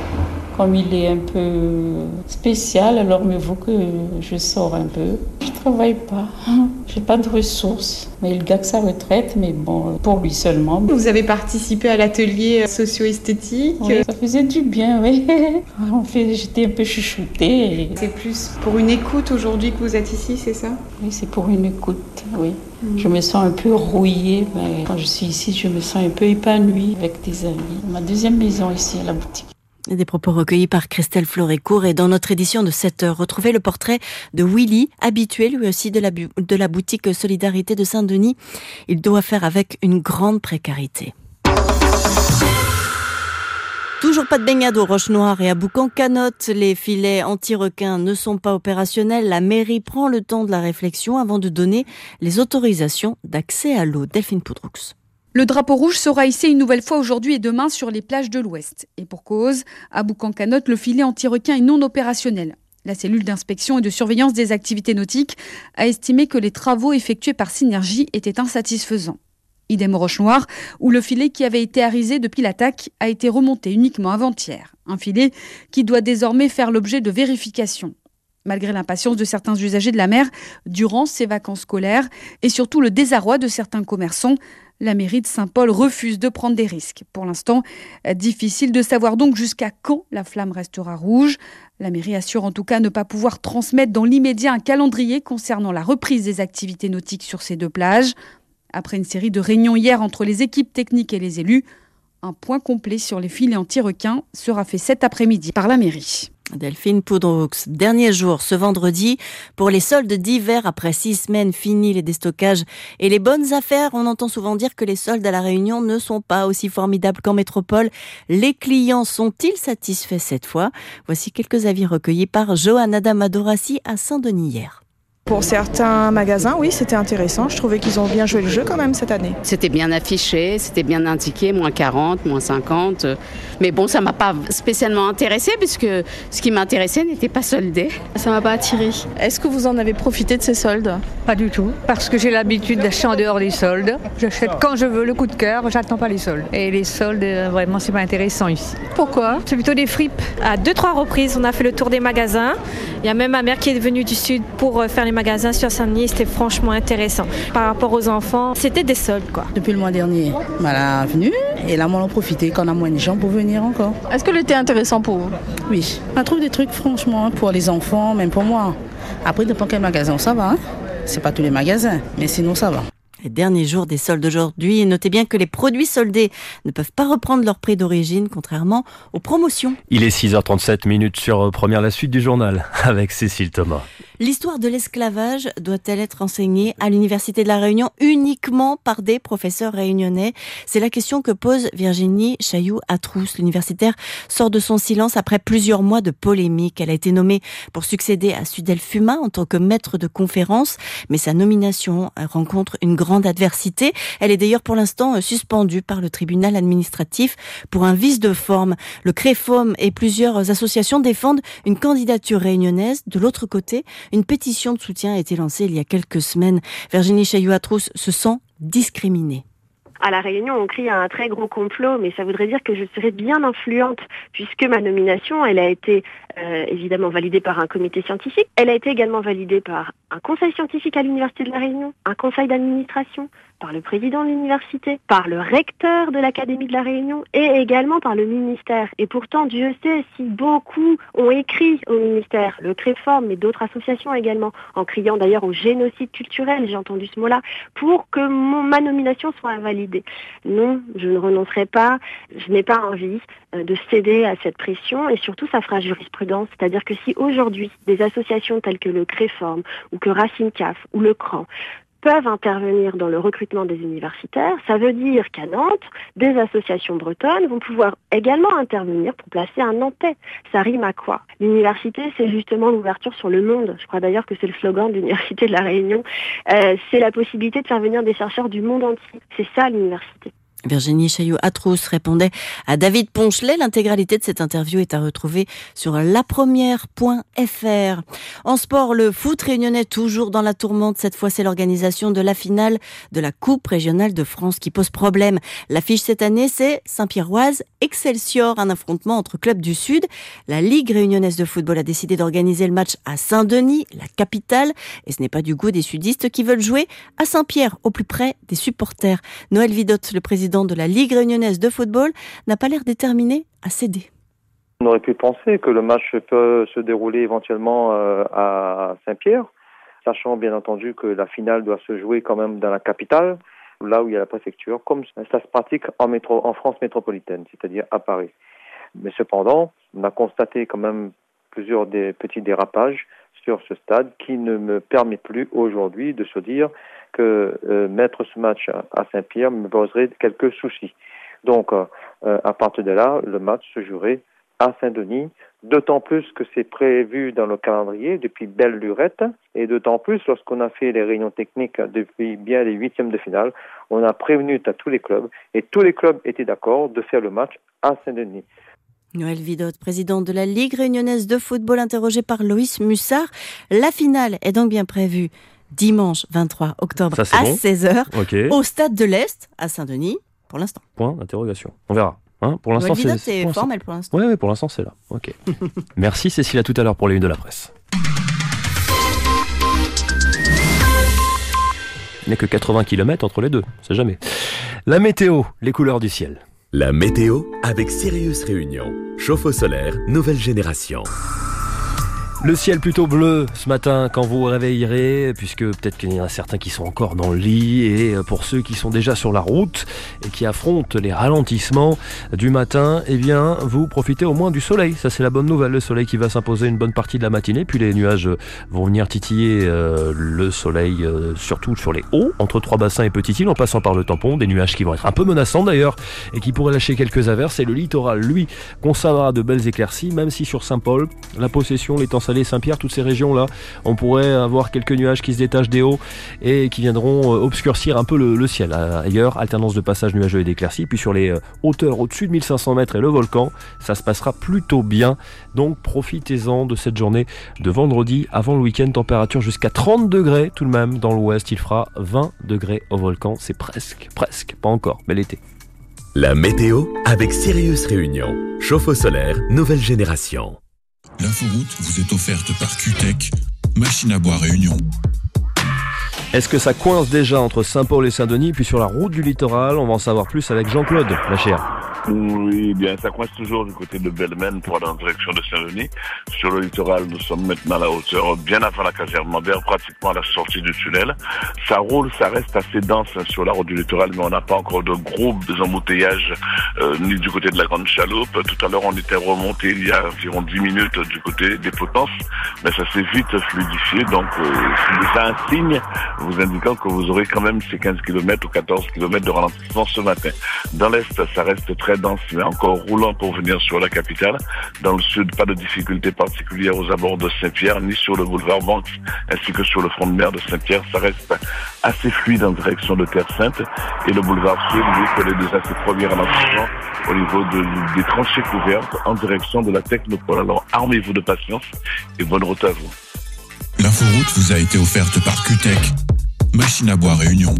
Comme il est un peu spécial, alors mieux vaut que je sors un peu. Je travaille pas, j'ai pas de ressources. Mais il gagne sa retraite, mais bon, pour lui seulement. Vous avez participé à l'atelier socio-esthétique. Oui, ça faisait du bien, oui. J'étais un peu chouchoutée. C'est plus pour une écoute aujourd'hui que vous êtes ici, c'est ça? Oui, c'est pour une écoute, oui. Je me sens un peu rouillée, mais quand je suis ici, je me sens un peu épanouie avec des amis. Ma deuxième maison ici à la boutique. Des propos recueillis par Christelle Florécourt, et dans notre édition de 7h, retrouvez le portrait de Willy, habitué lui aussi de la boutique Solidarité de Saint-Denis. Il doit faire avec une grande précarité. Toujours pas de baignade aux Roches-Noires et à Boucan-Canotte. Les filets anti-requins ne sont pas opérationnels. La mairie prend le temps de la réflexion avant de donner les autorisations d'accès à l'eau. Delphine Poudroux. Le drapeau rouge sera hissé une nouvelle fois aujourd'hui et demain sur les plages de l'Ouest. Et pour cause, à Boucan-Canotte, le filet anti-requin est non opérationnel. La cellule d'inspection et de surveillance des activités nautiques a estimé que les travaux effectués par Synergie étaient insatisfaisants. Idem aux Roches-Noires, où le filet qui avait été arisé depuis l'attaque a été remonté uniquement avant-hier. Un filet qui doit désormais faire l'objet de vérifications. Malgré l'impatience de certains usagers de la mer durant ces vacances scolaires et surtout le désarroi de certains commerçants, la mairie de Saint-Paul refuse de prendre des risques. Pour l'instant, difficile de savoir donc jusqu'à quand la flamme restera rouge. La mairie assure en tout cas ne pas pouvoir transmettre dans l'immédiat un calendrier concernant la reprise des activités nautiques sur ces deux plages. Après une série de réunions hier entre les équipes techniques et les élus, un point complet sur les filets anti-requins sera fait cet après-midi par la mairie. Delphine Poudroux, dernier jour ce vendredi pour les soldes d'hiver après 6 semaines, fini les déstockages et les bonnes affaires. On entend souvent dire que les soldes à La Réunion ne sont pas aussi formidables qu'en métropole. Les clients sont-ils satisfaits cette fois? Voici quelques avis recueillis par Johanna Damadorassi à Saint-Denis hier. Pour certains magasins, oui, c'était intéressant. Je trouvais qu'ils ont bien joué le jeu quand même cette année. C'était bien affiché, c'était bien indiqué, moins 40, moins 50. Mais bon, ça ne m'a pas spécialement intéressée puisque ce qui m'intéressait n'était pas soldé. Ça ne m'a pas attiré. Est-ce que vous en avez profité de ces soldes? Pas du tout, parce que j'ai l'habitude d'acheter en dehors des soldes. J'achète quand je veux le coup de cœur, j'attends pas les soldes. Et les soldes, vraiment, c'est pas intéressant ici. Pourquoi? C'est plutôt des fripes. À 2-3 reprises, on a fait le tour des magasins. Il y a même ma mère qui est venue du sud pour faire les magasins sur Saint-Denis, c'était franchement intéressant. Par rapport aux enfants, c'était des soldes quoi. Depuis le mois dernier, la venue et là, on en a profité quand on a moins de gens pour venir encore. Est-ce que l'été est intéressant pour vous? Oui, on trouve des trucs franchement pour les enfants, même pour moi. Après, dépend quel magasin, ça va. C'est pas tous les magasins, mais sinon ça va. Les derniers jours des soldes aujourd'hui, notez bien que les produits soldés ne peuvent pas reprendre leur prix d'origine, contrairement aux promotions. Il est 6h37 sur Première, la suite du journal, avec Cécile Thomas. L'histoire de l'esclavage doit-elle être enseignée à l'Université de La Réunion uniquement par des professeurs réunionnais? C'est la question que pose Virginie Chailloux-Atrousse. L'universitaire sort de son silence après plusieurs mois de polémique. Elle a été nommée pour succéder à Sudel Fuma en tant que maître de conférence, mais sa nomination rencontre une grande adversité. Elle est d'ailleurs pour l'instant suspendue par le tribunal administratif pour un vice de forme. Le CREFOM et plusieurs associations défendent une candidature réunionnaise. De l'autre côté, une pétition de soutien a été lancée il y a quelques semaines. Virginie Chailloux-Atrousse se sent discriminée. À La Réunion, on crie à un très gros complot, mais ça voudrait dire que je serais bien influente, puisque ma nomination, elle a été évidemment validée par un comité scientifique. Elle a été également validée par un conseil scientifique à l'Université de La Réunion, un conseil d'administration, par le président de l'université, par le recteur de l'Académie de La Réunion et également par le ministère. Et pourtant, Dieu sait si beaucoup ont écrit au ministère, le CREFOM, mais d'autres associations également, en criant d'ailleurs au génocide culturel, j'ai entendu ce mot-là, pour que ma nomination soit invalidée. Non, je ne renoncerai pas, je n'ai pas envie de céder à cette pression et surtout ça fera jurisprudence, c'est-à-dire que si aujourd'hui des associations telles que le CREFOM ou que Racine CAF ou le CRAN peuvent intervenir dans le recrutement des universitaires, ça veut dire qu'à Nantes, des associations bretonnes vont pouvoir également intervenir pour placer un Nantais. Ça rime à quoi? L'université, c'est justement l'ouverture sur le monde. Je crois d'ailleurs que c'est le slogan de l'Université de La Réunion. C'est la possibilité de faire venir des chercheurs du monde entier. C'est ça l'université. Virginie Chaillot-Atrous répondait à David Ponchelet. L'intégralité de cette interview est à retrouver sur lapremière.fr. En sport, le foot réunionnais toujours dans la tourmente. Cette fois, c'est l'organisation de la finale de la Coupe régionale de France qui pose problème. L'affiche cette année, c'est Saint-Pierroise Excelsior, un affrontement entre clubs du Sud. La Ligue réunionnaise de football a décidé d'organiser le match à Saint-Denis, la capitale. Et ce n'est pas du goût des sudistes qui veulent jouer à Saint-Pierre, au plus près des supporters. Noël Vidotte, le président de la Ligue réunionnaise de football, n'a pas l'air déterminé à céder. On aurait pu penser que le match peut se dérouler éventuellement à Saint-Pierre, sachant bien entendu que la finale doit se jouer quand même dans la capitale, là où il y a la préfecture, comme ça se pratique en France métropolitaine, c'est-à-dire à Paris. Mais cependant, on a constaté quand même plusieurs des petits dérapages sur ce stade qui ne me permet plus aujourd'hui de se dire que mettre ce match à Saint-Pierre me poserait quelques soucis. Donc, à partir de là, le match se jouerait à Saint-Denis, d'autant plus que c'est prévu dans le calendrier depuis belle lurette, et d'autant plus lorsqu'on a fait les réunions techniques depuis bien les 8e de finale, on a prévenu à tous les clubs, et tous les clubs étaient d'accord de faire le match à Saint-Denis. Noël Vidotte, président de la Ligue réunionnaise de football, interrogé par Loïs Mussard. La finale est donc bien prévue dimanche 23 octobre à 16h au Stade de l'Est à Saint-Denis pour l'instant. Point d'interrogation. On verra. Pour l'instant, Noël Vidotte, c'est formel pour l'instant. Oui, pour l'instant, c'est là. Ok. Merci Cécile, à tout à l'heure pour les Unes de la presse. Il n'y a que 80 km entre les deux, c'est jamais. La météo, les couleurs du ciel. La météo avec Sirius Réunion. Chauffe-eau solaire, nouvelle génération. Le ciel plutôt bleu ce matin quand vous vous réveillerez, puisque peut-être qu'il y en a certains qui sont encore dans le lit, et pour ceux qui sont déjà sur la route et qui affrontent les ralentissements du matin, eh bien vous profitez au moins du soleil. Ça c'est la bonne nouvelle, le soleil qui va s'imposer une bonne partie de la matinée, puis les nuages vont venir titiller le soleil surtout sur les hauts, entre Trois-Bassins et Petite-Île, en passant par le tampon, des nuages qui vont être un peu menaçants d'ailleurs et qui pourraient lâcher quelques averses, et le littoral lui conservera de belles éclaircies, même si sur Saint-Paul, la Possession, l'étang salé, Saint-Pierre, toutes ces régions-là, on pourrait avoir quelques nuages qui se détachent des hauts et qui viendront obscurcir un peu le ciel. Ailleurs, alternance de passages nuageux et d'éclaircies. Puis sur les hauteurs au-dessus de 1500 mètres et le volcan, ça se passera plutôt bien. Donc profitez-en de cette journée de vendredi avant le week-end. Température jusqu'à 30 degrés tout de même dans l'ouest. Il fera 20 degrés au volcan. C'est presque, pas encore, mais l'été. La météo avec Sirius Réunion. Chauffe-eau solaire, nouvelle génération. L'inforoute vous est offerte par QTech, machine à bois Réunion. Est-ce que ça coince déjà entre Saint-Paul et Saint-Denis? Puis sur la route du littoral, on va en savoir plus avec Jean-Claude, la chère. Oui, bien, ça coince toujours du côté de Belmen pour aller en direction de Saint-Denis. Sur le littoral, nous sommes maintenant à la hauteur, bien avant la caserne Mambert, pratiquement à la sortie du tunnel. Ça roule, ça reste assez dense sur la route du littoral, mais on n'a pas encore de gros embouteillages, ni du côté de la Grande Chaloupe. Tout à l'heure, on était remonté il y a environ 10 minutes du côté des Potences, mais ça s'est vite fluidifié, donc c'est déjà un signe vous indiquant que vous aurez quand même ces 15 km ou 14 km de ralentissement ce matin. Dans l'Est, ça reste très dense, mais encore roulant pour venir sur la capitale. Dans le Sud, pas de difficultés particulières aux abords de Saint-Pierre, ni sur le boulevard Banks, ainsi que sur le front de mer de Saint-Pierre. Ça reste assez fluide en direction de Terre-Sainte. Et le boulevard Sud, lui, connaît déjà ses premiers ralentissements au niveau des tranchées couvertes en direction de la Technopole. Alors, armez-vous de patience et bonne route à vous. L'inforoute vous a été offerte par QTech, machine à bois Réunion.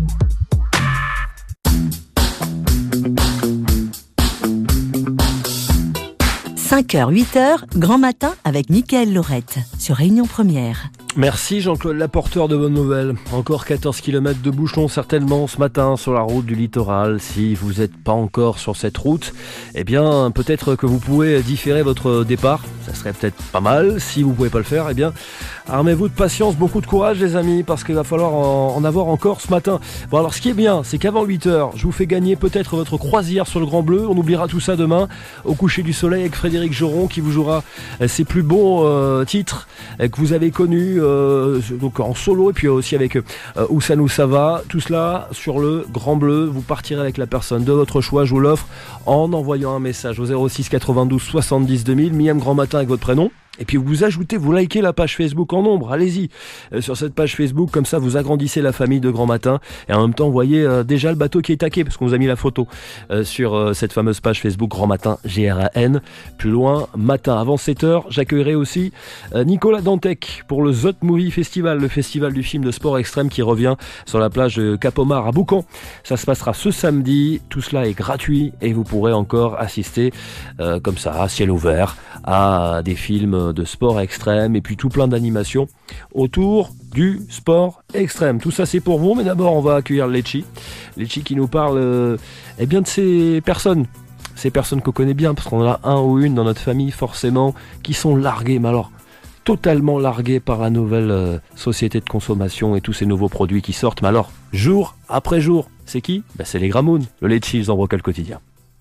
5h, 8h, grand matin avec Mickaël Laurette sur Réunion Première. Merci Jean-Claude, l'apporteur de bonnes nouvelles. Encore 14 km de bouchons certainement ce matin sur la route du littoral. Si vous n'êtes pas encore sur cette route, eh bien peut-être que vous pouvez différer votre départ. Ça serait peut-être pas mal. Si vous ne pouvez pas le faire, eh bien armez-vous de patience, beaucoup de courage les amis, parce qu'il va falloir en avoir encore ce matin. Bon alors ce qui est bien, c'est qu'avant 8h, je vous fais gagner peut-être votre croisière sur le Grand Bleu. On oubliera tout ça demain au coucher du soleil avec Frédéric Joron qui vous jouera ses plus beaux titres que vous avez connus. Donc en solo et puis aussi avec Où ça nous ça va, tout cela sur le Grand Bleu. Vous partirez avec la personne de votre choix, je vous l'offre en envoyant un message au 06 92 70 2000, Miam Grand Matin avec votre prénom Et puis vous ajoutez, vous likez la page Facebook en nombre, allez-y sur cette page Facebook, comme ça vous agrandissez la famille de Grand Matin et en même temps vous voyez déjà le bateau qui est taqué parce qu'on vous a mis la photo sur cette fameuse page Facebook Grand Matin GRAN. Plus loin, matin avant 7h, j'accueillerai aussi Nicolas Dantec pour le Zot Movie Festival, le festival du film de sport extrême qui revient sur la plage de Cap-Omar à Boucan. Ça se passera ce samedi, tout cela est gratuit et vous pourrez encore assister comme ça à ciel ouvert à des films de sport extrême et puis tout plein d'animations autour du sport extrême. Tout ça c'est pour vous, mais d'abord on va accueillir Letchi qui nous parle de ces personnes qu'on connaît bien parce qu'on en a un ou une dans notre famille forcément qui sont larguées, mais alors totalement larguées par la nouvelle société de consommation et tous ces nouveaux produits qui sortent, mais alors jour après jour. C'est qui ? C'est les Gramoun, le Letchi, ils envoient le quotidien.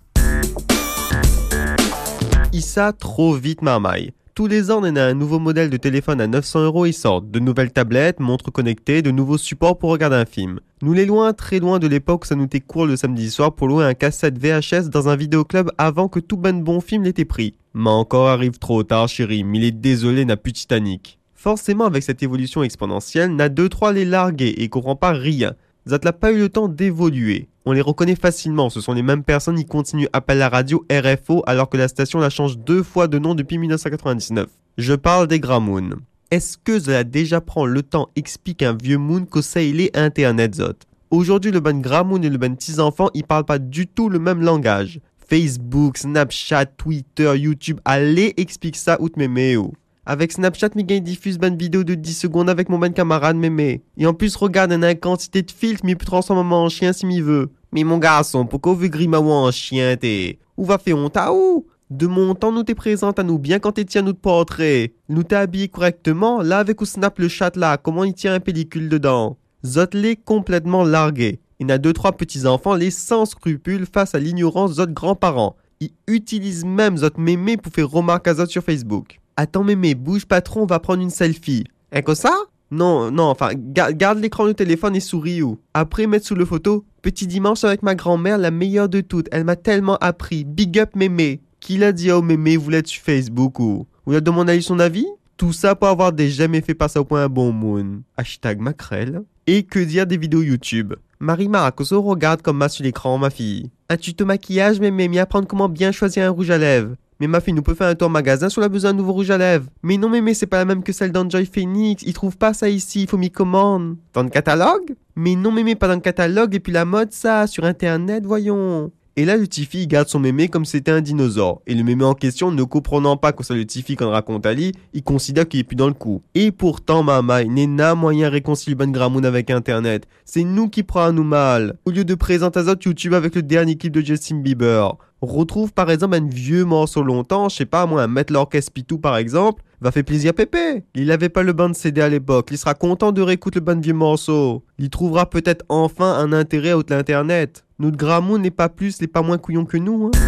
Issa trop vite marmaille. Tous les ans, on a un nouveau modèle de téléphone à 900 €, ils sortent. De nouvelles tablettes, montres connectées, de nouveaux supports pour regarder un film. Nous les loin, très loin de l'époque où ça nous était court le samedi soir pour louer un cassette VHS dans un vidéoclub avant que tout ben bon film l'était pris. Mais encore arrive trop tard, chérie, mais il est désolé, n'a plus Titanic. Forcément, avec cette évolution exponentielle, n'a 2-3 les largués et comprend pas rien. Zat n'a pas eu le temps d'évoluer. On les reconnaît facilement, ce sont les mêmes personnes qui continuent à appeler la radio RFO alors que la station la change 2 fois de nom depuis 1999. Je parle des Gramoun. Est-ce que cela déjà prend le temps explique un vieux moon qu'au ça il est internet zot. Aujourd'hui le ban Gramoun et le ban petits enfants ils parlent pas du tout le même langage. Facebook, Snapchat, Twitter, YouTube, allez explique ça out méméo. Avec Snapchat, mi gagne diffuse ban vidéo de 10 secondes avec mon ban camarade mémé. Et en plus, regarde, on a une quantité de filtres, mi peut transformer maman en chien si mi veut. Mais mon garçon, pourquoi vous grimaou en chien t'es? Où va faire honte à où? De mon temps, nous t'es présente à nous bien quand t'es tiens nous de portrait. Nous t'es habillé correctement, là avec où snap le chat là, comment il tient un pellicule dedans. Zot les complètement largué. Il y a 2-3 petits enfants, les sans scrupules face à l'ignorance zot grands-parents. Ils utilisent même zot mémé pour faire remarque à zot sur Facebook. Attends mémé, bouge patron, on va prendre une selfie. Hein que ça? Non, enfin, garde l'écran du téléphone et souris ou. Après mettre sous le photo, petit dimanche avec ma grand-mère, la meilleure de toutes, elle m'a tellement appris, big up mémé. Qui l'a dit à mémé, vous l'êtes sur Facebook ou? Vous lui a demandé son avis? Tout ça pour avoir des jamais fait passer au point un bon moon. Hashtag Macrel. Et que dire des vidéos YouTube? Marie-Mara, que ça regarde comme ma sur l'écran, ma fille. Un tuto maquillage, mémé, m'y apprendre comment bien choisir un rouge à lèvres. Mais ma fille, nous peut faire un tour en magasin si on a besoin d'un nouveau rouge à lèvres. Mais non, mémé, c'est pas la même que celle d'Enjoy Phoenix. Ils trouvent pas ça ici, il faut m'y commande. Dans le catalogue? Mais non, mémé, pas dans le catalogue. Et puis la mode, ça, sur internet, voyons. Et là, le Tifi, il garde son mémé comme si c'était un dinosaure. Et le mémé en question, ne comprenant pas que ça le Tifi qu'on raconte à lui, il considère qu'il est plus dans le coup. Et pourtant, maman, il n'est pas moyen de réconcilier Ben Gramoun avec internet. C'est nous qui prenons nous mal. Au lieu de présenter à YouTube avec le dernier clip de Justin Bieber. On retrouve par exemple un vieux morceau longtemps, je sais pas moi, un Mettre l'orchestre Pitou par exemple, va faire plaisir Pépé. Il avait pas le ban de CD à l'époque, il sera content de réécouter le ban de vieux morceau. Il trouvera peut-être enfin un intérêt à l'internet. Notre Gramoun n'est pas plus, n'est pas moins couillon que nous, hein.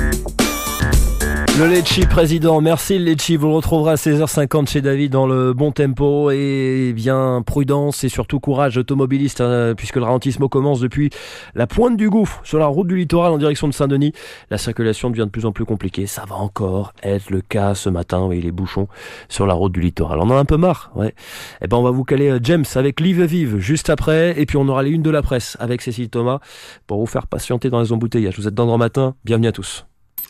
Le Letchi président, merci le Letchi, vous le retrouverez à 16h50 chez David dans le bon tempo et bien prudence et surtout courage automobiliste puisque le ralentissement commence depuis la pointe du gouffre sur la route du littoral en direction de Saint-Denis. La circulation devient de plus en plus compliquée, ça va encore être le cas ce matin, oui, les bouchons sur la route du littoral. On en a un peu marre, ouais. Et ben on va vous caler James avec Live Vive juste après et puis on aura les unes de la presse avec Cécile Thomas pour vous faire patienter dans les embouteillages. Vous êtes dans Grand Matin, bienvenue à tous.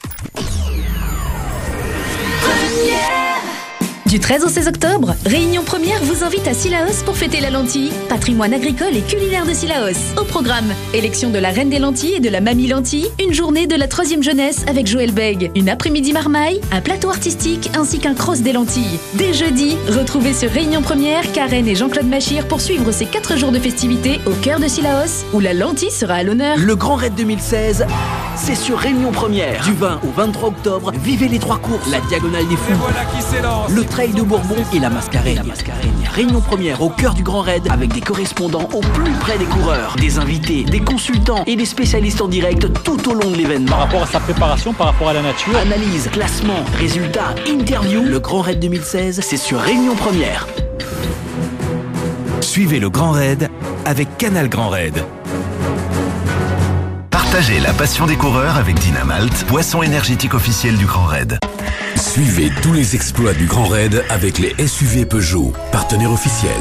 Du 13 au 16 octobre, Réunion Première vous invite à Sillaos pour fêter la lentille, patrimoine agricole et culinaire de Sillaos. Au programme, élection de la reine des lentilles et de la mamie lentille, une journée de la 3e jeunesse avec Joël Beg, une après-midi marmaille, un plateau artistique ainsi qu'un cross des lentilles. Dès jeudi, retrouvez sur Réunion Première Karen et Jean-Claude Machir pour suivre ces 4 jours de festivités au cœur de Sillaos, où la lentille sera à l'honneur. Le Grand Raid 2016, c'est sur Réunion Première. Du 20 au 23 octobre, vivez les 3 courses, la Diagonale des Fous, voilà qui s'élance, le Trail de Bourbon et la Mascarène. Réunion Première au cœur du Grand Raid avec des correspondants au plus près des coureurs, des invités, des consultants et des spécialistes en direct tout au long de l'événement. Par rapport à sa préparation, par rapport à la nature. Analyse, classement, résultats, interview. Le Grand Raid 2016, c'est sur Réunion Première. Suivez le Grand Raid avec Canal Grand Raid. Partagez la passion des coureurs avec Dynamalt, boisson énergétique officielle du Grand Raid. Suivez tous les exploits du Grand Raid avec les SUV Peugeot, partenaire officiel.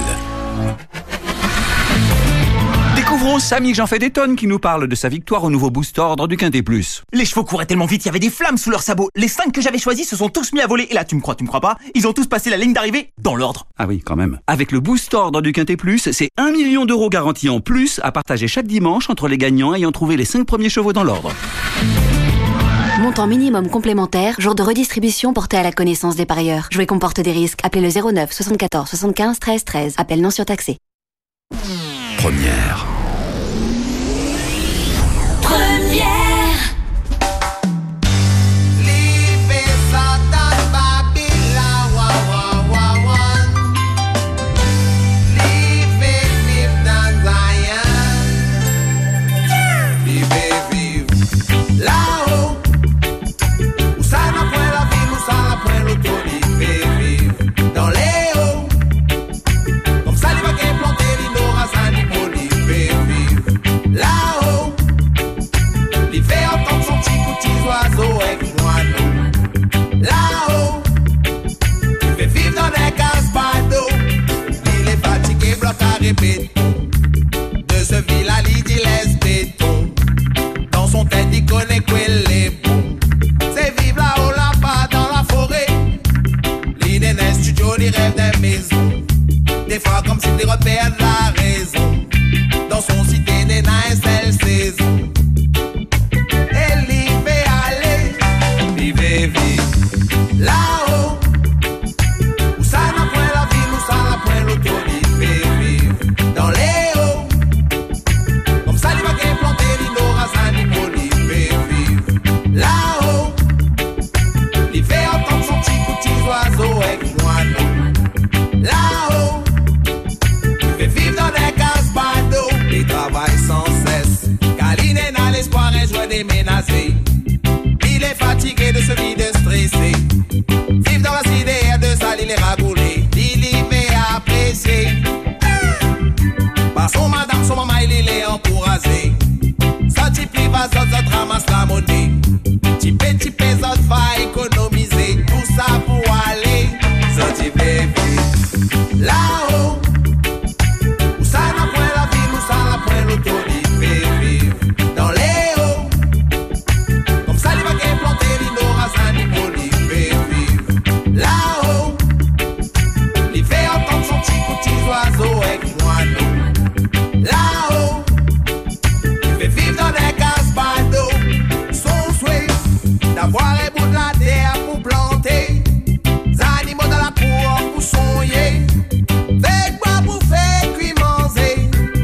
Découvrons Samy Jean fait des tonnes qui nous parle de sa victoire au nouveau boost ordre du Quintet Plus. Les chevaux couraient tellement vite, il y avait des flammes sous leurs sabots. Les 5 que j'avais choisis se sont tous mis à voler. Et là, tu me crois pas, ils ont tous passé la ligne d'arrivée dans l'ordre. Ah oui, quand même. Avec le boost ordre du Quintet Plus, c'est 1 million d'euros garantis en plus à partager chaque dimanche entre les gagnants ayant trouvé les 5 premiers chevaux dans l'ordre. Montant minimum complémentaire, jour de redistribution porté à la connaissance des parieurs. Jouer comporte des risques. Appelez le 09 74 75 13 13. Appel non surtaxé. Première. De ce village, il dit laisse béton. Dans son tête, il connaît qu'elle est bon. C'est vivre là-haut, là-bas, dans la forêt. L'inénès studio, il rêve des maisons. Des fois, comme si tu repères de la raison. Dans son cité, des nains, c'est saison. Elle y fait aller, vivez, vive. Là-haut, où ça n'a point la ville, où ça n'a point l'autorité. Dans les hauts, comme ça, il va qu'à planter l'inora, ça n'y vivre. Là-haut, il fait entendre son petit oiseau avec moineau. Là-haut, il fait vivre dans des cases bateaux. Il travaille sans cesse, car il n'a l'espoir et joie des ménagers. Il est fatigué de se vide stressé. Vivre dans la cité de sale, il est ragoulé. Il y fait apprécier. Son madame, son maman, il est encouragé. Ça t'y prive à zot, ramasse la monnaie. T'y pay, zot va économiser. Tout ça pour aller, zot t'y bébé. Là-haut, où ça n'a point la ville, où ça n'a point l'autorité. Dans les hauts, comme ça, il va qu'à planter l'inora, ça n'y bébé. Là-haut, il fait entendre son petit oiseau avec moineau. Là-haut, il fait vivre dans des cases bateaux. Son souhait d'avoir un bout de la terre pour planter. Les animaux dans la cour pour soigner. Fait quoi pour faire cuire manger.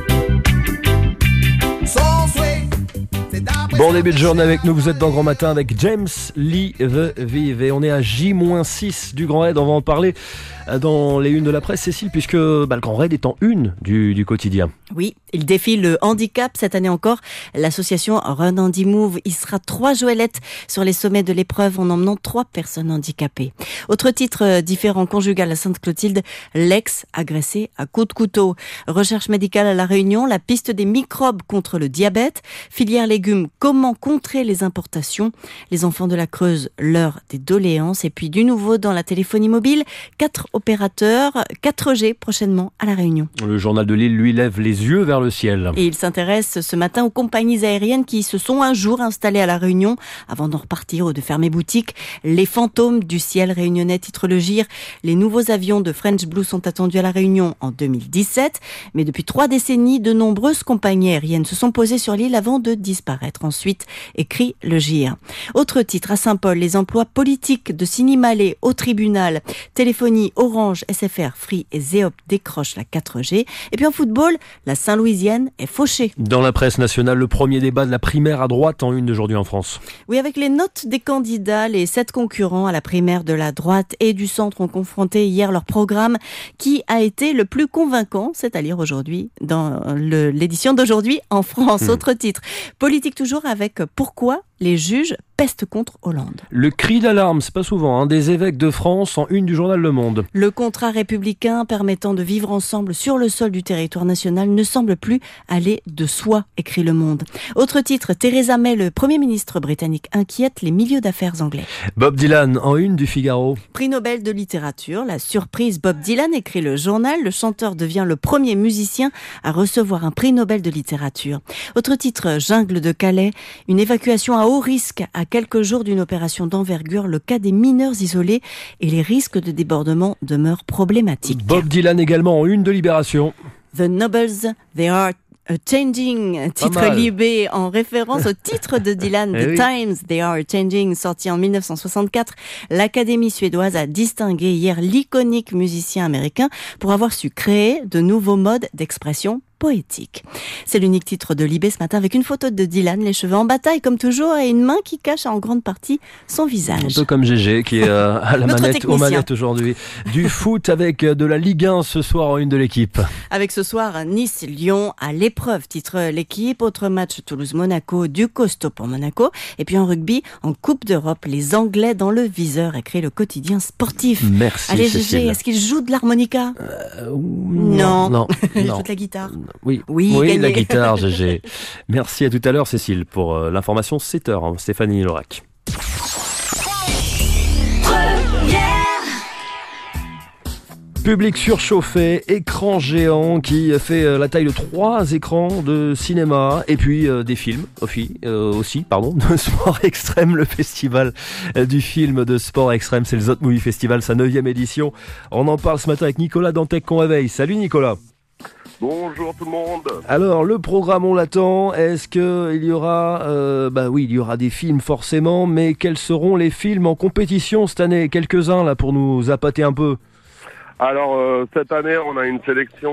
Son souhait, c'est d'après. Bon début de journée avec nous, vous êtes dans Grand Matin avec James Lee Vive et on est à J-6 du Grand Raid, on va en parler dans les unes de la presse, Cécile, puisque le Grand Raid est en une du quotidien. Oui, il défie le handicap cette année encore. L'association Run Handy Move hissera 3 joëlettes sur les sommets de l'épreuve en emmenant 3 personnes handicapées. Autre titre différent, conjugal à Sainte-Clotilde, l'ex agressé à coups de couteau. Recherche médicale à La Réunion, la piste des microbes contre le diabète. Filière légumes, comment contrer les importations. Les enfants de la Creuse, l'heure des doléances. Et puis du nouveau dans la téléphonie mobile, 4 opérateurs 4G prochainement à La Réunion. Le journal de Lille, lui, lève les yeux vers le ciel. Et il s'intéresse ce matin aux compagnies aériennes qui se sont un jour installées à La Réunion avant d'en repartir ou de fermer boutique. Les fantômes du ciel réunionnais, titre Le Gire. Les nouveaux avions de French Blue sont attendus à La Réunion en 2017. Mais depuis 3 décennies, de nombreuses compagnies aériennes se sont posées sur l'île avant de disparaître. Ensuite, écrit Le Gire. Autre titre, à Saint-Paul, les emplois politiques de Sinimalé au tribunal. Téléphonie, Orange, SFR, Free et Zéop décrochent la 4G. Et puis en football, la Saint-Louisienne est fauchée. Dans la presse nationale, le premier débat de la primaire à droite en une d'aujourd'hui en France. Oui, avec les notes des candidats, les 7 concurrents à la primaire de la droite et du centre ont confronté hier leur programme qui a été le plus convaincant, c'est à lire aujourd'hui dans l'édition d'aujourd'hui en France. Autre titre, politique toujours avec pourquoi les juges pestent contre Hollande. Le cri d'alarme, c'est pas souvent, des évêques de France en une du journal Le Monde. Le contrat républicain permettant de vivre ensemble sur le sol du territoire national ne semble plus aller de soi, écrit Le Monde. Autre titre, Theresa May, le Premier ministre britannique, inquiète les milieux d'affaires anglais. Bob Dylan en une du Figaro. Prix Nobel de littérature, la surprise Bob Dylan, écrit le journal. Le chanteur devient le premier musicien à recevoir un prix Nobel de littérature. Autre titre, Jungle de Calais, une évacuation à haut risque à quelques jours d'une opération d'envergure. Le cas des mineurs isolés et les risques de débordement demeurent problématiques. Bob Dylan également en une de Libération. The Nobles, they are Changing, titre Libé en référence au titre de Dylan, The Times, They Are Changing, sorti en 1964. L'Académie suédoise a distingué hier l'iconique musicien américain pour avoir su créer de nouveaux modes d'expression poétique. C'est l'unique titre de Libé ce matin avec une photo de Dylan, les cheveux en bataille comme toujours et une main qui cache en grande partie son visage. Un peu comme Gégé qui est à la manette, aux manettes aujourd'hui. Du foot avec de la Ligue 1 ce soir en une de l'équipe. Avec ce soir Nice-Lyon à l'épreuve, titre l'équipe. Autre match Toulouse-Monaco, du costaud pour Monaco. Et puis en rugby, en Coupe d'Europe, les Anglais dans le viseur, écrit le quotidien sportif. Merci. Allez Cécile. Gégé, est-ce qu'il joue de l'harmonica? Non. Il joue de la guitare. Oui, gagné. La guitare, Gégé. Merci, à tout à l'heure Cécile pour l'information 7h, Stéphanie Lorac. Public surchauffé, écran géant qui fait la taille de 3 écrans de cinéma et puis des films aussi, de sport extrême, le festival du film de sport extrême, c'est le Zot Movie Festival, sa 9e édition. On en parle ce matin avec Nicolas Dantec-Conréveil. Salut Nicolas. Bonjour tout le monde. Alors le programme on l'attend, est-ce qu'il y aura, il y aura des films forcément, mais quels seront les films en compétition cette année? Quelques-uns là pour nous appâter un peu. Alors cette année on a une sélection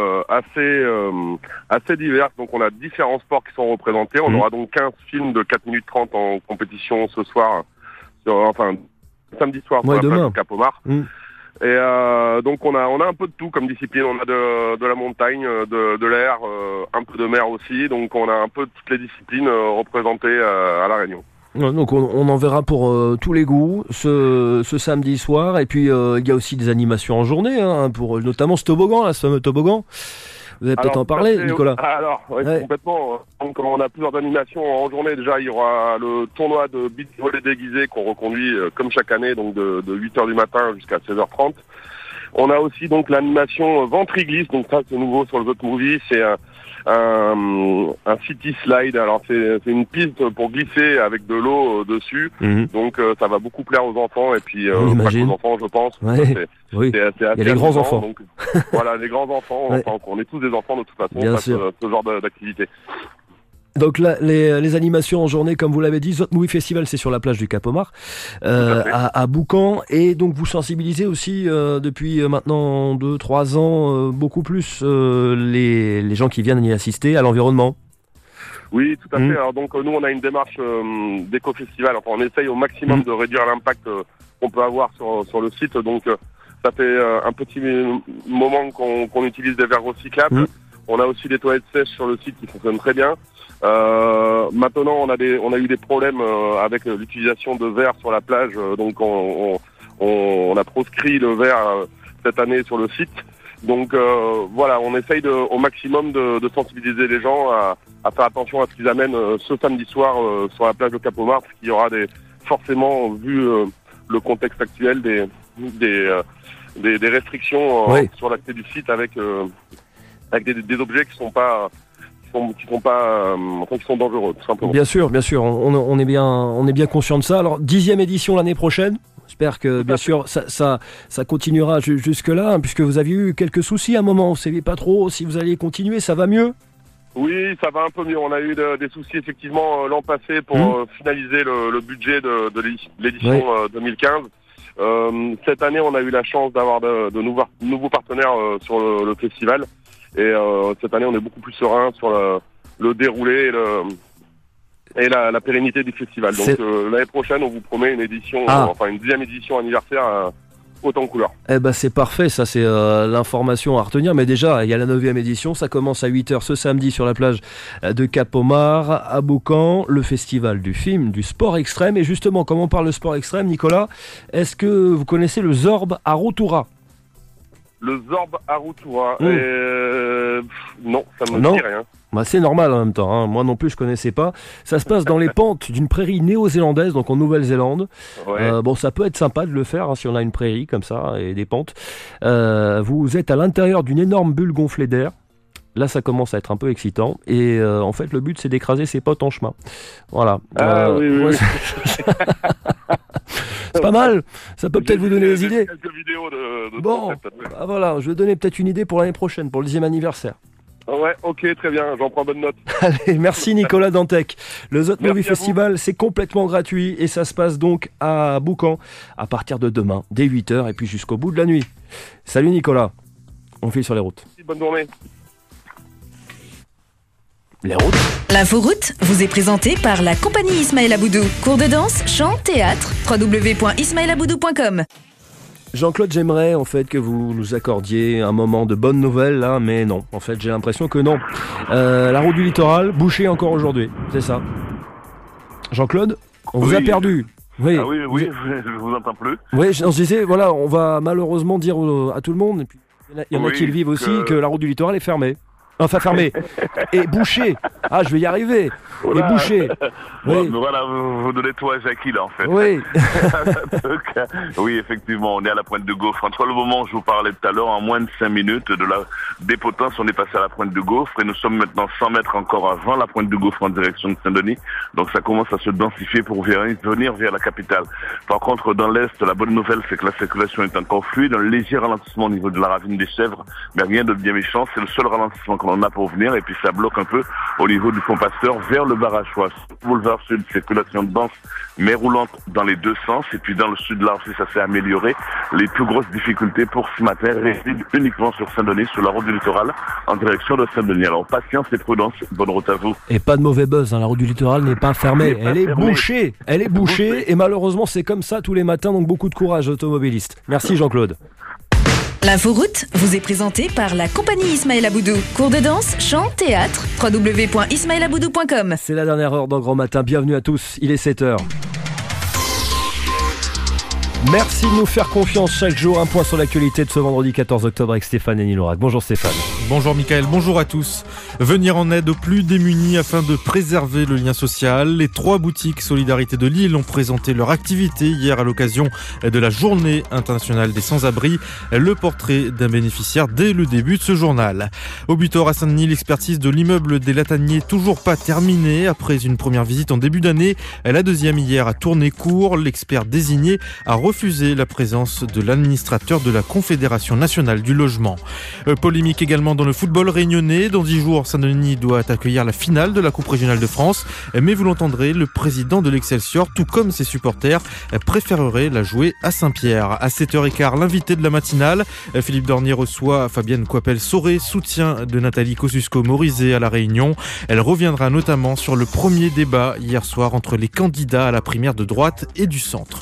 assez diverse, donc on a différents sports qui sont représentés. On aura donc 15 films de 4 minutes 30 en compétition ce soir, samedi soir sur la plage de Cap-Omar. Et donc on a un peu de tout comme discipline. On a de la montagne, de l'air, un peu de mer aussi. Donc on a un peu toutes les disciplines représentées à La Réunion. Donc on en verra pour tous les goûts ce samedi soir. Et puis il y a aussi des animations en journée, pour notamment ce toboggan, ce fameux toboggan. Vous allez peut-être en parler, Nicolas. Complètement. Donc on a plusieurs animations en journée. Déjà, il y aura le tournoi de beach volley déguisé qu'on reconduit comme chaque année, donc de 8h du matin jusqu'à 16h30. On a aussi donc l'animation ventriglisse. Donc ça, c'est nouveau sur le Zot Movie. C'est un city slide. Alors c'est une piste pour glisser avec de l'eau dessus. Donc ça va beaucoup plaire aux enfants et puis pas qu'aux enfants, je pense. Ouais. C'est assez il y a les grands enfants. Donc, voilà, les grands enfants. On est tous des enfants de toute façon. Bien sûr. Ce genre d'activité. Donc là, les animations en journée, comme vous l'avez dit, Zot Movie Festival, c'est sur la plage du Cap-Omar, à Boucan, et donc vous sensibilisez aussi depuis maintenant 2-3 ans beaucoup plus les gens qui viennent y assister à l'environnement. Oui, tout à fait. Alors donc nous, on a une démarche d'éco-festival. Enfin, on essaye au maximum de réduire l'impact qu'on peut avoir sur le site. Donc ça fait un petit moment qu'on utilise des verres recyclables. On a aussi des toilettes sèches sur le site qui fonctionnent très bien. Maintenant, on a eu des problèmes avec l'utilisation de verre sur la plage, donc on a proscrit le verre cette année sur le site. Donc voilà, on essaye au maximum de sensibiliser les gens à faire attention à ce qu'ils amènent ce samedi soir sur la plage de Cap-Omar, parce qu'il y aura forcément, vu le contexte actuel, des restrictions sur l'accès du site avec des objets qui sont dangereux, tout simplement. Bien sûr, on est bien conscient de ça. Alors 10e édition l'année prochaine. J'espère que bien sûr ça continuera jusque là, puisque vous aviez eu quelques soucis à un moment. Vous ne saviez pas trop si vous alliez continuer. Ça va mieux? Oui, ça va un peu mieux. On a eu des soucis effectivement l'an passé pour finaliser le budget de l'édition 2015. Cette année, on a eu la chance d'avoir de nouveaux partenaires sur le festival. Et cette année, on est beaucoup plus serein sur le déroulé et la pérennité du festival. Donc l'année prochaine, on vous promet une édition, une 10e édition anniversaire haute en couleur. Eh ben c'est parfait, ça c'est l'information à retenir. Mais déjà, il y a la 9e édition, ça commence à 8h ce samedi sur la plage de Cap-Omar, à Boucan, le festival du film, du sport extrême. Et justement, comme on parle de sport extrême, Nicolas, est-ce que vous connaissez le Zorb à Rotoura ? Le Zorb à Rotoura, non, ça me dit rien. Bah, c'est normal en même temps, hein. Moi non plus je connaissais pas. Ça se passe dans les pentes d'une prairie néo-zélandaise, donc en Nouvelle-Zélande. Ouais. Bon, ça peut être sympa de le faire hein, si on a une prairie comme ça et des pentes. Vous êtes à l'intérieur d'une énorme bulle gonflée d'air. Là, ça commence à être un peu excitant. Et en fait, le but, c'est d'écraser ses potes en chemin. Voilà. Oui. C'est pas mal. Ça peut peut-être vous donner des idées. Quelques vidéos de bon, voilà. Je vais donner peut-être une idée pour l'année prochaine, pour le 10e anniversaire. Ouais, ok, très bien. J'en prends bonne note. Allez, merci Nicolas Dantec. Le Zot Movie Festival, c'est complètement gratuit et ça se passe donc à Boucan à partir de demain, dès 8h et puis jusqu'au bout de la nuit. Salut Nicolas. On file sur les routes. Bonne journée. Les routes. L'inforoute vous est présentée par la compagnie Ismaël Aboudou. Cours de danse, chant, théâtre, www.ismaelaboudou.com. Jean-Claude, j'aimerais en fait que vous nous accordiez un moment de bonnes nouvelles là, mais non. En fait, j'ai l'impression que non. La route du littoral, bouchée encore aujourd'hui, c'est ça. Jean-Claude, on vous a perdu. Oui. Ah oui, je vous entends plus. Oui, je disais, voilà, on va malheureusement dire à tout le monde, et puis il y en a qui le vivent aussi, que la route du littoral est fermée. Enfin fermé et bouché. Ah, je vais y arriver. Voilà. Et bouché. Oui. Oui. Voilà, vous donnez tout à Jackie là en fait. Oui. Oui, effectivement, on est à la pointe de Gaufre. Entre le moment où je vous parlais tout à l'heure, en moins de 5 minutes, des Potences, on est passé à la pointe de Gaufre et nous sommes maintenant 100 mètres encore avant la pointe de Gaufre en direction de Saint-Denis. Donc ça commence à se densifier pour venir vers la capitale. Par contre, dans l'Est, la bonne nouvelle, c'est que la circulation est encore fluide. Un léger ralentissement au niveau de la ravine des Chèvres, mais rien de bien méchant. C'est le seul ralentissement qu'on a pour venir et puis ça bloque un peu au niveau du pont Pasteur vers le barrage Choix. Boulevard Sud, circulation dense mais roulante dans les deux sens et puis dans le sud là aussi ça s'est amélioré. Les plus grosses difficultés pour ce matin résident uniquement sur Saint-Denis, sur la route du littoral en direction de Saint-Denis. Alors patience et prudence, bonne route à vous. Et pas de mauvais buzz, hein. La route du littoral n'est pas fermée, elle est bouchée. Elle est bouchée et malheureusement c'est comme ça tous les matins, donc beaucoup de courage automobilistes. Merci Jean-Claude. L'inforoute vous est présentée par la compagnie Ismaël Aboudou. Cours de danse, chant, théâtre, www.ismaelaboudou.com. C'est la dernière heure dans Grand Matin. Bienvenue à tous. Il est 7h. Merci de nous faire confiance chaque jour. Un point sur l'actualité de ce vendredi 14 octobre avec Stéphane et Nilorac. Bonjour Stéphane. Bonjour Mickaël, bonjour à tous. Venir en aide aux plus démunis afin de préserver le lien social. Les 3 boutiques Solidarité de Lille ont présenté leur activité hier à l'occasion de la Journée internationale des sans-abri. Le portrait d'un bénéficiaire dès le début de ce journal. Au Butor à Saint-Denis, l'expertise de l'immeuble des Lataniers toujours pas terminée. Après une première visite en début d'année, la deuxième hier a tourné court. L'expert désigné a refusé la présence de l'administrateur de la Confédération nationale du logement. Polémique également dans le football réunionnais. Dans 10 jours, Saint-Denis doit accueillir la finale de la Coupe régionale de France. Mais vous l'entendrez, le président de l'Excelsior, tout comme ses supporters, préférerait la jouer à Saint-Pierre. À 7h15, l'invité de la matinale, Philippe Dornier reçoit Fabienne Coipel-Sauré, soutien de Nathalie Kosciusko-Morizet à La Réunion. Elle reviendra notamment sur le premier débat hier soir entre les candidats à la primaire de droite et du centre.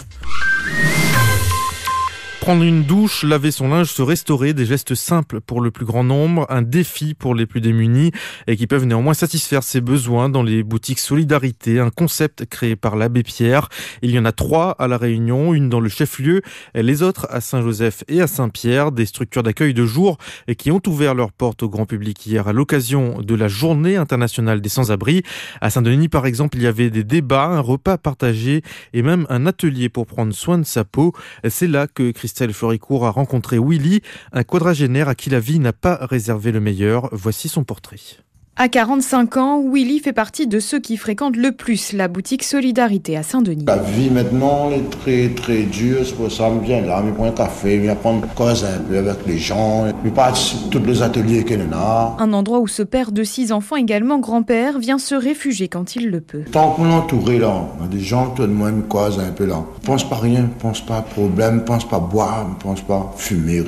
Prendre une douche, laver son linge, se restaurer, des gestes simples pour le plus grand nombre, un défi pour les plus démunis et qui peuvent néanmoins satisfaire ses besoins dans les boutiques Solidarité, un concept créé par l'abbé Pierre. Il y en a 3 à La Réunion, une dans le chef-lieu, les autres à Saint-Joseph et à Saint-Pierre, des structures d'accueil de jour et qui ont ouvert leurs portes au grand public hier à l'occasion de la Journée internationale des sans-abri. À Saint-Denis, par exemple, il y avait des débats, un repas partagé et même un atelier pour prendre soin de sa peau. C'est là que Christelle Floricourt a rencontré Willy, un quadragénaire à qui la vie n'a pas réservé le meilleur. Voici son portrait. À 45 ans, Willy fait partie de ceux qui fréquentent le plus la boutique Solidarité à Saint-Denis. La vie maintenant est très très dure, c'est pour ça que je viens là, je prends un café, je viens prendre cause un peu avec les gens, je participe à tous les ateliers qu'il y a. Un endroit où ce père de 6 enfants, également grand-père, vient se réfugier quand il le peut. Tant qu'on est entouré là, des gens tout de même cause un peu là. Je pense pas rien, je pense pas problème, je pense pas boire, je pense pas fumer, rien.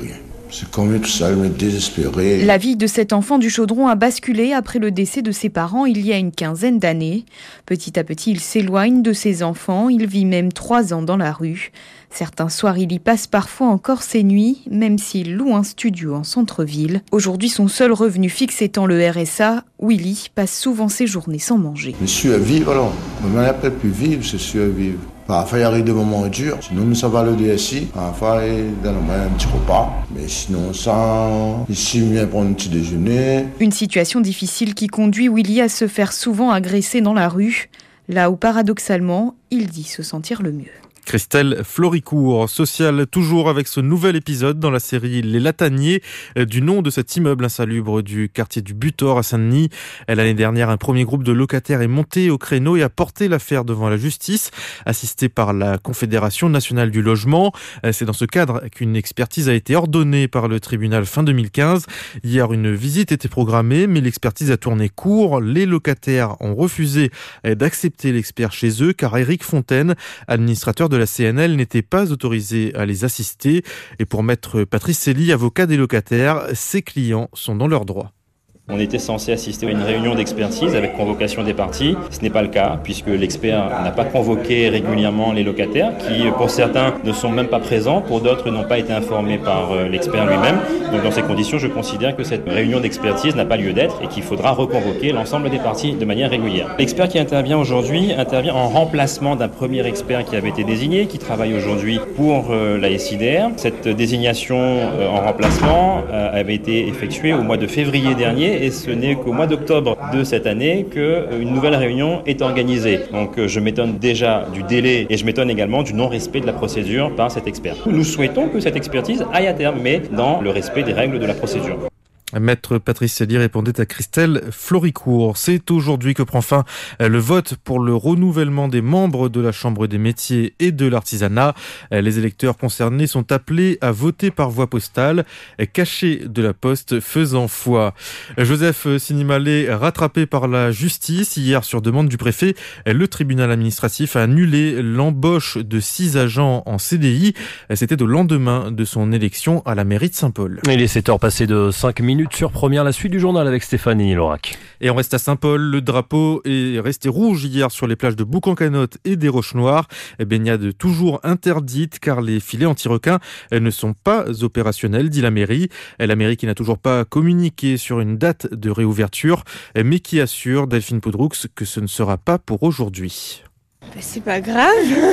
C'est comme tout seul, mais désespéré. La vie de cet enfant du Chaudron a basculé après le décès de ses parents il y a une quinzaine d'années. Petit à petit, il s'éloigne de ses enfants. Il vit même 3 ans dans la rue. Certains soirs, il y passe parfois encore ses nuits, même s'il loue un studio en centre-ville. Aujourd'hui, son seul revenu fixe étant le RSA, Willy passe souvent ses journées sans manger. Mais survivre alors. On n'appelle plus vivre, c'est survivre. Parfois, il arrive des moments durs. Sinon, nous sommes à le DSI. Parfois, il donne un petit repas. Mais sinon, ça, ici, il vient prendre un petit déjeuner. Une situation difficile qui conduit Willy à se faire souvent agresser dans la rue, là où, paradoxalement, il dit se sentir le mieux. Christelle Floricourt, sociale toujours avec ce nouvel épisode dans la série Les Lataniers, du nom de cet immeuble insalubre du quartier du Butor à Saint-Denis. L'année dernière, un premier groupe de locataires est monté au créneau et a porté l'affaire devant la justice, assisté par la Confédération nationale du logement. C'est dans ce cadre qu'une expertise a été ordonnée par le tribunal fin 2015. Hier, une visite était programmée, mais l'expertise a tourné court. Les locataires ont refusé d'accepter l'expert chez eux, car Éric Fontaine, administrateur de la CNL, n'était pas autorisé à les assister. Et pour maître Patrice Célie, avocat des locataires, ses clients sont dans leurs droits. On était censé assister à une réunion d'expertise avec convocation des parties. Ce n'est pas le cas, puisque l'expert n'a pas convoqué régulièrement les locataires, qui pour certains ne sont même pas présents, pour d'autres n'ont pas été informés par l'expert lui-même. Donc dans ces conditions, je considère que cette réunion d'expertise n'a pas lieu d'être et qu'il faudra reconvoquer l'ensemble des parties de manière régulière. L'expert qui intervient aujourd'hui intervient en remplacement d'un premier expert qui avait été désigné, qui travaille aujourd'hui pour la SIDR. Cette désignation en remplacement avait été effectuée au mois de février dernier, et ce n'est qu'au mois d'octobre de cette année qu'une nouvelle réunion est organisée. Donc je m'étonne déjà du délai et je m'étonne également du non-respect de la procédure par cet expert. Nous souhaitons que cette expertise aille à terme, mais dans le respect des règles de la procédure. Maître Patrice Célie répondait à Christelle Floricourt. C'est aujourd'hui que prend fin le vote pour le renouvellement des membres de la Chambre des métiers et de l'artisanat. Les électeurs concernés sont appelés à voter par voie postale, cachée de la poste faisant foi. Joseph Sinimalé, rattrapé par la justice hier sur demande du préfet, le tribunal administratif a annulé l'embauche de 6 agents en CDI. C'était au lendemain de son élection à la mairie de Saint-Paul. Il est 7h passé de 5 minutes sur Première, la suite du journal avec Stéphanie Lorac. Et on reste à Saint-Paul. Le drapeau est resté rouge hier sur les plages de Bouc-en-Canotte et des Roches-Noires. Baignade toujours interdite car les filets anti-requins ne sont pas opérationnels, dit la mairie. La mairie qui n'a toujours pas communiqué sur une date de réouverture, mais qui assure, Delphine Poudroux, que ce ne sera pas pour aujourd'hui. C'est pas grave.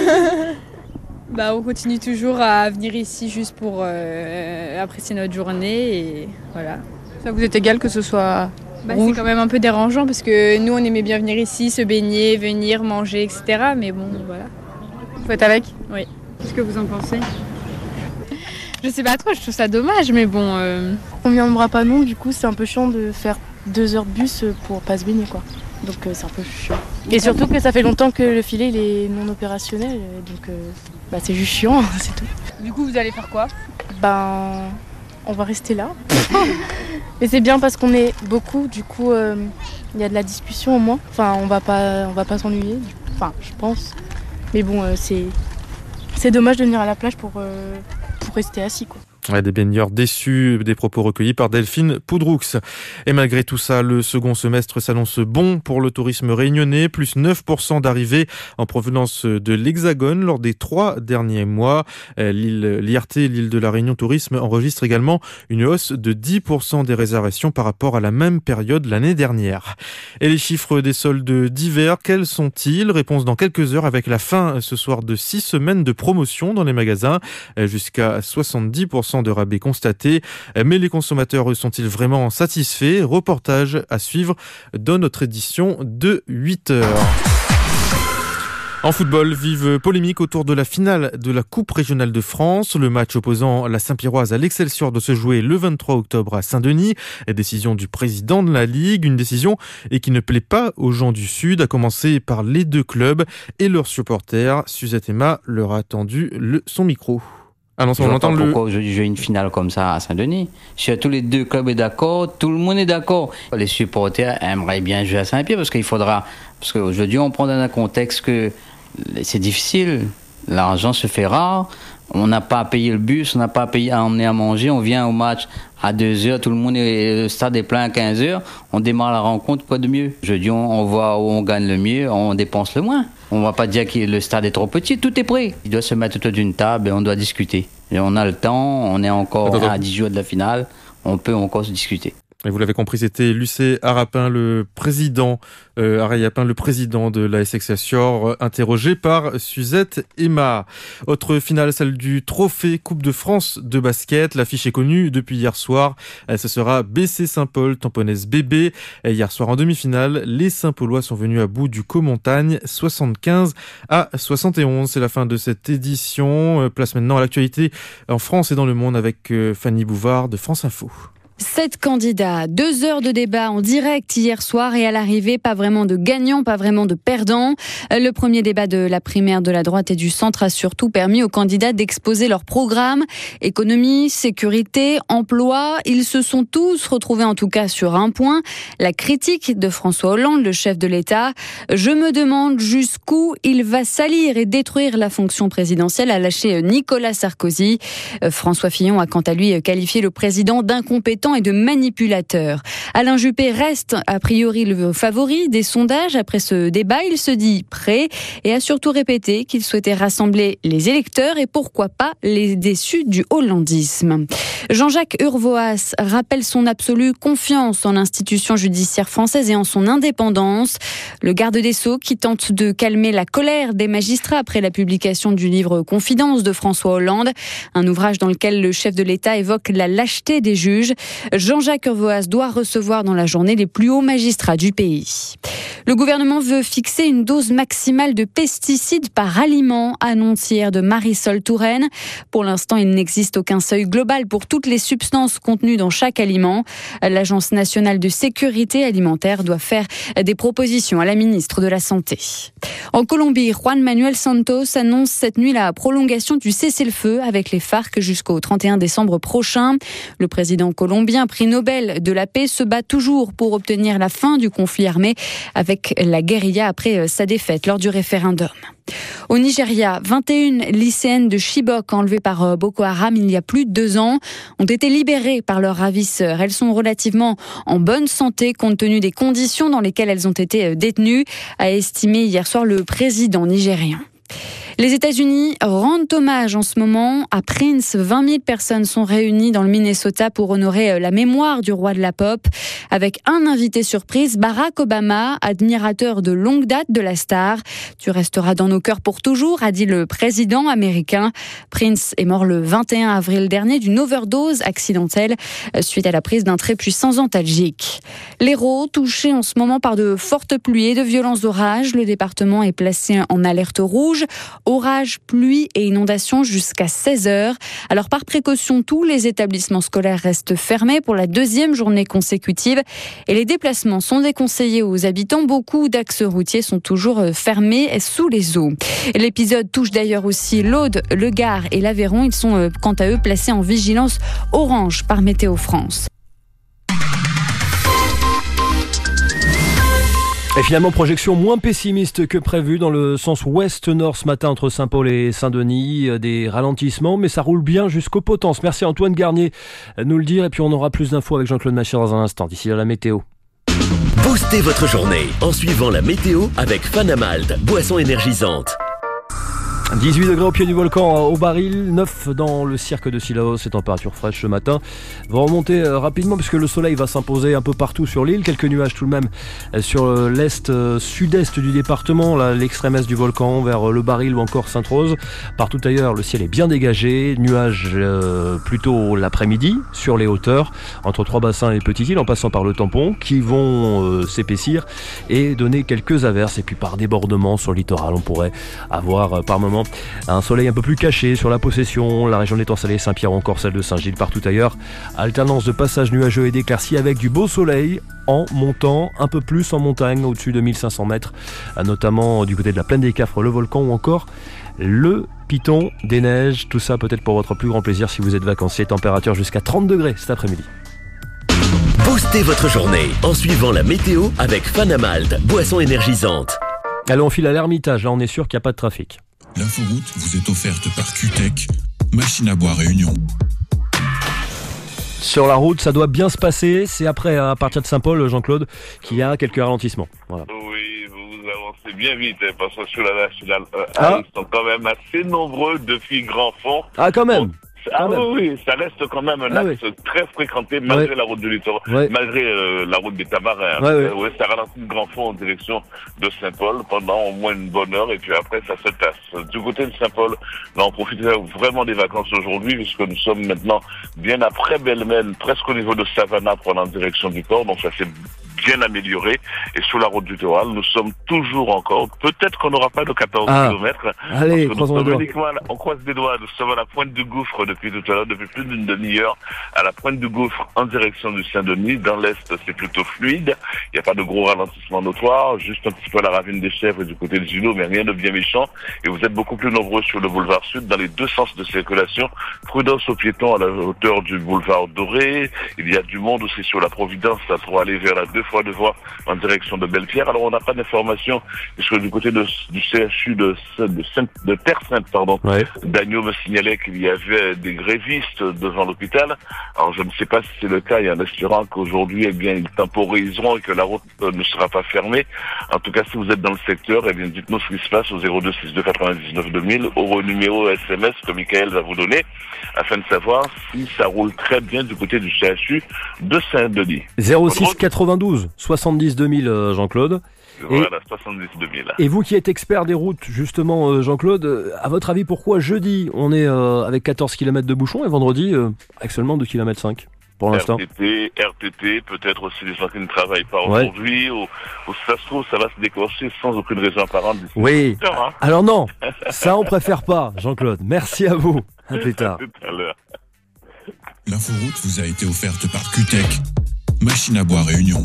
On continue toujours à venir ici juste pour apprécier notre journée et voilà. Ça vous est égal que ce soit rouge ? C'est quand même un peu dérangeant parce que nous on aimait bien venir ici, se baigner, venir manger, etc. Mais bon, voilà. Vous faites avec ? Oui. Qu'est-ce que vous en pensez ? Je sais pas trop, je trouve ça dommage, mais bon... On viendra pas non, du coup c'est un peu chiant de faire 2 heures de bus pour pas se baigner quoi. Donc c'est un peu chiant. Et surtout que ça fait longtemps que le filet il est non opérationnel, donc c'est juste chiant, c'est tout. Du coup vous allez faire quoi ? On va rester là. Mais c'est bien parce qu'on est beaucoup, du coup il y a de la discussion au moins. Enfin on va pas s'ennuyer, je pense. Mais bon c'est dommage de venir à la plage pour rester assis quoi. Des baigneurs déçus, des propos recueillis par Delphine Poudroux. Et malgré tout ça, le second semestre s'annonce bon pour le tourisme réunionnais, plus 9% d'arrivées en provenance de l'Hexagone lors des 3 derniers mois. L'IRT, l'île de la Réunion Tourisme, enregistre également une hausse de 10% des réservations par rapport à la même période l'année dernière. Et les chiffres des soldes d'hiver, quels sont-ils ? Réponse dans quelques heures avec la fin ce soir de 6 semaines de promotion dans les magasins, jusqu'à 70% de rabais constatés. Mais les consommateurs sont-ils vraiment satisfaits ? Reportage à suivre dans notre édition de 8h. En football, vive polémique autour de la finale de la Coupe régionale de France. Le match opposant la Saint-Pierroise à l'Excelsior doit se jouer le 23 octobre à Saint-Denis. Décision du président de la Ligue, une décision qui ne plaît pas aux gens du Sud, à commencer par les 2 clubs et leurs supporters. Suzette Emma leur a tendu son micro. On entend pourquoi aujourd'hui jouer une finale comme ça à Saint-Denis. Si tous les 2 clubs sont d'accord, tout le monde est d'accord. Les supporters aimeraient bien jouer à Saint-Pierre parce qu'aujourd'hui on prend dans un contexte que c'est difficile. L'argent se fait rare. On n'a pas à payer le bus, on n'a pas à emmener à manger, on vient au match à 2h, tout le monde le stade est plein à 15h, on démarre la rencontre, quoi de mieux? Je dis, on voit où on gagne le mieux, on dépense le moins. On ne va pas dire que le stade est trop petit, tout est prêt. Il doit se mettre autour d'une table et on doit discuter. Et on a le temps, on est encore à 10 jours de la finale, on peut encore se discuter. Et vous l'avez compris, c'était Lucé Arapin, le président de l'AS Excelsior, interrogé par Suzette Emma. Autre finale, celle du trophée Coupe de France de basket. L'affiche est connue depuis hier soir. Ce sera BC Saint-Paul, Tamponnaise BB. Hier soir en demi-finale, les Saint-Paulois sont venus à bout du Co-Montagne, 75-71. C'est la fin de cette édition. Place maintenant à l'actualité en France et dans le monde avec Fanny Bouvard de France Info. 7 candidats, 2 heures de débat en direct hier soir et à l'arrivée, pas vraiment de gagnants, pas vraiment de perdants. Le premier débat de la primaire de la droite et du centre a surtout permis aux candidats d'exposer leur programme. Économie, sécurité, emploi, ils se sont tous retrouvés en tout cas sur un point, la critique de François Hollande, le chef de l'État. Je me demande jusqu'où il va salir et détruire la fonction présidentielle, a lâché Nicolas Sarkozy. François Fillon a quant à lui qualifié le président d'incompétent et de manipulateur. Alain Juppé reste a priori le favori des sondages. Après ce débat, il se dit prêt et a surtout répété qu'il souhaitait rassembler les électeurs et pourquoi pas les déçus du hollandisme. Jean-Jacques Urvoas rappelle son absolue confiance en l'institution judiciaire française et en son indépendance. Le garde des Sceaux qui tente de calmer la colère des magistrats après la publication du livre Confidences de François Hollande, un ouvrage dans lequel le chef de l'État évoque la lâcheté des juges. Jean-Jacques Urvoas doit recevoir dans la journée les plus hauts magistrats du pays. Le gouvernement veut fixer une dose maximale de pesticides par aliment, annonce hier de Marisol Touraine. Pour l'instant, il n'existe aucun seuil global pour toutes les substances contenues dans chaque aliment. L'Agence nationale de sécurité alimentaire doit faire des propositions à la ministre de la Santé. En Colombie, Juan Manuel Santos annonce cette nuit la prolongation du cessez-le-feu avec les FARC jusqu'au 31 décembre prochain. Le président colombien, prix Nobel de la paix, se bat toujours pour obtenir la fin du conflit armé avec la guérilla après sa défaite lors du référendum. Au Nigeria, 21 lycéennes de Chibok enlevées par Boko Haram il y a plus de 2 ans ont été libérées par leurs ravisseurs. Elles sont relativement en bonne santé compte tenu des conditions dans lesquelles elles ont été détenues, a estimé hier soir le président nigérian. Les États-Unis rendent hommage en ce moment à Prince. 20 000 personnes sont réunies dans le Minnesota pour honorer la mémoire du roi de la pop. Avec un invité surprise, Barack Obama, admirateur de longue date de la star. Tu resteras dans nos cœurs pour toujours, a dit le président américain. Prince est mort le 21 avril dernier d'une overdose accidentelle suite à la prise d'un très puissant antalgique. L'Hérault, touché en ce moment par de fortes pluies et de violents orages. Le département est placé en alerte rouge. Orage, pluie et inondations jusqu'à 16h. Alors par précaution, tous les établissements scolaires restent fermés pour la 2e journée consécutive et les déplacements sont déconseillés aux habitants. Beaucoup d'axes routiers sont toujours fermés sous les eaux. L'épisode touche d'ailleurs aussi l'Aude, le Gard et l'Aveyron. Ils sont quant à eux placés en vigilance orange par Météo France. Et finalement, projection moins pessimiste que prévu dans le sens ouest-nord ce matin entre Saint-Paul et Saint-Denis. Des ralentissements, mais ça roule bien jusqu'aux Potences. Merci Antoine Garnier de nous le dire. Et puis on aura plus d'infos avec Jean-Claude Machin dans un instant. D'ici là, la météo. Boostez votre journée en suivant la météo avec Fanamalt, boisson énergisante. 18 degrés au pied du volcan au baril, 9 dans le cirque de Sillaos, c'est température fraîche ce matin. Vous remontez rapidement puisque le soleil va s'imposer un peu partout sur l'île, quelques nuages tout de même sur l'est, sud-est du département, là, l'extrême est du volcan, vers le baril ou encore Sainte-Rose. Partout ailleurs, le ciel est bien dégagé, nuages plutôt l'après-midi sur les hauteurs, entre Trois-Bassins et Petite-Île en passant par le tampon, qui vont s'épaissir et donner quelques averses. Et puis par débordement sur le littoral, on pourrait avoir par moment un soleil un peu plus caché sur la Possession, la région d'Étang-Salé, Saint-Pierre ou encore celle de Saint-Gilles. Partout ailleurs, alternance de passages nuageux et d'éclaircies avec du beau soleil en montant, un peu plus en montagne, au-dessus de 1500 mètres, notamment du côté de la plaine des Cafres, le volcan ou encore le Piton, des neiges. Tout ça peut-être pour votre plus grand plaisir si vous êtes vacancier. Température jusqu'à 30 degrés cet après-midi. Boostez votre journée en suivant la météo avec Fanamalt, boisson énergisante. Allez, on file à l'Ermitage, là on est sûr qu'il n'y a pas de trafic. L'inforoute vous est offerte par QTech, Machine à boire Réunion. Sur la route, ça doit bien se passer. C'est après, à partir de Saint-Paul, Jean-Claude, qu'il y a quelques ralentissements. Voilà. Oui, vous avancez bien vite, parce que sur la nationale 1, ils sont quand même assez nombreux depuis Grandfond. Ah, quand même. Oui, ça reste quand même un axe très fréquenté malgré la route du littoral, malgré la route des Tamarins. Ça ralentit de Grandfond en direction de Saint-Paul pendant au moins une bonne heure et puis après ça se tasse. Du côté de Saint-Paul, là on profite vraiment des vacances aujourd'hui puisque nous sommes maintenant bien après Belmen, presque au niveau de Savannah pour aller en direction du port, donc ça c'est bien amélioré. Et sur la route du littoral, nous sommes toujours encore, peut-être qu'on n'aura pas de 14 km. Allez, croisons les doigts. On croise les doigts, nous sommes à la pointe du gouffre depuis tout à l'heure, depuis plus d'une demi-heure, à la pointe du gouffre en direction du Saint-Denis. Dans l'est, c'est plutôt fluide. Il n'y a pas de gros ralentissement notoire, juste un petit peu à la ravine des Chèvres du côté de Gino, mais rien de bien méchant. Et vous êtes beaucoup plus nombreux sur le boulevard Sud, dans les deux sens de circulation. Prudence aux piétons à la hauteur du boulevard Doré. Il y a du monde aussi sur la Providence, là, pour aller vers la 2 fois 2 voies en direction de Belle-Pierre. Alors on n'a pas d'informations, puisque du côté du CHU de Terre-Sainte, Dagneau me signalait qu'il y avait des grévistes devant l'hôpital. Alors je ne sais pas si c'est le cas, et en espérant qu'aujourd'hui, ils temporiseront et que la route ne sera pas fermée. En tout cas, si vous êtes dans le secteur, dites-nous ce qui se passe au 0262 99 2000, au numéro SMS que Michael va vous donner, afin de savoir si ça roule très bien du côté du CHU de Saint-Denis. 06 92 70 2000, Jean-Claude. Voilà, 70 2000. Et vous qui êtes expert des routes, justement, Jean-Claude, à votre avis, pourquoi jeudi, on est avec 14 km de bouchons et vendredi, avec seulement 2,5 km pour l'instant? RTT, peut-être aussi les gens qui ne travaillent pas aujourd'hui, ou ça se trouve, ça va se déclencher sans aucune raison apparente. Oui. Alors non, ça on préfère pas, Jean-Claude. Merci à vous. À plus tard. À tout à l'heure. L'inforoute vous a été offerte par QTech. Machine à boire Réunion.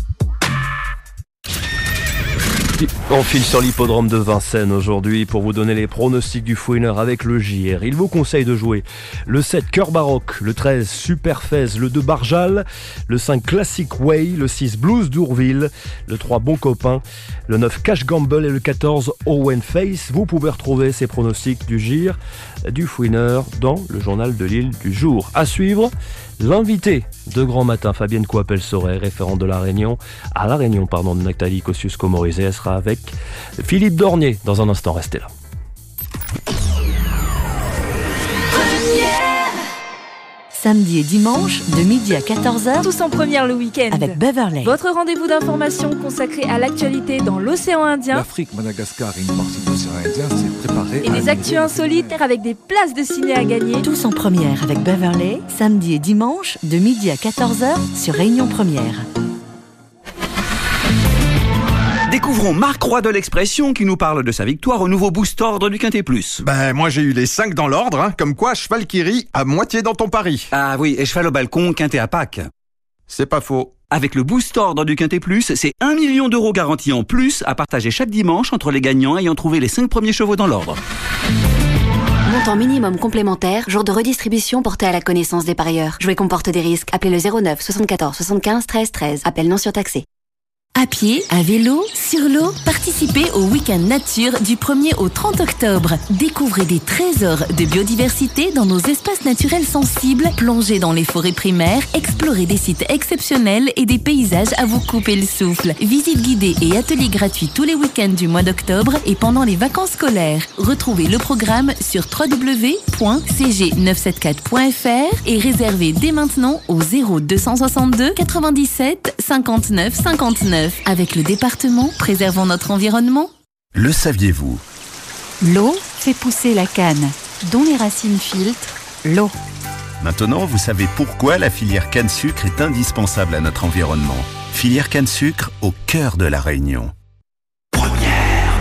On file sur l'hippodrome de Vincennes aujourd'hui pour vous donner les pronostics du Fouineur avec le JR. Il vous conseille de jouer le 7 Cœur Baroque, le 13 Super Fez, le 2 Barjal, le 5 Classic Way, le 6 Blues d'Ourville, le 3 Bon Copain, le 9 Cash Gamble et le 14 Owen Face. Vous pouvez retrouver ces pronostics du JR du Fouineur dans le journal de l'île du jour. À suivre, l'invité de Grand Matin, Fabienne Coppel-Sauret, référente de La Réunion, de Nathalie Kosciusko-Morizet. Elle sera avec Philippe Dornier dans un instant. Restez là. Samedi et dimanche, de midi à 14h, tous en première le week-end. Avec Beverley. Votre rendez-vous d'information consacré à l'actualité dans l'océan Indien. L'Afrique, Madagascar et une partie de l'océan Indien s'est préparée. Et des actus insolites avec des places de ciné à gagner. Tous en première avec Beverley, samedi et dimanche, de midi à 14h sur Réunion Première. Découvrons Marc Roy de l'Expression qui nous parle de sa victoire au nouveau boost ordre du Quintet Plus. Moi j'ai eu les 5 dans l'ordre, comme quoi cheval qui rit à moitié dans ton pari. Ah oui, et cheval au balcon, Quintet à Pâques. C'est pas faux. Avec le boost ordre du Quintet Plus, c'est 1 million d'euros garantis en plus à partager chaque dimanche entre les gagnants ayant trouvé les 5 premiers chevaux dans l'ordre. Montant minimum complémentaire, jour de redistribution porté à la connaissance des parieurs. Jouer comporte des risques. Appelez le 09 74 75 13 13. Appel non surtaxé. À pied, à vélo, sur l'eau, participez au Week-end Nature du 1er au 30 octobre. Découvrez des trésors de biodiversité dans nos espaces naturels sensibles, plongez dans les forêts primaires, explorez des sites exceptionnels et des paysages à vous couper le souffle. Visites guidées et ateliers gratuits tous les week-ends du mois d'octobre et pendant les vacances scolaires. Retrouvez le programme sur www.cg974.fr et réservez dès maintenant au 0262 97 59 59. Avec le département, préservons notre environnement. Le saviez-vous? L'eau fait pousser la canne, dont les racines filtrent l'eau. Maintenant, vous savez pourquoi la filière canne-sucre est indispensable à notre environnement. Filière canne-sucre au cœur de La Réunion. Première.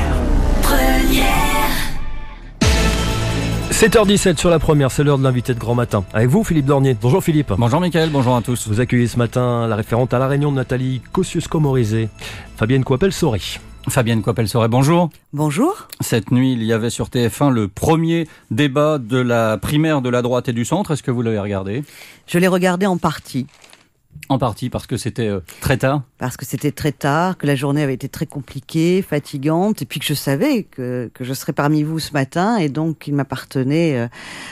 7h17 sur la première, c'est l'heure de l'invité de Grand Matin. Avec vous, Philippe Dornier. Bonjour Philippe. Bonjour Mickaël, bonjour à tous. Vous accueillez ce matin la référente à La Réunion de Nathalie Kosciusko-Morizet, Fabienne Coppel-Sauret. Fabienne Coppel-Sauret, bonjour. Bonjour. Cette nuit, il y avait sur TF1 le premier débat de la primaire de la droite et du centre. Est-ce que vous l'avez regardé? Je l'ai regardé en partie. En partie parce que c'était très tard. Parce que c'était très tard, que la journée avait été très compliquée, fatigante, et puis que je savais que je serais parmi vous ce matin, et donc il m'appartenait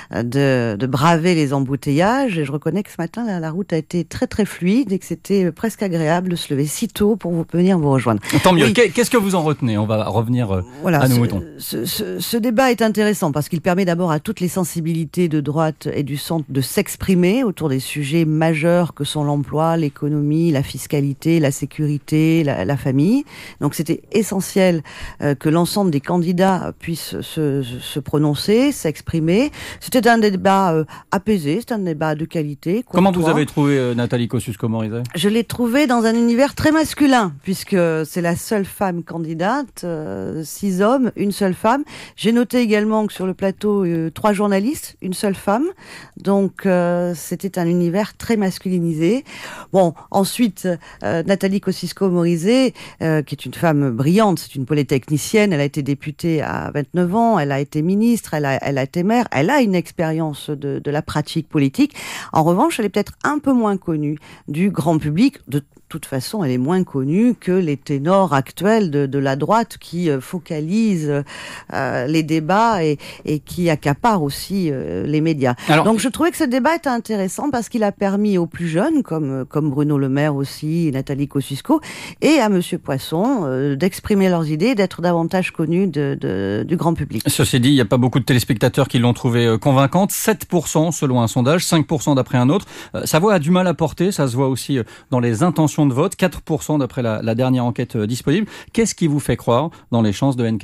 de braver les embouteillages. Et je reconnais que ce matin, la route a été très très fluide et que c'était presque agréable de se lever si tôt pour venir vous rejoindre. Tant mieux. Oui. Qu'est-ce que vous en retenez ? On va revenir à nos moutons. Ce débat est intéressant parce qu'il permet d'abord à toutes les sensibilités de droite et du centre de s'exprimer autour des sujets majeurs que sont l'emploi, l'économie, la fiscalité, la sécurité, la famille. Donc c'était essentiel que l'ensemble des candidats puissent se prononcer, s'exprimer. C'était un débat apaisé, c'était un débat de qualité. Comment vous avez trouvé Nathalie Kosciusko-Morizet ? Je l'ai trouvée dans un univers très masculin, puisque c'est la seule femme candidate, 6 hommes, une seule femme. J'ai noté également que sur le plateau, 3 journalistes, une seule femme. Donc c'était un univers très masculinisé. Bon, ensuite, Nathalie Kosciusko-Morizet, qui est une femme brillante, c'est une polytechnicienne, elle a été députée à 29 ans, elle a été ministre, elle a été maire, elle a une expérience de la pratique politique. En revanche, elle est peut-être un peu moins connue du grand public. De toute façon, elle est moins connue que les ténors actuels de la droite qui focalisent les débats et qui accaparent aussi les médias. Alors, donc je trouvais que ce débat était intéressant parce qu'il a permis aux plus jeunes, comme Bruno Le Maire aussi, et Nathalie Kosciusko, et à Monsieur Poisson, d'exprimer leurs idées, d'être davantage connus du grand public. Ceci dit, il n'y a pas beaucoup de téléspectateurs qui l'ont trouvée convaincante. 7% selon un sondage, 5% d'après un autre. Sa voix a du mal à porter, ça se voit aussi dans les intentions de vote, 4% d'après la dernière enquête disponible. Qu'est-ce qui vous fait croire dans les chances de NKM ?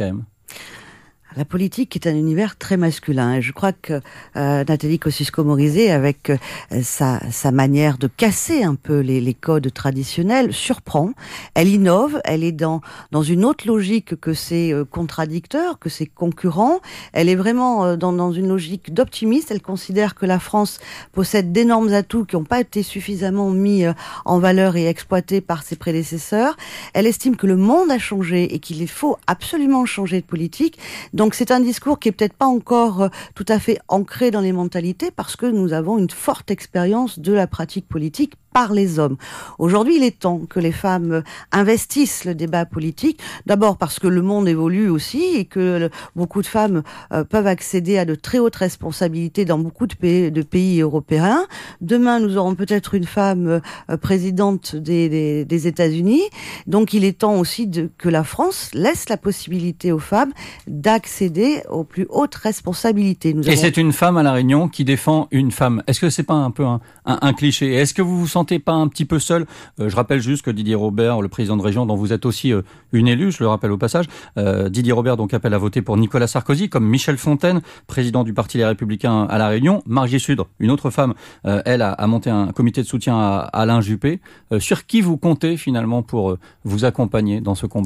La politique est un univers très masculin et je crois que Nathalie Kosciusko-Morizet, avec sa manière de casser un peu les codes traditionnels, surprend. Elle innove, elle est dans une autre logique que ses contradicteurs, que ses concurrents. Elle est vraiment dans une logique d'optimiste. Elle considère que la France possède d'énormes atouts qui n'ont pas été suffisamment mis en valeur et exploités par ses prédécesseurs. Elle estime que le monde a changé et qu'il faut absolument changer de politique. Donc c'est un discours qui est peut-être pas encore tout à fait ancré dans les mentalités parce que nous avons une forte expérience de la pratique politique par les hommes. Aujourd'hui, il est temps que les femmes investissent le débat politique, d'abord parce que le monde évolue aussi et que beaucoup de femmes peuvent accéder à de très hautes responsabilités dans beaucoup de pays européens. Demain, nous aurons peut-être une femme présidente des États-Unis. Donc, il est temps aussi que la France laisse la possibilité aux femmes d'accéder aux plus hautes responsabilités. C'est une femme à La Réunion qui défend une femme. Est-ce que c'est pas un peu un cliché ? Est-ce que vous vous sentez pas un petit peu seul ? Je rappelle juste que Didier Robert, le président de région, dont vous êtes aussi une élue, je le rappelle au passage, Didier Robert donc appelle à voter pour Nicolas Sarkozy, comme Michel Fontaine, président du Parti Les Républicains à La Réunion. Margie Sudre, une autre femme, elle a monté un comité de soutien à Alain Juppé. Sur qui vous comptez finalement pour vous accompagner dans ce combat ?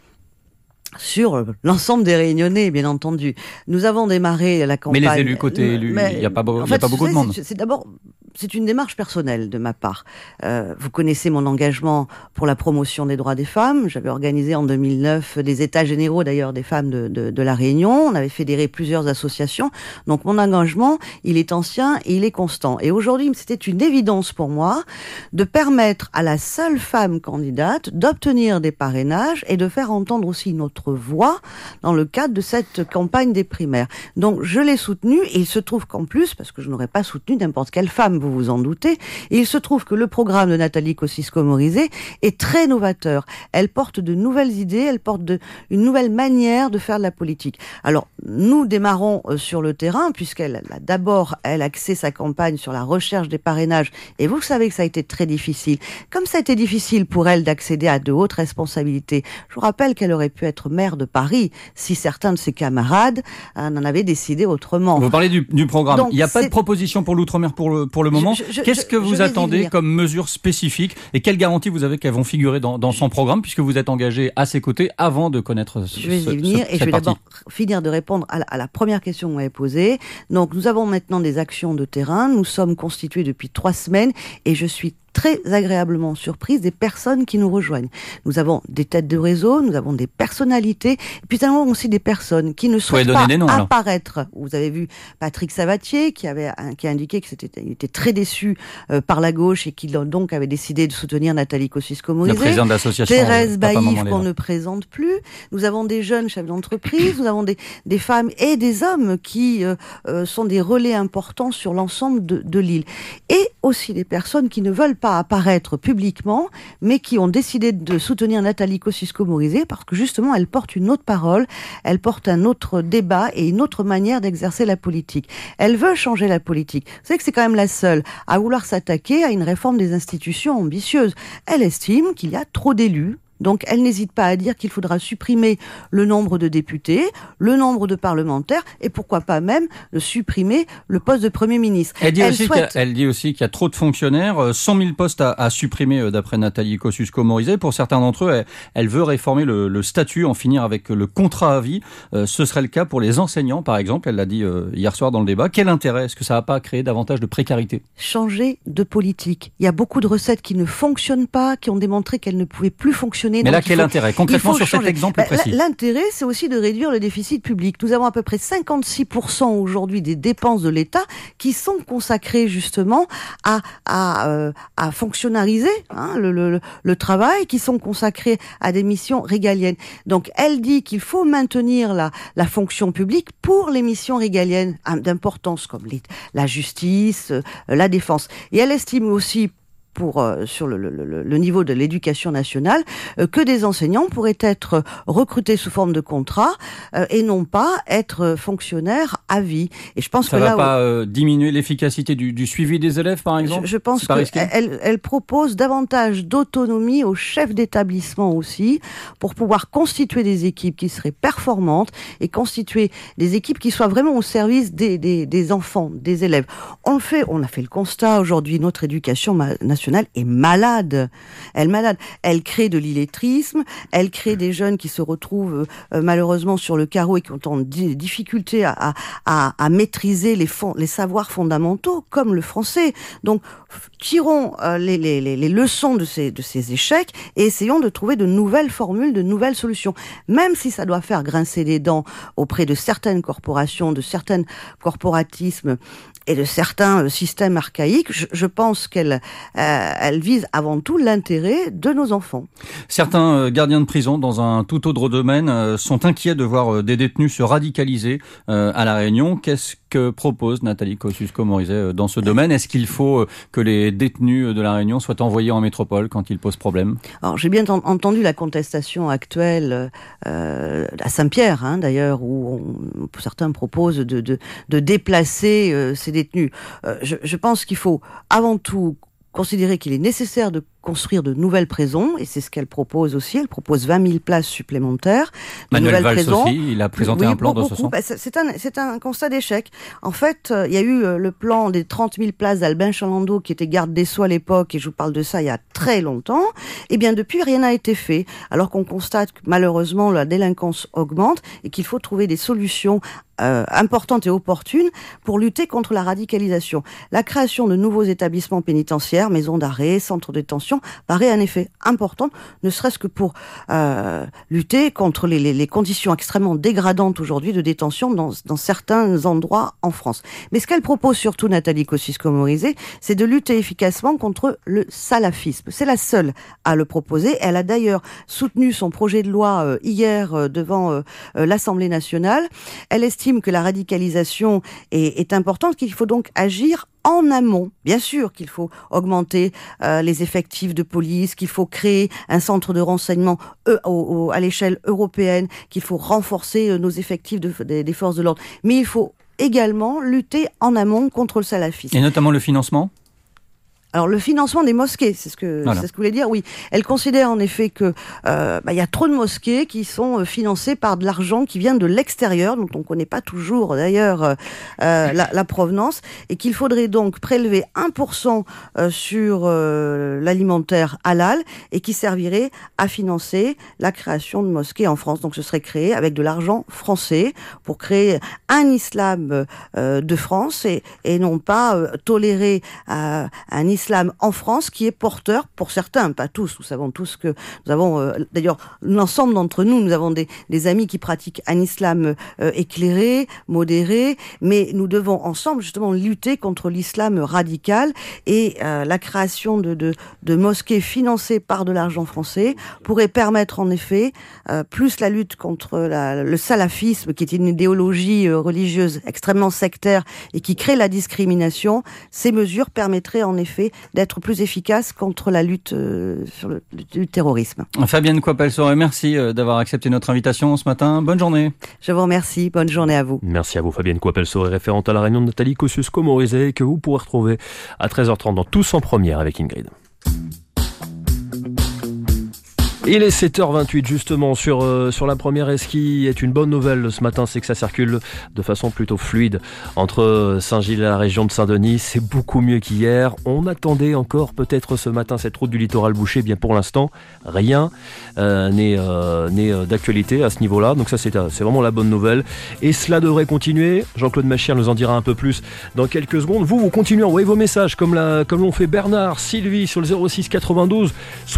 Sur l'ensemble des Réunionnais, bien entendu. Nous avons démarré la campagne. Mais les élus, côté élus, il n'y a pas beaucoup de monde. C'est une démarche personnelle de ma part. Vous connaissez mon engagement pour la promotion des droits des femmes. J'avais organisé en 2009 des états généraux d'ailleurs des femmes de La Réunion. On avait fédéré plusieurs associations. Donc mon engagement, il est ancien et il est constant. Et aujourd'hui, c'était une évidence pour moi de permettre à la seule femme candidate d'obtenir des parrainages et de faire entendre aussi notre voix dans le cadre de cette campagne des primaires. Donc je l'ai soutenue et il se trouve qu'en plus, parce que je n'aurais pas soutenu n'importe quelle femme, vous vous en doutez, et il se trouve que le programme de Nathalie Kosciusko-Morizet est très novateur. Elle porte de nouvelles idées, elle porte une nouvelle manière de faire de la politique. Alors nous démarrons sur le terrain puisqu'elle a d'abord axé sa campagne sur la recherche des parrainages et vous savez que ça a été très difficile. Comme ça a été difficile pour elle d'accéder à de hautes responsabilités, je vous rappelle qu'elle aurait pu être maire de Paris si certains de ses camarades en avaient décidé autrement. Vous parlez du programme. Donc, il n'y a pas de proposition pour l'outre-mer pour le moment. Qu'est-ce que vous attendez comme mesures spécifiques et quelle garantie vous avez qu'elles vont figurer dans son programme puisque vous êtes engagé à ses côtés avant de connaître Je vais y venir et je vais d'abord finir de répondre à la première question que vous m'avez posée. Donc nous avons maintenant des actions de terrain. Nous sommes constitués depuis 3 semaines et je suis très agréablement surprise des personnes qui nous rejoignent. Nous avons des têtes de réseau, nous avons des personnalités, et puis nous avons aussi des personnes qui ne souhaitent pas apparaître. Vous avez vu Patrick Sabatier qui a indiqué qu'il était très déçu par la gauche et qui donc avait décidé de soutenir Nathalie Kosciusko-Morizet. Le président de l'association Thérèse Baïf qu'on ne présente plus. Nous avons des jeunes chefs d'entreprise, nous avons des femmes et des hommes qui sont des relais importants sur l'ensemble de l'île. Et aussi des personnes qui ne veulent pas apparaître publiquement, mais qui ont décidé de soutenir Nathalie Kosciusko-Morizet parce que justement elle porte une autre parole, elle porte un autre débat et une autre manière d'exercer la politique. Elle veut changer la politique. Vous savez que c'est quand même la seule à vouloir s'attaquer à une réforme des institutions ambitieuse. Elle estime qu'il y a trop d'élus. Donc, elle n'hésite pas à dire qu'il faudra supprimer le nombre de députés, le nombre de parlementaires, et pourquoi pas même supprimer le poste de Premier ministre. Elle dit aussi qu'il y a trop de fonctionnaires, 100 000 postes à supprimer d'après Nathalie Kosciusko-Morizet. Pour certains d'entre eux, elle veut réformer le statut, en finir avec le contrat à vie. Ce serait le cas pour les enseignants, par exemple. Elle l'a dit hier soir dans le débat. Quel intérêt? Est-ce que ça va pas créer davantage de précarité? Changer de politique. Il y a beaucoup de recettes qui ne fonctionnent pas, qui ont démontré qu'elles ne pouvaient plus fonctionner. Mais là, quel intérêt? Concrètement, sur cet exemple précis. L'intérêt, c'est aussi de réduire le déficit public. Nous avons à peu près 56% aujourd'hui des dépenses de l'État qui sont consacrées justement à fonctionnariser le travail, qui sont consacrées à des missions régaliennes. Donc, elle dit qu'il faut maintenir la fonction publique pour les missions régaliennes d'importance comme la justice, la défense. Et elle estime aussi sur le niveau de l'éducation nationale, que des enseignants pourraient être recrutés sous forme de contrat et non pas être fonctionnaires à vie. Et je pense ça va pas diminuer l'efficacité du suivi des élèves, par exemple? Je pense qu'elle propose davantage d'autonomie aux chefs d'établissement aussi, pour pouvoir constituer des équipes qui seraient performantes et constituer des équipes qui soient vraiment au service des enfants, des élèves. On a fait le constat aujourd'hui, notre éducation nationale est malade. Elle crée de l'illettrisme, elle crée des jeunes qui se retrouvent malheureusement sur le carreau et qui ont des difficultés à maîtriser les savoirs fondamentaux comme le français. Donc tirons les leçons de ces échecs et essayons de trouver de nouvelles formules, de nouvelles solutions. Même si ça doit faire grincer des dents auprès de certaines corporations, de certains corporatismes et de certains systèmes archaïques, je pense qu'elle vise avant tout l'intérêt de nos enfants. Certains gardiens de prison, dans un tout autre domaine, sont inquiets de voir des détenus se radicaliser à La Réunion. Qu'est-ce que propose Nathalie Kosciusko-Morizet dans ce domaine? Est-ce qu'il faut que les détenus de La Réunion soient envoyés en métropole quand ils posent problème? Alors, j'ai bien entendu la contestation actuelle à Saint-Pierre, d'ailleurs, où certains proposent de déplacer ces détenus. Je pense qu'il faut avant tout considérer qu'il est nécessaire de construire de nouvelles prisons, et c'est ce qu'elle propose aussi. Elle propose 20 000 places supplémentaires. Manuel Valls aussi, il a présenté un plan dans ce sens. C'est un constat d'échec. En fait, il y a eu le plan des 30 000 places d'Albin Chalandot, qui était garde des Sceaux à l'époque, et je vous parle de ça il y a très longtemps. Et bien, depuis, rien n'a été fait, alors qu'on constate que malheureusement, la délinquance augmente, et qu'il faut trouver des solutions importantes et opportunes pour lutter contre la radicalisation. La création de nouveaux établissements pénitentiaires, maisons d'arrêt, centres de détention, paraît un effet important, ne serait-ce que pour lutter contre les conditions extrêmement dégradantes aujourd'hui de détention dans certains endroits en France. Mais ce qu'elle propose surtout, Nathalie Kosciusko-Morizet, c'est de lutter efficacement contre le salafisme. C'est la seule à le proposer. Elle a d'ailleurs soutenu son projet de loi hier devant l'Assemblée nationale. Elle estime que la radicalisation est importante, qu'il faut donc agir en amont. Bien sûr qu'il faut augmenter les effectifs de police, qu'il faut créer un centre de renseignement à l'échelle européenne, qu'il faut renforcer nos effectifs des forces de l'ordre. Mais il faut également lutter en amont contre le salafisme. Et notamment le financement ? Alors le financement des mosquées, c'est ce que je voulais dire. Oui, elle considère en effet que y a trop de mosquées qui sont financées par de l'argent qui vient de l'extérieur, dont on connaît pas toujours d'ailleurs la provenance, et qu'il faudrait donc prélever 1% sur l'alimentaire halal et qui servirait à financer la création de mosquées en France. Donc ce serait créé avec de l'argent français pour créer un islam de France et non pas tolérer un islam l'islam en France qui est porteur, pour certains, pas tous, nous savons tous que nous avons, d'ailleurs, l'ensemble d'entre nous avons des amis qui pratiquent un islam éclairé, modéré, mais nous devons ensemble justement lutter contre l'islam radical et la création de mosquées financées par de l'argent français pourrait permettre en effet plus la lutte contre le salafisme, qui est une idéologie religieuse extrêmement sectaire et qui crée la discrimination. Ces mesures permettraient en effet d'être plus efficaces contre la lutte sur le terrorisme. Fabienne Coipel-Soret, merci d'avoir accepté notre invitation ce matin. Bonne journée. Je vous remercie. Bonne journée à vous. Merci à vous, Fabienne Coipel-Soret, référente à la Réunion de Nathalie Kosciusko-Morizet, que vous pourrez retrouver à 13h30 dans Tous en première avec Ingrid. Il est 7h28 justement sur la première, et ce qui est une bonne nouvelle ce matin, c'est que ça circule de façon plutôt fluide entre Saint-Gilles et la région de Saint-Denis. C'est beaucoup mieux qu'hier. On attendait encore peut-être ce matin cette route du littoral bouchée. Bien pour l'instant, rien n'est d'actualité à ce niveau-là. Donc ça c'est vraiment la bonne nouvelle. Et cela devrait continuer. Jean-Claude Machir nous en dira un peu plus dans quelques secondes. Vous continuez à envoyer vos messages comme l'ont fait Bernard, Sylvie sur le 06 92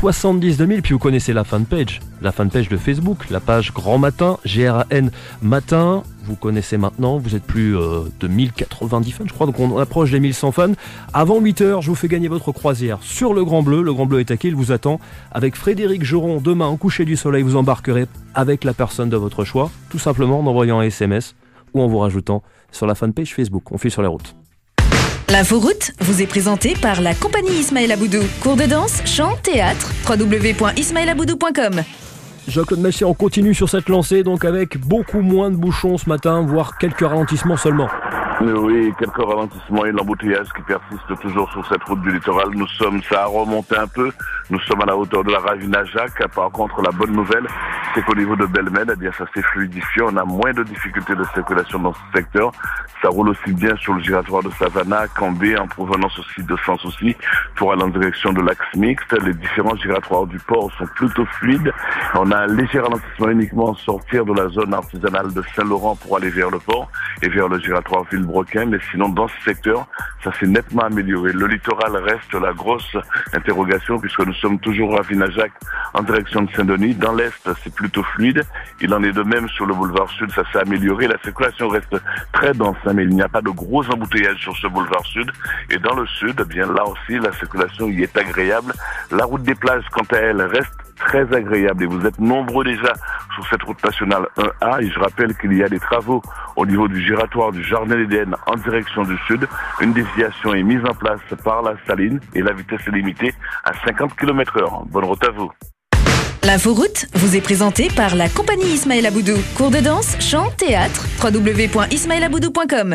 70 2000. Puis vous connaissez la fanpage de Facebook, la page Grand Matin, GRAN Matin. Vous connaissez maintenant, vous êtes plus de 1090 fans, je crois, donc on approche des 1100 fans. Avant 8h, je vous fais gagner votre croisière sur le Grand Bleu. Le Grand Bleu est à quai, il vous attend. Avec Frédéric Joron, demain, au coucher du soleil, vous embarquerez avec la personne de votre choix, tout simplement en envoyant un SMS ou en vous rajoutant sur la fanpage Facebook. On file sur les routes. L'inforoute vous est présentée par la compagnie Ismaël Aboudou. Cours de danse, chant, théâtre, www.ismaelaboudou.com. Jean-Claude Machir, on continue sur cette lancée, donc avec beaucoup moins de bouchons ce matin, voire quelques ralentissements seulement. Oui, quelques ralentissements et l'embouteillage qui persiste toujours sur cette route du littoral. Ça a remonté un peu. Nous sommes à la hauteur de la Ravina-Jacques. Par contre, la bonne nouvelle, c'est qu'au niveau de Belmen, ça s'est fluidifié. On a moins de difficultés de circulation dans ce secteur. Ça roule aussi bien sur le giratoire de Savannah, Cambé, en provenance aussi de Sans Souci, pour aller en direction de l'Axe Mixte. Les différents giratoires du port sont plutôt fluides. On a un léger ralentissement uniquement à sortir de la zone artisanale de Saint-Laurent pour aller vers le port et vers le giratoire Villebrequin. Mais sinon, dans ce secteur, ça s'est nettement amélioré. Le littoral reste la grosse interrogation puisque nous sommes toujours à Ravina-Jacques en direction de Saint-Denis. Dans l'Est, c'est plutôt fluide. Il en est de même sur le boulevard Sud, ça s'est amélioré. La circulation reste très dense, mais il n'y a pas de gros embouteillages sur ce boulevard Sud. Et dans le Sud, là aussi, la circulation y est agréable. La route des plages, quant à elle, reste très agréable et vous êtes nombreux déjà sur cette route nationale 1A et je rappelle qu'il y a des travaux au niveau du giratoire du Jardin d'Éden en direction du sud. Une déviation est mise en place par la Saline et la vitesse est limitée à 50 km/h. Bonne route à vous. L'inforoute vous est présentée par la compagnie Ismaël Aboudou. Cours de danse, chant, théâtre, www.ismaelaboudou.com.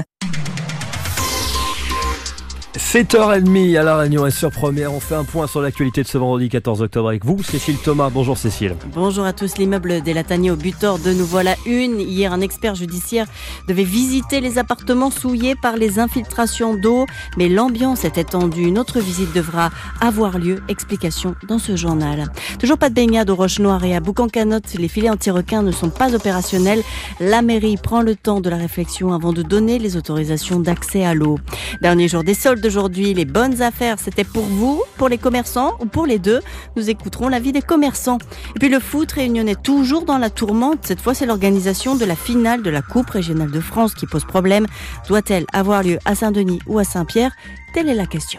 7h30 à La Réunion et sur Première, on fait un point sur l'actualité de ce vendredi 14 octobre avec vous, Cécile Thomas. Bonjour Cécile. Bonjour à tous. L'immeuble des Lataniers au Butor de nouveau à la une. Hier, un expert judiciaire devait visiter les appartements souillés par les infiltrations d'eau, mais l'ambiance était tendue. Une autre visite devra avoir lieu. Explication dans ce journal. Toujours pas de baignade aux Roches Noires et à Boucan-Canotte. Les filets anti-requins ne sont pas opérationnels. La mairie prend le temps de la réflexion avant de donner les autorisations d'accès à l'eau. Dernier jour des soldes aujourd'hui, les bonnes affaires, c'était pour vous, pour les commerçants ou pour les deux? Nous écouterons l'avis des commerçants. Et puis le foot réunionnais toujours dans la tourmente. Cette fois, c'est l'organisation de la finale de la Coupe régionale de France qui pose problème. Doit-elle avoir lieu à Saint-Denis ou à Saint-Pierre? Telle est la question.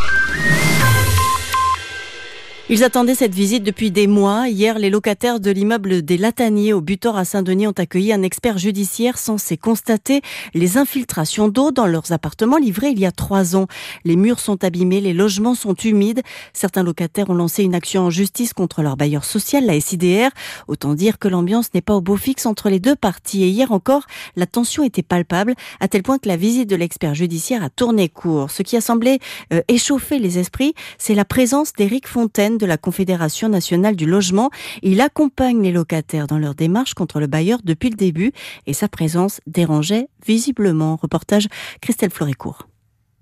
Ils attendaient cette visite depuis des mois. Hier, les locataires de l'immeuble des Lataniers au Butor à Saint-Denis ont accueilli un expert judiciaire censé constater les infiltrations d'eau dans leurs appartements livrés il y a 3 ans. Les murs sont abîmés, les logements sont humides. Certains locataires ont lancé une action en justice contre leur bailleur social, la SIDR. Autant dire que l'ambiance n'est pas au beau fixe entre les deux parties. Et hier encore, la tension était palpable, à tel point que la visite de l'expert judiciaire a tourné court. Ce qui a semblé échauffer les esprits, c'est la présence d'Éric Fontaine de la Confédération nationale du logement. Il accompagne les locataires dans leur démarche contre le bailleur depuis le début et sa présence dérangeait visiblement. Reportage Christelle Fleury-Court.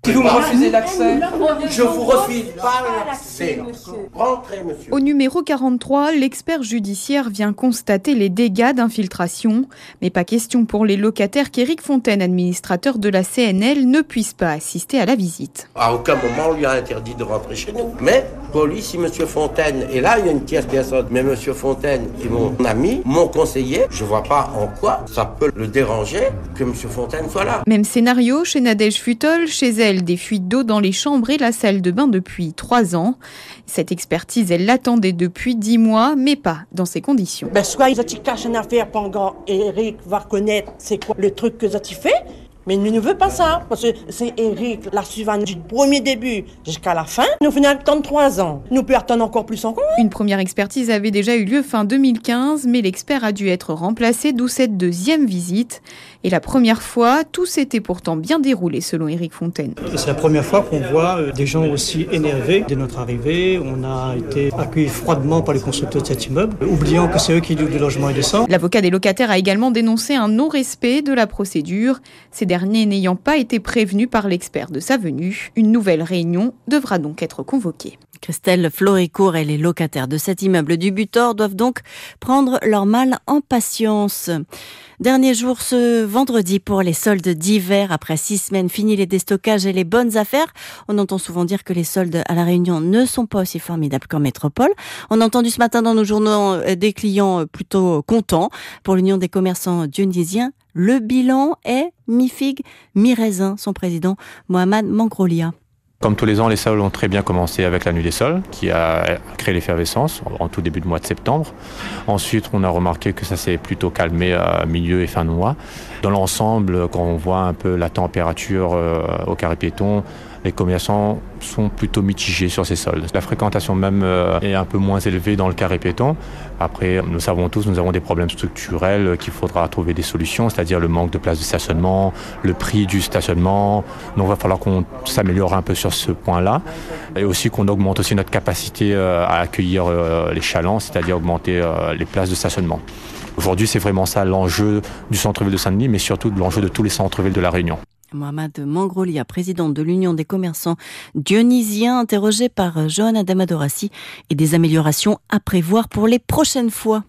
Si vous me refusez l'accès, je vous refuse pas l'accès. Rentrez, monsieur. Au numéro 43, l'expert judiciaire vient constater les dégâts d'infiltration. Mais pas question pour les locataires qu'Éric Fontaine, administrateur de la CNL, ne puisse pas assister à la visite. À aucun moment, on lui a interdit de rentrer chez nous. Mais, pour lui, si monsieur Fontaine, et là, il y a une tierce personne, mais monsieur Fontaine est mon ami, mon conseiller, je vois pas en quoi ça peut le déranger que monsieur Fontaine soit là. Même scénario chez Nadège Futol, chez elle, des fuites d'eau dans les chambres et la salle de bain depuis 3 ans. Cette expertise, elle l'attendait depuis 10 mois, mais pas dans ces conditions. Soit ils ont caché une affaire pendant Eric va reconnaître c'est quoi le truc que ils ont fait. Mais nous ne veut pas ça, parce que c'est Eric, la suivante du premier début jusqu'à la fin. Nous venons attendre 3 ans. Nous pouvons attendre encore plus encore. Une première expertise avait déjà eu lieu fin 2015, mais l'expert a dû être remplacé, d'où cette deuxième visite. Et la première fois, tout s'était pourtant bien déroulé, selon Éric Fontaine. C'est la première fois qu'on voit des gens aussi énervés dès notre arrivée. On a été accueillis froidement par les constructeurs de cet immeuble, oubliant que c'est eux qui disent le logement est décent. L'avocat des locataires a également dénoncé un non-respect de la procédure. Ces derniers n'ayant pas été prévenus par l'expert de sa venue. Une nouvelle réunion devra donc être convoquée. Christelle Floricourt et les locataires de cet immeuble du Butor doivent donc prendre leur mal en patience. Dernier jour ce vendredi pour les soldes d'hiver. Après 6 semaines, fini les déstockages et les bonnes affaires. On entend souvent dire que les soldes à La Réunion ne sont pas aussi formidables qu'en métropole. On a entendu ce matin dans nos journaux des clients plutôt contents. Pour l'Union des commerçants dionysiens, le bilan est mi-figue, mi-raisin. Son président, Mohamed Mangrolia. Comme tous les ans, les soldes ont très bien commencé avec la nuit des soldes, qui a créé l'effervescence en tout début de mois de septembre. Ensuite, on a remarqué que ça s'est plutôt calmé à milieu et fin de mois. Dans l'ensemble, quand on voit un peu la température au carré piéton, les commerçants sont plutôt mitigés sur ces soldes. La fréquentation même est un peu moins élevée dans le carré piéton. Après, nous savons tous, nous avons des problèmes structurels qu'il faudra trouver des solutions, c'est-à-dire le manque de places de stationnement, le prix du stationnement. Donc il va falloir qu'on s'améliore un peu sur ce point-là. Et aussi qu'on augmente aussi notre capacité à accueillir les chalands, c'est-à-dire augmenter les places de stationnement. Aujourd'hui, c'est vraiment ça l'enjeu du centre-ville de Saint-Denis, mais surtout l'enjeu de tous les centres-villes de La Réunion. Mohamed Mangrolia, président de l'Union des commerçants dionysiens, interrogé par Johanna Damadorassi, et des améliorations à prévoir pour les prochaines fois.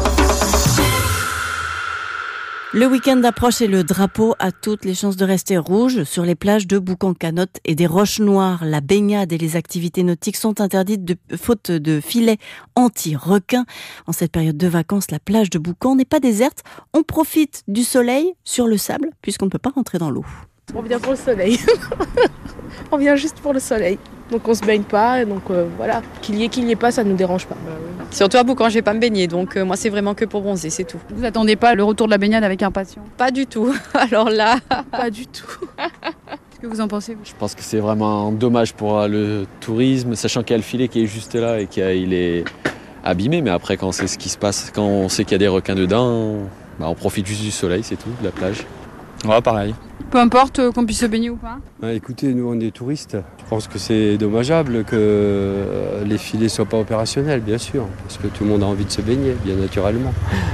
Le week-end approche et le drapeau a toutes les chances de rester rouge sur les plages de Boucan-Canotte et des Roches Noires. La baignade et les activités nautiques sont interdites faute de filets anti-requins. En cette période de vacances, la plage de Boucan n'est pas déserte. On profite du soleil sur le sable puisqu'on ne peut pas rentrer dans l'eau. On vient pour le soleil. On vient juste pour le soleil. Donc on se baigne pas, donc voilà. Qu'il y ait pas, ça nous dérange pas. Surtout à Boucan, je vais pas me baigner, donc moi c'est vraiment que pour bronzer, c'est tout. Vous attendez pas le retour de la baignade avec impatience? Pas du tout. Alors là, pas du tout. Qu'est-ce que vous en pensez? Je pense que c'est vraiment dommage pour le tourisme, sachant qu'il y a le filet qui est juste là et qu'il est abîmé. Mais après, quand on sait ce qui se passe, quand on sait qu'il y a des requins dedans, on profite juste du soleil, c'est tout, de la plage. Ouais, pareil. Peu importe qu'on puisse se baigner ou pas? Écoutez, nous on est touristes. Je pense que c'est dommageable que les filets soient pas opérationnels, bien sûr, parce que tout le monde a envie de se baigner, bien naturellement.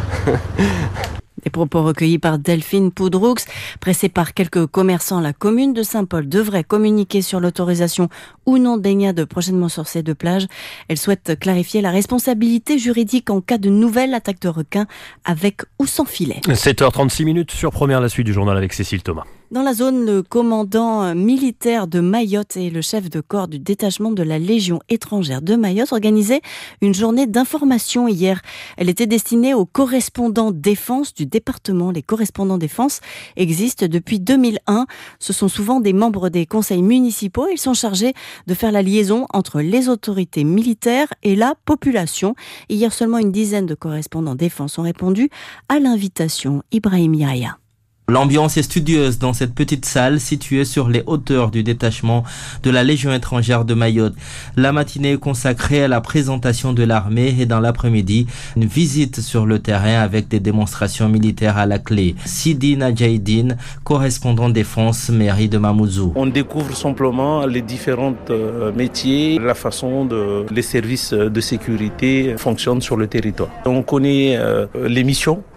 Des propos recueillis par Delphine Poudroux. Pressée par quelques commerçants, la commune de Saint-Paul devrait communiquer sur l'autorisation ou non de baignade prochainement sur ces 2 plages. Elle souhaite clarifier la responsabilité juridique en cas de nouvelle attaque de requins avec ou sans filet. 7h36 sur Première, la suite du journal avec Cécile Thomas. Dans la zone, le commandant militaire de Mayotte et le chef de corps du détachement de la Légion étrangère de Mayotte organisaient une journée d'information hier. Elle était destinée aux correspondants défense du département. Les correspondants défense existent depuis 2001. Ce sont souvent des membres des conseils municipaux. Ils sont chargés de faire la liaison entre les autorités militaires et la population. Hier, seulement une dizaine de correspondants défense ont répondu à l'invitation. Ibrahim Yahya. L'ambiance est studieuse dans cette petite salle située sur les hauteurs du détachement de la Légion étrangère de Mayotte. La matinée est consacrée à la présentation de l'armée et dans l'après-midi, une visite sur le terrain avec des démonstrations militaires à la clé. Sidi Nadjaïdine, correspondant défense mairie de Mamoudzou. On découvre simplement les différents métiers, la façon dont les services de sécurité fonctionnent sur le territoire. On connaît les missions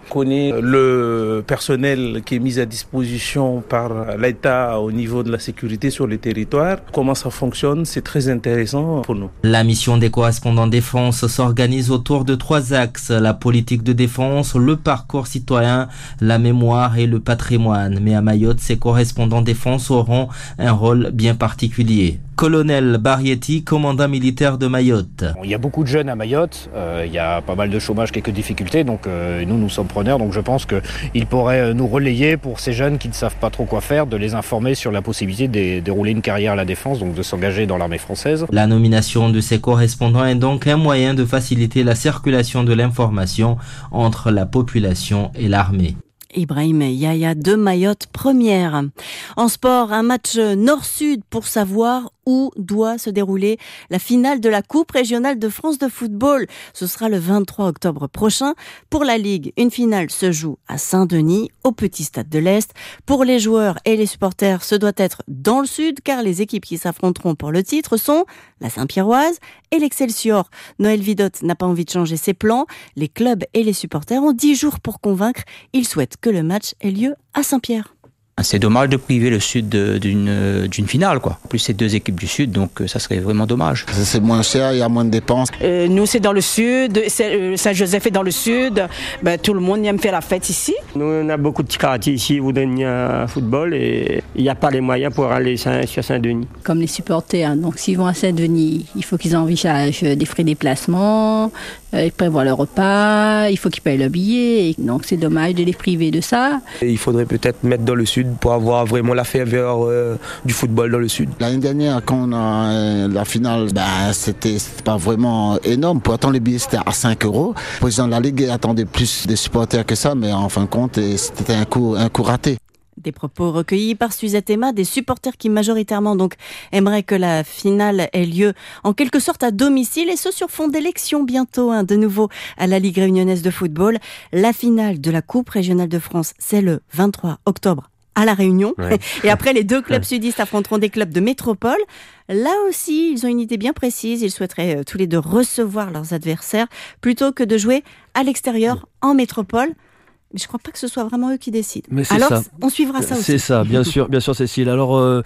On connaît le personnel qui est mis à disposition par l'État au niveau de la sécurité sur les territoires. Comment ça fonctionne, c'est très intéressant pour nous. La mission des correspondants défense s'organise autour de 3 axes, la politique de défense, le parcours citoyen, la mémoire et le patrimoine. Mais à Mayotte, ces correspondants défense auront un rôle bien particulier. Colonel Barietti, commandant militaire de Mayotte. Il y a beaucoup de jeunes à Mayotte, il y a pas mal de chômage, quelques difficultés, donc nous sommes preneurs, donc je pense qu'ils pourraient nous relayer pour ces jeunes qui ne savent pas trop quoi faire, de les informer sur la possibilité de dérouler une carrière à la défense, donc de s'engager dans l'armée française. La nomination de ces correspondants est donc un moyen de faciliter la circulation de l'information entre la population et l'armée. Ibrahim Yahya de Mayotte première. En sport, un match nord-sud pour savoir où doit se dérouler la finale de la Coupe régionale de France de football. Ce sera le 23 octobre prochain. Pour la Ligue, une finale se joue à Saint-Denis, au Petit Stade de l'Est. Pour les joueurs et les supporters, ce doit être dans le sud, car les équipes qui s'affronteront pour le titre sont la Saint-Pierroise et l'Excelsior. Noël Vidotte n'a pas envie de changer ses plans. Les clubs et les supporters ont 10 jours pour convaincre. Ils souhaitent que le match ait lieu à Saint-Pierre. C'est dommage de priver le Sud d'une finale, quoi. En plus, c'est 2 équipes du Sud, donc ça serait vraiment dommage. C'est moins cher, il y a moins de dépenses. Nous, c'est dans le Sud, Saint-Joseph est dans le Sud. Tout le monde aime faire la fête ici. Nous, on a beaucoup de quartiers ici, vous donnez un football et il n'y a pas les moyens pour aller sur Saint-Denis. Comme les supporters, donc s'ils vont à Saint-Denis, il faut qu'ils envisagent des frais de déplacement, ils prévoient le repas, il faut qu'ils payent le billet. Donc c'est dommage de les priver de ça. Et il faudrait peut-être mettre dans le Sud pour avoir vraiment la ferveur du football dans le Sud. L'année dernière, quand on a la finale, c'était pas vraiment énorme. Pourtant, les billets c'était à 5 €. Le président de la Ligue attendait plus des supporters que ça, mais en fin de compte, c'était un coup raté. Des propos recueillis par Suzette Emma, des supporters qui majoritairement donc aimeraient que la finale ait lieu en quelque sorte à domicile, et ce sur fond d'élection bientôt, de nouveau à la Ligue réunionnaise de football. La finale de la Coupe régionale de France, c'est le 23 octobre à La Réunion. Ouais. Et après, les 2 clubs sudistes affronteront des clubs de métropole. Là aussi, ils ont une idée bien précise. Ils souhaiteraient tous les deux recevoir leurs adversaires plutôt que de jouer à l'extérieur en métropole. Mais je crois pas que ce soit vraiment eux qui décident. Mais alors, ça. On suivra ça aussi. C'est ça, bien sûr, Cécile. Alors,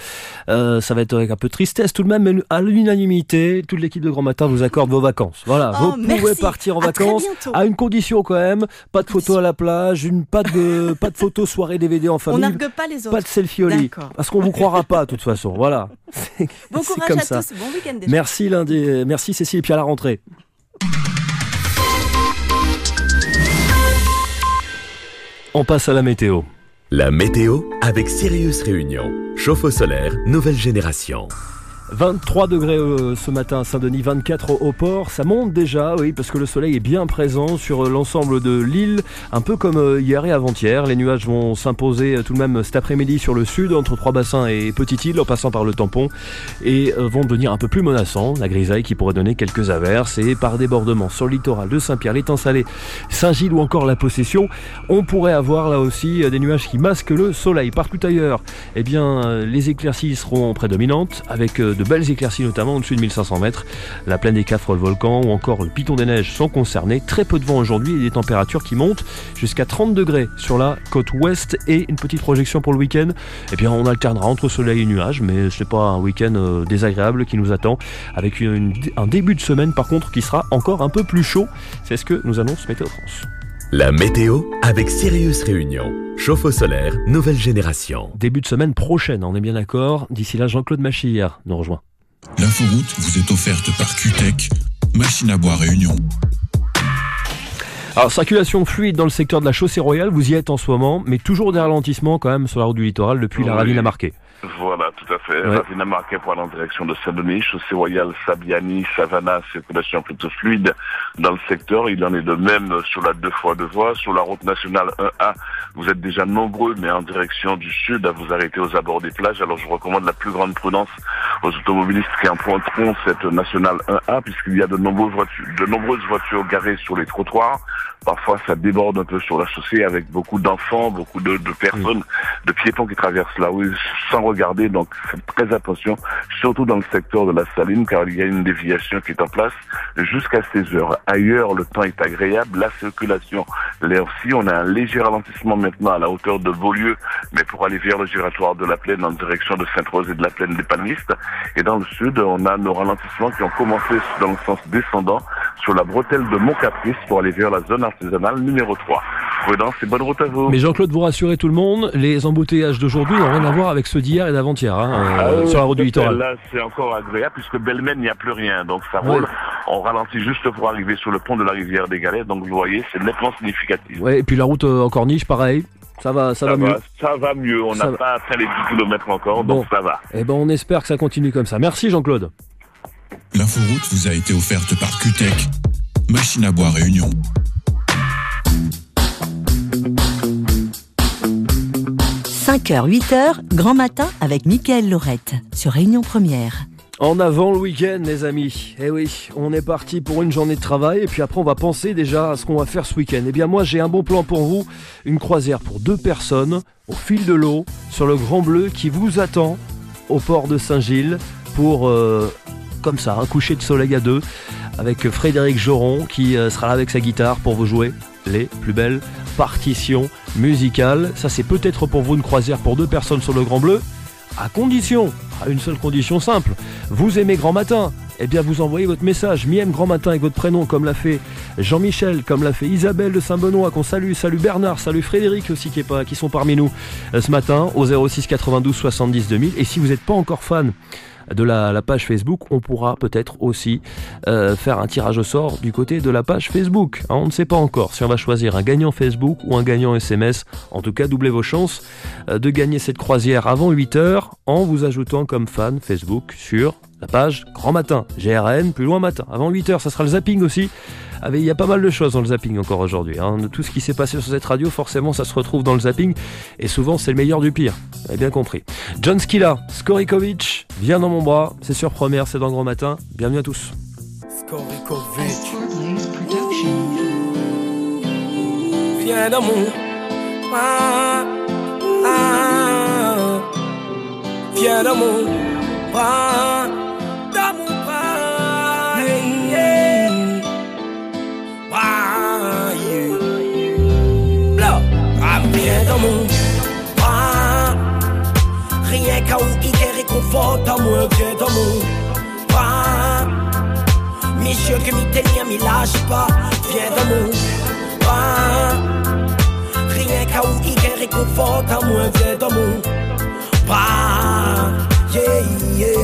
ça va être avec un peu de tristesse tout de même, mais à l'unanimité, toute l'équipe de Grand Matin vous accorde vos vacances. Voilà, vous pouvez partir en vacances à une condition quand même, pas de photos à la plage, pas de photos soirée DVD en famille. On n'argue pas les autres. Pas de selfie au lit, parce qu'on vous croira pas de toute façon. Voilà. Bon courage comme à ça. tous, bon week-end déjà. Merci Cécile, et puis à la rentrée. On passe à la météo. La météo avec Sirius Réunion. Chauffe-eau solaire, nouvelle génération. 23 degrés ce matin à Saint-Denis, 24 au port. Ça monte déjà, oui, parce que le soleil est bien présent sur l'ensemble de l'île, un peu comme hier et avant-hier. Les nuages vont s'imposer tout de même cet après-midi sur le sud, entre Trois-Bassins et Petite-Île, en passant par le Tampon, et vont devenir un peu plus menaçants. La grisaille qui pourrait donner quelques averses, et par débordement sur le littoral de Saint-Pierre, l'Étang-Salé, Saint-Gilles ou encore la Possession, on pourrait avoir là aussi des nuages qui masquent le soleil. Partout ailleurs, eh bien, les éclaircies seront prédominantes, avec de belles éclaircies notamment au-dessus de 1500 mètres. La plaine des Cafres, le volcan ou encore le Piton des Neiges sont concernés. Très peu de vent aujourd'hui et des températures qui montent jusqu'à 30 degrés sur la côte ouest, et une petite projection pour le week-end. Eh bien, on alternera entre soleil et nuages, mais ce n'est pas un week-end désagréable qui nous attend, avec un début de semaine par contre qui sera encore un peu plus chaud. C'est ce que nous annonce Météo France. La météo avec Sirius Réunion. Chauffe-eau solaire, nouvelle génération. Début de semaine prochaine, on est bien d'accord. D'ici là, Jean-Claude Machir nous rejoint. L'inforoute vous est offerte par QTech, machine à bois Réunion. Alors, circulation fluide dans le secteur de la Chaussée Royale, vous y êtes en ce moment, mais toujours des ralentissements quand même sur la route du littoral depuis la ravine à Marquet. Voilà, tout à fait. Ouais. Ravine à Marquet pour aller en direction de Saint-Denis, Chaussée Royale, Sabiani, Savannah, circulation plutôt fluide dans le secteur. Il en est de même sur la 2x2 voies. Sur la route nationale 1A, vous êtes déjà nombreux, mais en direction du sud, à vous arrêter aux abords des plages. Alors je recommande la plus grande prudence aux automobilistes qui emprunteront cette nationale 1A, puisqu'il y a de nombreuses voitures garées sur les trottoirs. Parfois, ça déborde un peu sur la chaussée avec beaucoup d'enfants, beaucoup de personnes, de piétons qui traversent la rue sans regarder. Donc, faites très attention, surtout dans le secteur de la Saline, car il y a une déviation qui est en place jusqu'à 16 heures. Ailleurs, le temps est agréable, la circulation l'est aussi. On a un léger ralentissement maintenant à la hauteur de Beaulieu, mais pour aller vers le giratoire de la Plaine en direction de Sainte-Rose et de la Plaine des Panistes. Et dans le sud, on a nos ralentissements qui ont commencé dans le sens descendant sur la bretelle de Mont-Caprice pour aller vers la zone artisanale numéro 3. Prudence et bonne route à vous. Mais Jean-Claude, vous rassurez tout le monde, les embouteillages d'aujourd'hui n'ont rien à voir avec ceux d'hier et d'avant-hier sur la route du littoral. Là, c'est encore agréable puisque Belmen, il n'y a plus rien. Donc ça roule. On ralentit juste pour arriver sur le pont de la rivière des Galets. Donc vous voyez, c'est nettement significatif. Ouais, et puis la route en Corniche, pareil. Ça va mieux. Ça va mieux. On n'a pas atteint les 10 km encore, donc ça va. Eh ben, on espère que ça continue comme ça. Merci Jean-Claude. L'inforoute vous a été offerte par QTech, machine à boire Réunion. 5h, 8h, grand matin avec Mickaël Laurette sur Réunion Première. En avant le week-end, les amis. Eh oui, on est parti pour une journée de travail et puis après on va penser déjà à ce qu'on va faire ce week-end. Eh bien moi j'ai un bon plan pour vous, une croisière pour 2 personnes au fil de l'eau sur le Grand Bleu qui vous attend au port de Saint-Gilles pour comme ça un coucher de soleil à 2 avec Frédéric Joron qui sera là avec sa guitare pour vous jouer les plus belles partitions musicales. Ça c'est peut-être pour vous une croisière pour 2 personnes sur le Grand Bleu, à une seule condition simple. Vous aimez Grand Matin, eh bien vous envoyez votre message Miem Grand Matin avec votre prénom, comme l'a fait Jean-Michel, comme l'a fait Isabelle de Saint-Benoît, qu'on salue, salut Bernard, salut Frédéric aussi qui sont parmi nous ce matin au 06 92 70 2000. Et si vous n'êtes pas encore fan de la page Facebook, on pourra peut-être aussi faire un tirage au sort du côté de la page Facebook. On ne sait pas encore si on va choisir un gagnant Facebook ou un gagnant SMS. En tout cas, doublez vos chances de gagner cette croisière avant 8h en vous ajoutant comme fan Facebook sur la page Grand Matin, GRN, plus loin matin. Avant 8h, ça sera le zapping aussi. Il y a pas mal de choses dans le zapping encore aujourd'hui. De tout ce qui s'est passé sur cette radio, forcément, ça se retrouve dans le zapping. Et souvent, c'est le meilleur du pire. Vous avez bien compris. John Skilla, Skorikovic, viens dans mon bras. C'est sur Première, c'est dans Grand Matin. Bienvenue à tous. Skorikovic, viens dans mon bras. Viens dans mon bras. Dans mon bras. Viens dans mon bras. Rien qu'à où il est réconfort à moi. Viens dans mon bras. Messieurs que m'y tenir, m'y lâche pas. Viens dans mon bras. Rien qu'à où il est réconfort à moi. Viens dans mon bras. Yeah, yeah.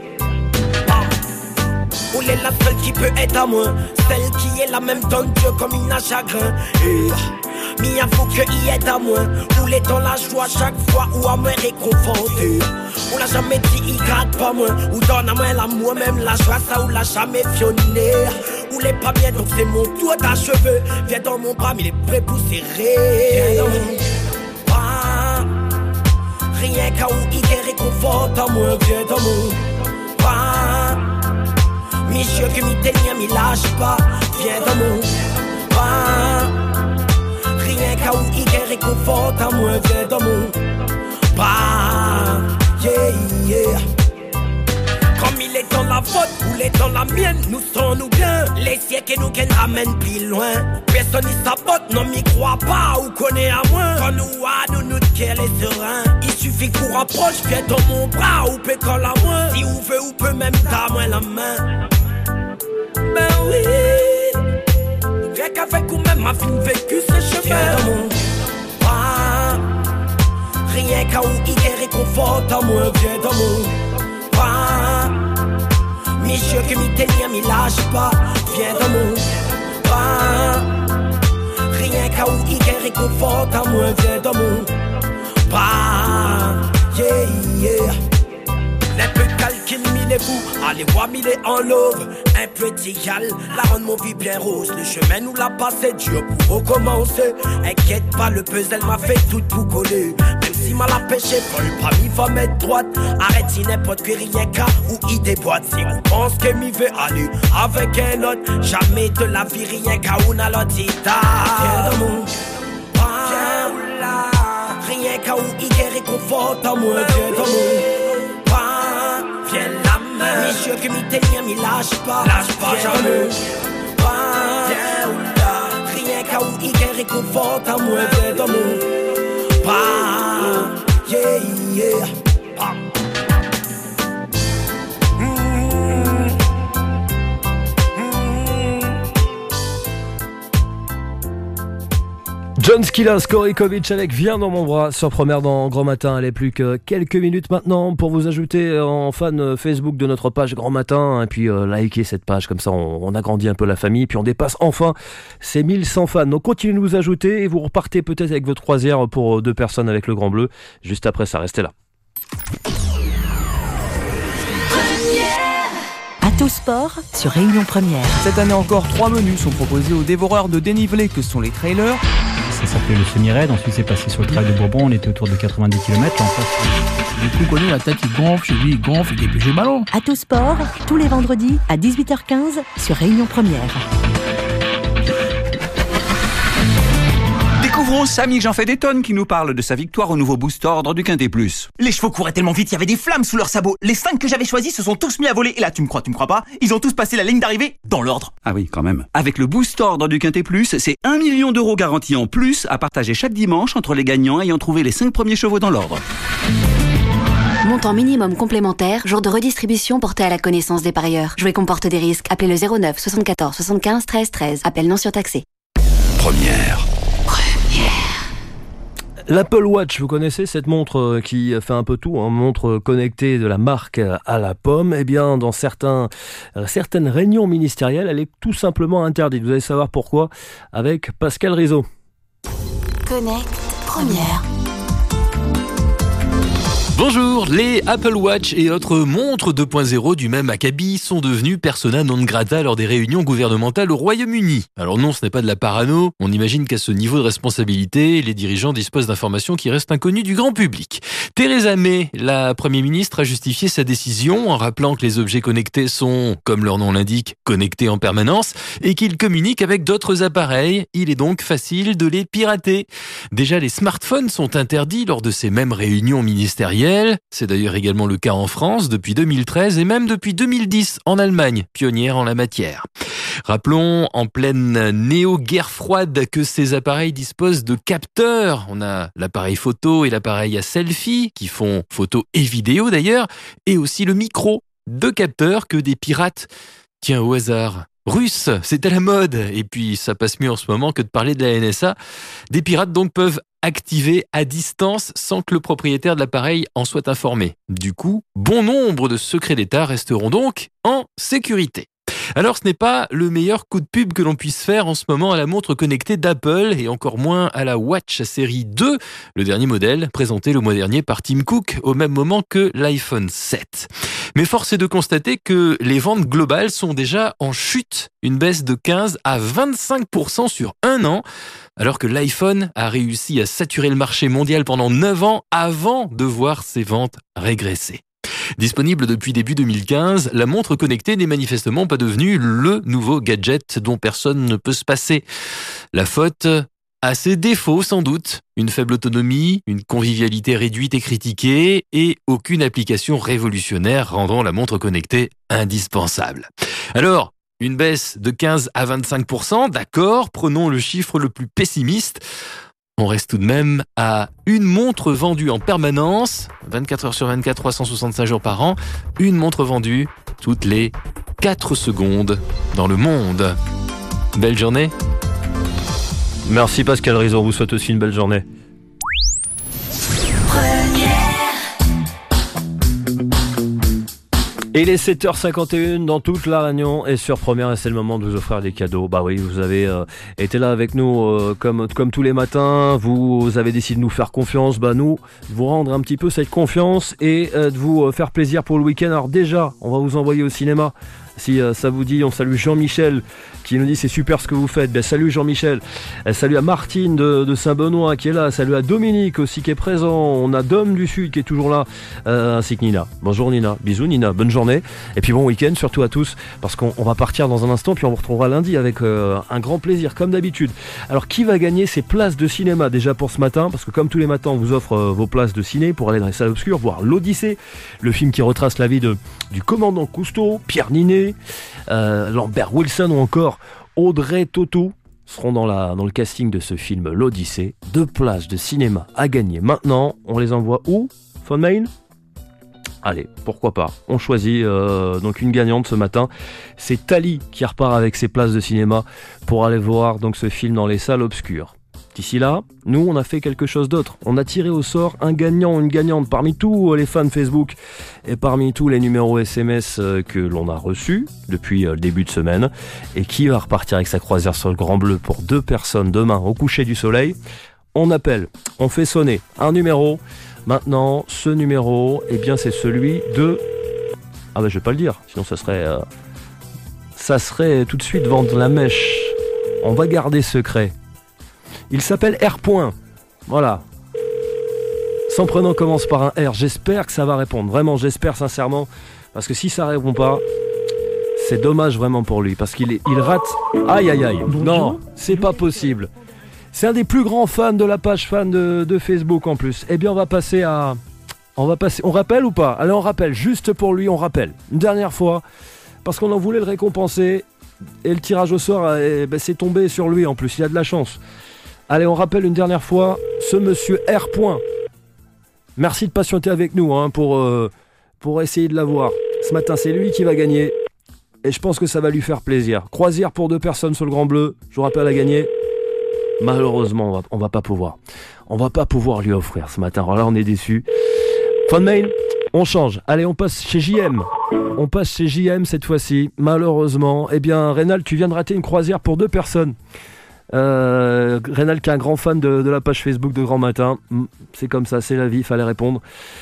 Où est la seule qui peut être à moi, celle qui est la même dans Dieu comme une à chagrin. Mais il faut qu'il y ait à moi, où est dans la joie chaque fois où à moi réconforté. On l'a jamais dit, il gratte pas moi, ou donne à moi l'amour, même la joie, ça ou l'a jamais fionné. Où l'est pas bien, donc c'est mon tour d'achever. Viens dans mon bras, mais il est prêt pour serrer. Viens dans mon bras. Rien qu'à où il est réconfort à moi. Viens dans mon bras. Messieurs que m'y tenir, m'y lâche pas. Viens dans mon bras. Rien qu'à où il est réconfort à moi. Viens dans mon bras. Yeah, yeah. Comme il est dans la vôtre ou il est dans la mienne, nous sommes-nous bien. Les siècles nous qui ramènent plus loin. Personne n'y sabote, non m'y croit pas ou connaît à moi. Quand nous à nous qu'elle est serein. Il suffit qu'on rapproche, viens dans mon bras ou pécole à moi. Si on veut ou peut même t'as moins la main. Ben oui, rien qu'avec ou même ma fille vécu ce chemin. Viens dans mon bras. Rien qu'à où il est réconfort à moi. Viens dans mon bras. Messieurs que m'y tenir, m'y lâche pas. Viens dans mon bras. Rien qu'à où il est réconfort à moi. Viens dans mon bras. Yeah, yeah. Les peu calquines, mille et vous, allez voir mille et en love. Un petit gal, la rend mon vie bien rose. Le chemin nous l'a passé dur pour recommencer. Inquiète pas, le puzzle m'a fait tout pour coller. Même si mal à pêcher, Paul pas mi va mettre droite. Arrête si n'importe que rien qu'à ou il déboîte. Si on pense que mi veut aller avec un autre, jamais de la vie rien qu'à ou n'a l'otita. Viens dans mon rien qu'à où il est réconfort à moi. Viens dans mon viens la main. Monsieur que mi t'es lien, mi lâche pas jamais. Viens ou là, rien qu'à où il est réconfort à moi. Viens dans mon yeah, yeah. John Skillas, Korikovic avec Viens dans mon bras sur Première dans Grand Matin. Allez, plus que quelques minutes maintenant pour vous ajouter en fan Facebook de notre page Grand Matin et puis liker cette page, comme ça on agrandit un peu la famille, puis on dépasse enfin ces 1100 fans. Donc continuez de vous ajouter et vous repartez peut-être avec votre croisière pour 2 personnes avec le Grand Bleu. Juste après ça, restez là. Atos Sport sur Réunion Première. Cette année encore, 3 menus sont proposés aux dévoreurs de dénivelé que sont les trailers. Ça s'appelait le semi-raid, ensuite c'est passé sur le trail de Bourbon, on était autour de 90 km. En fait. Du coup, Connu, la tête il gonfle, chez lui il gonfle, il dépêche le ballon. Atos Sport, tous les vendredis à 18h15 sur Réunion Première. Découvrons Samy Jean fait des tonnes qui nous parle de sa victoire au nouveau boost ordre du Quintet Plus. Les chevaux couraient tellement vite, il y avait des flammes sous leurs sabots. Les 5 que j'avais choisis se sont tous mis à voler. Et là, tu me crois pas, ils ont tous passé la ligne d'arrivée dans l'ordre. Ah oui, quand même. Avec le boost ordre du Quintet Plus, c'est 1 million d'euros garantis en plus à partager chaque dimanche entre les gagnants ayant trouvé les 5 premiers chevaux dans l'ordre. Montant minimum complémentaire, jour de redistribution porté à la connaissance des parieurs. Jouer comporte des risques. Appelez le 09 74 75 13 13. Appel non surtaxé. Première. L'Apple Watch, vous connaissez cette montre qui fait un peu tout, hein, montre connectée de la marque à la pomme. Eh bien, dans certaines réunions ministérielles, elle est tout simplement interdite. Vous allez savoir pourquoi avec Pascal Rizzo. Connect Première. Bonjour, les Apple Watch et autres montres 2.0 du même acabit sont devenus persona non grata lors des réunions gouvernementales au Royaume-Uni. Alors non, ce n'est pas de la parano, on imagine qu'à ce niveau de responsabilité, les dirigeants disposent d'informations qui restent inconnues du grand public. Theresa May, la Premier ministre, a justifié sa décision en rappelant que les objets connectés sont, comme leur nom l'indique, connectés en permanence et qu'ils communiquent avec d'autres appareils. Il est donc facile de les pirater. Déjà, les smartphones sont interdits lors de ces mêmes réunions ministérielles. C'est d'ailleurs également le cas en France depuis 2013 et même depuis 2010 en Allemagne, pionnière en la matière. Rappelons en pleine néo-guerre froide que ces appareils disposent de capteurs. On a l'appareil photo et l'appareil à selfie qui font photo et vidéo d'ailleurs, et aussi le micro. 2 capteurs que des pirates, tiens au hasard, russes, c'est à la mode. Et puis ça passe mieux en ce moment que de parler de la NSA. Des pirates donc peuvent activer à distance sans que le propriétaire de l'appareil en soit informé. Du coup, bon nombre de secrets d'État resteront donc en sécurité. Alors ce n'est pas le meilleur coup de pub que l'on puisse faire en ce moment à la montre connectée d'Apple et encore moins à la Watch série 2, le dernier modèle présenté le mois dernier par Tim Cook au même moment que l'iPhone 7. Mais force est de constater que les ventes globales sont déjà en chute, une baisse de 15 à 25% sur un an, alors que l'iPhone a réussi à saturer le marché mondial pendant 9 ans avant de voir ses ventes régresser. Disponible depuis début 2015, la montre connectée n'est manifestement pas devenue le nouveau gadget dont personne ne peut se passer. La faute a ses défauts sans doute, une faible autonomie, une convivialité réduite et critiquée, et aucune application révolutionnaire rendant la montre connectée indispensable. Alors, une baisse de 15 à 25%, d'accord, prenons le chiffre le plus pessimiste. On reste tout de même à une montre vendue en permanence, 24 heures sur 24, 365 jours par an, une montre vendue toutes les 4 secondes dans le monde. Belle journée. Merci Pascal Rizzo, on vous souhaite aussi une belle journée. Et il est 7h51 dans toute la Réunion et sur Première, et c'est le moment de vous offrir des cadeaux. Bah oui, vous avez été là avec nous comme tous les matins, vous avez décidé de nous faire confiance, bah nous, de vous rendre un petit peu cette confiance et de vous faire plaisir pour le week-end. Alors déjà, on va vous envoyer au cinéma Si ça vous dit, on salue Jean-Michel qui nous dit c'est super ce que vous faites. Salut Jean-Michel. Salut à Martine de Saint-Benoît qui est là. Salut à Dominique aussi qui est présent. On a Dom du Sud qui est toujours là, ainsi que Nina. Bonjour Nina. Bisous Nina. Bonne journée. Et puis bon week-end surtout à tous parce qu'on va partir dans un instant puis on vous retrouvera lundi avec un grand plaisir comme d'habitude. Alors qui va gagner ces places de cinéma déjà pour ce matin? Parce que comme tous les matins on vous offre vos places de ciné pour aller dans les salles obscures voir l'Odyssée, le film qui retrace la vie du commandant Cousteau, Pierre Ninet, Lambert Wilson ou encore Audrey Tautou seront dans le casting de ce film l'Odyssée. 2 places de cinéma à gagner maintenant. On les envoie où? Phone mail? Allez, pourquoi pas. On choisit donc une gagnante ce matin. C'est Tali qui repart avec ses places de cinéma pour aller voir donc ce film dans les salles obscures. D'ici là, nous on a fait quelque chose d'autre. On a tiré au sort un gagnant ou une gagnante parmi tous les fans Facebook et parmi tous les numéros SMS que l'on a reçus depuis le début de semaine. Et qui va repartir avec sa croisière sur le Grand Bleu pour 2 personnes demain au coucher du soleil. On appelle, on fait sonner un numéro. Maintenant, ce numéro, eh bien c'est celui de... Ah ben je vais pas le dire, sinon ça serait tout de suite vendre la mèche. On va garder secret. Il s'appelle R. Voilà. Son prénom commence par un R. J'espère que ça va répondre. Vraiment, j'espère sincèrement. Parce que si ça répond pas, c'est dommage vraiment pour lui. Parce qu'il rate. Aïe aïe aïe. Non, c'est pas possible. C'est un des plus grands fans de la page fan de Facebook en plus. Eh bien, on va passer. On rappelle ou pas? Allez, on rappelle. Juste pour lui, on rappelle. Une dernière fois. Parce qu'on en voulait le récompenser. Et le tirage au sort, c'est tombé sur lui en plus. Il a de la chance. Allez, on rappelle une dernière fois ce monsieur R. Merci de patienter avec nous pour essayer de l'avoir. Ce matin, c'est lui qui va gagner. Et je pense que ça va lui faire plaisir. Croisière pour 2 personnes sur le Grand Bleu. Je vous rappelle à gagner. Malheureusement, on va pas pouvoir. On va pas pouvoir lui offrir ce matin. Alors là, on est déçus. Phone mail, on change. Allez, on passe chez JM. On passe chez JM cette fois-ci. Malheureusement, eh bien, Rénal, tu viens de rater une croisière pour 2 personnes. Rénal qui est un grand fan de la page Facebook de Grand Matin. C'est comme ça, c'est la vie, il fallait répondre.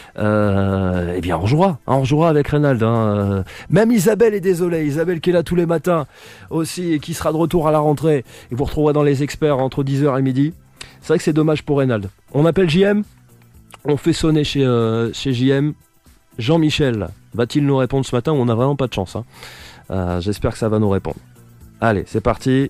Eh bien on jouera avec Rénal. Même Isabelle est désolée, Isabelle qui est là tous les matins aussi et qui sera de retour à la rentrée et vous retrouvera dans les experts entre 10h et midi. C'est vrai que c'est dommage pour Rénal. On appelle JM, on fait sonner chez JM. Jean-Michel va-t-il nous répondre ce matin ou on n'a vraiment pas de chance J'espère que ça va nous répondre. Allez, c'est parti.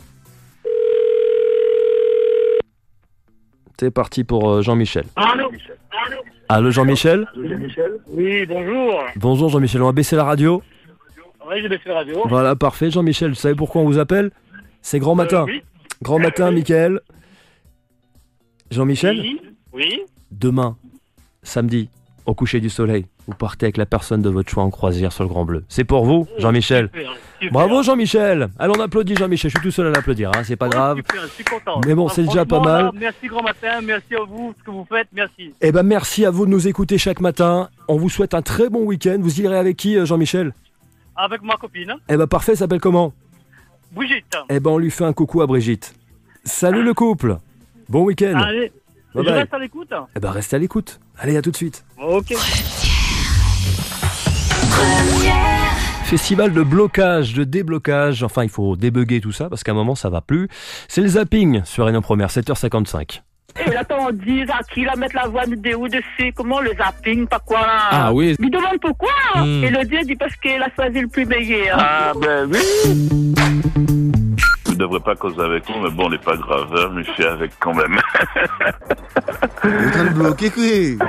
C'est parti pour Jean-Michel. Allô Jean-Michel? Oui, bonjour. Bonjour Jean-Michel, on va baisser la radio. Oui, j'ai baissé la radio. Voilà, parfait. Jean-Michel, vous savez pourquoi on vous appelle? C'est Grand Matin. Oui. Grand Matin, Mickaël. Jean-Michel? Oui. Demain, samedi, au coucher du soleil, vous partez avec la personne de votre choix en croisière sur le Grand Bleu. C'est pour vous, Jean-Michel. Super. Bravo Jean-Michel. Allez, on applaudit Jean-Michel. Je suis tout seul à l'applaudir, c'est pas grave. Super, je suis content. Mais bon, c'est déjà pas mal. Là, merci Grand Matin, merci à vous, ce que vous faites, merci. Eh ben merci à vous de nous écouter chaque matin. On vous souhaite un très bon week-end. Vous irez avec qui, Jean-Michel? Avec ma copine. Eh ben parfait, ça s'appelle comment? Brigitte. Eh ben on lui fait un coucou à Brigitte. Salut le couple. Bon week-end. Allez, bye je bye. reste à l'écoute. Eh ben restez à l'écoute. Allez, à tout de suite. Ok. Festival de blocage, de déblocage. Enfin, il faut débugger tout ça parce qu'à un moment ça va plus. C'est le zapping sur Réunion Première, 7h55. Et là, on dit à qui la mettre la voix vidéo dessus, comment le zapping, pas quoi là. Ah oui. Il demande pourquoi. Et le Dieu dit parce qu'il a choisi le plus meilleur. Ah ben oui. Je ne devrais pas causer avec nous, mais bon, on n'est pas grave, je me fais avec quand même. Il est en train de bloquer, quoi.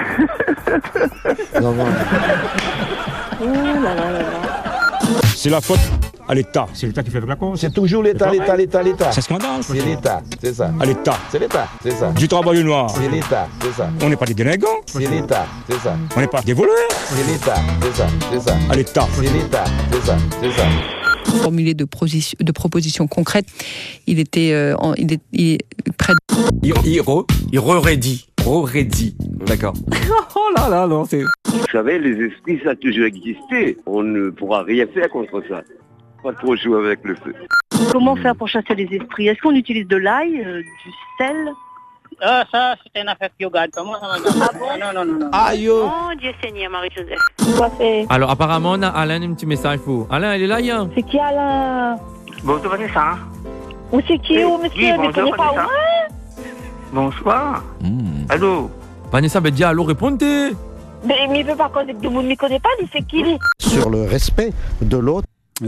C'est la faute à l'État. C'est l'État qui fait la cause. C'est toujours l'État. C'est scandale. C'est l'État, c'est ça. À l'État. C'est l'État, c'est ça. Du travail noir. C'est l'État, c'est ça. On n'est pas des délinquants. C'est l'État, c'est ça. On n'est pas des voleurs. C'est l'État, c'est ça, c'est ça. À l'État. C'est l'État, c'est ça, c'est ça. Formulé de propositions concrètes, il était prêt. Il aurait dit. D'accord. Oh là là, non, c'est... Vous savez, les esprits, ça a toujours existé. On ne pourra rien faire contre ça. Pas trop jouer avec le feu. Comment faire pour chasser les esprits? Est-ce qu'on utilise de l'ail, du sel, Ça, c'était une affaire qui regarde pas moi. Non. Aïe, oh. Oh, Dieu Seigneur, Marie-Joseph. Quoi c'est? Alors, apparemment, on a Alain un petit message pour vous. Alain, il est là, hier. C'est qui Alain? Bonjour, Vanessa. Où c'est qui, monsieur? Oui, ne connais pas moi? Bonsoir. Allô? Vanessa, ben dis allô, répondez. Mais il veut pas connaître de monde, ne connaît pas, il c'est qui lui? Sur le respect de l'autre.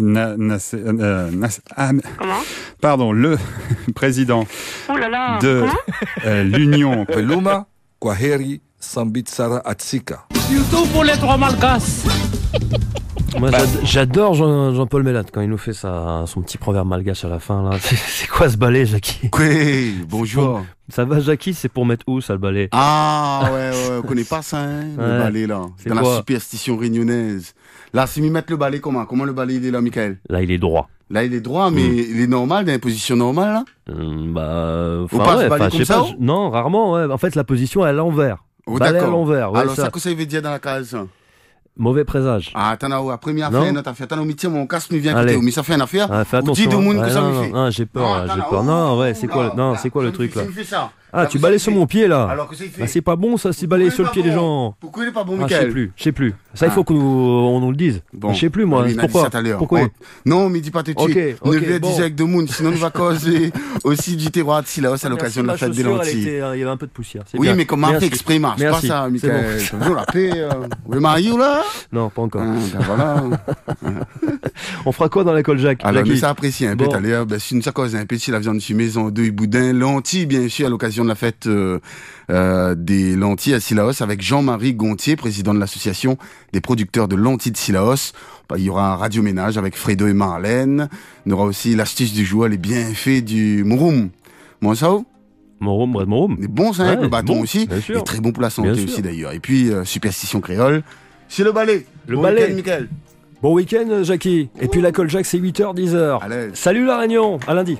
Pardon, le président de l'Union Peluma Kwaheri Sambitsara Atsika. Surtout pour les trois malgasses. Moi, j'adore Jean-Paul Mélade quand il nous fait son petit proverbe malgache à la fin. Là. C'est quoi ce balai, Jackie? Oui, bonjour. Ça va, Jackie? C'est pour mettre où, ça, le balai? Ah, ouais, on connaît pas ça, hein, le balai, là. C'est dans la superstition réunionnaise. Là, si m'y mettre le balai, comment le balai, il est là, Michael? Là, il est droit. Là, il est droit, mais il est normal, dans une position normale, là? Faut pas se balayer comme ça? Non, rarement, ouais. En fait, la position est à l'envers. Balai à l'envers, ouais. Alors, ça, que ça veut dire dans la case, ça? Mauvais présage. Ah, attends, après, notre affaire. Attends, mon casque me vient côté, mais ça fait une affaire. Fais attention. Dis de monde que ça me fait. Non, j'ai peur, j'ai peur. Non, ouais, c'est quoi le truc, là? Ah, tu balayes sur mon pied, là. Alors que ça, il fait. C'est pas bon, ça, c'est balayer sur le pied des gens. Pourquoi il est pas bon, Ah, Michael? je sais plus. Ça, il faut qu'on nous le dise. Bon. Je sais plus, moi. Pourquoi? Non, mais dis pas tout de suite. Ne le dis avec de monde, sinon on va causer aussi du terroir de Sillaos à l'occasion de la fête des lentilles. Il y avait un peu de poussière. Oui, mais comment on fait exprès, marche pas ça, Michael. Bonjour, la paix. Vous le mariez, là? Non, pas encore. Voilà. On fera quoi dans l'école, Jacques? Alors, mais ça apprécie un peu, t'as l'air. Si nous ça cause un petit, la viande fumée, deux boudins, lentilles, bien sûr, à l'occasion de la fête des lentilles à Sillaos avec Jean-Marie Gontier, président de l'association des producteurs de lentilles de Sillaos. Il y aura un radioménage avec Fredo et Marlène. Il y aura aussi l'astuce du jour, les bienfaits du mouroum. Moi, ça où? Mouroum. C'est bon, ça, avec le bâton aussi. Il est très bon pour la santé aussi, d'ailleurs. Et puis, superstition créole, c'est le balai. Le balai. Michael. Bon week-end, Jackie. Et puis la Col Jacques, c'est 8h, 10h. Allez. Salut la Réunion, à lundi.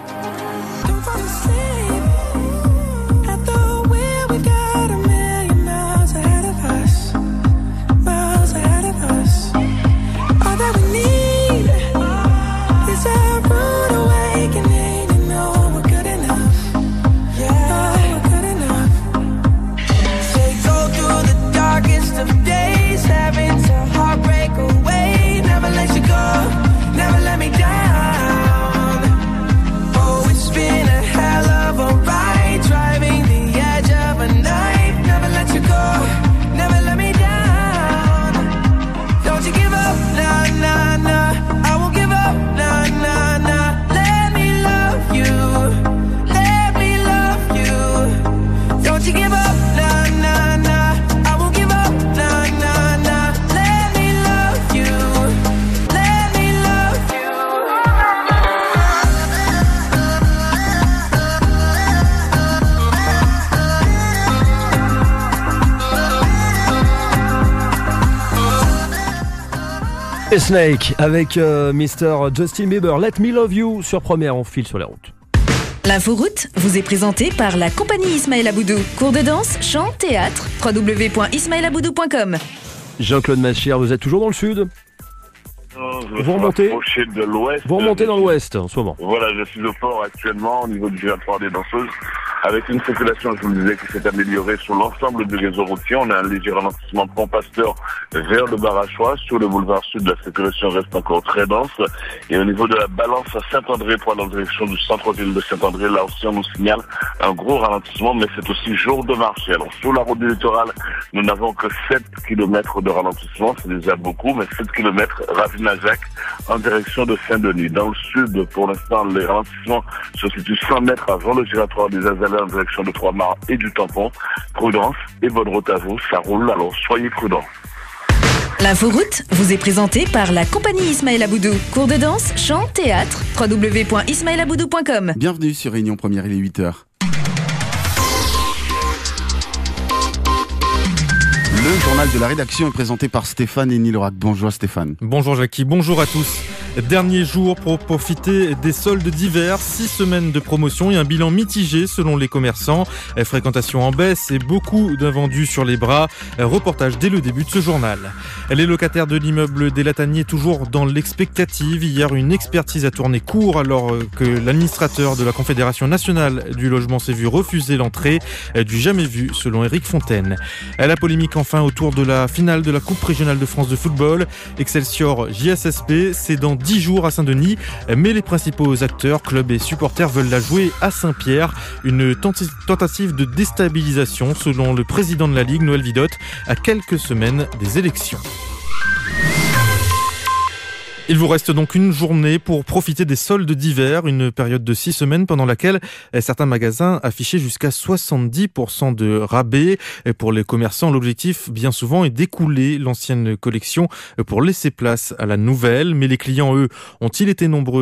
Never let me down. Oh, it's been a hell of a ride, driving the edge of a knife. Never let you go, never let me down. Don't you give up, nah, nah, nah. I won't give up, nah, nah, nah. Let me love you, let me love you. Don't you give up, nah, nah, nah. I won't give up, nah, nah, nah. Let me love you. Snake avec Mr. Justin Bieber, Let Me Love You sur Première, on file sur les routes. L'inforoute vous est présentée par la compagnie Ismaël Aboudou. Cours de danse, chant, théâtre, www.ismaelaboudou.com. Jean-Claude Machir, vous êtes toujours dans le sud? Vous remontez de l'ouest. Vous remontez dans l'ouest en ce moment. Voilà, je suis au port actuellement au niveau du giratoire des danseuses, avec une circulation, je vous le disais, qui s'est améliorée sur l'ensemble du réseau routier. On a un léger ralentissement de Pont-Pasteur vers le Barachois. Sur le boulevard sud, la circulation reste encore très dense. Et au niveau de la balance à Saint-André, pour aller en direction du centre-ville de Saint-André, là aussi on nous signale un gros ralentissement, mais c'est aussi jour de marché. Alors sur la route du littoral, nous n'avons que 7 km de ralentissement, c'est déjà beaucoup, mais 7 km Ravinajac en direction de Saint-Denis. Dans le sud, pour l'instant, les ralentissements se situent 100 mètres avant le giratoire des Azalées en direction de Trois-Mars et du Tampon. Prudence et bonne route à vous, ça roule, alors soyez prudents. L'inforoute vous est présentée par la compagnie Ismaël Aboudou. Cours de danse, chant, théâtre, www.ismaelaboudou.com. Bienvenue sur Réunion Première, il est 8h. Le journal de la rédaction est présenté par Stéphane et Nilorac. Bonjour Stéphane. Bonjour Jackie, bonjour à tous. Dernier jour pour profiter des soldes d'hiver, 6 semaines de promotion et un bilan mitigé selon les commerçants. Fréquentation en baisse et beaucoup d'invendus sur les bras. Reportage dès le début de ce journal. Les locataires de l'immeuble des Lataniers toujours dans l'expectative. Hier, une expertise a tourné court alors que l'administrateur de la Confédération nationale du logement s'est vu refuser l'entrée. Du jamais vu selon Éric Fontaine. La polémique enfin autour de la finale de la Coupe régionale de France de football. Excelsior JSSP, c'est dans 10 jours à Saint-Denis, mais les principaux acteurs, clubs et supporters veulent la jouer à Saint-Pierre. Une tentative de déstabilisation selon le président de la Ligue, Noël Vidotte, à quelques semaines des élections. Il vous reste donc une journée pour profiter des soldes d'hiver, une période de 6 semaines pendant laquelle certains magasins affichaient jusqu'à 70% de rabais. Pour les commerçants, l'objectif bien souvent est d'écouler l'ancienne collection pour laisser place à la nouvelle. Mais les clients, eux, ont-ils été nombreux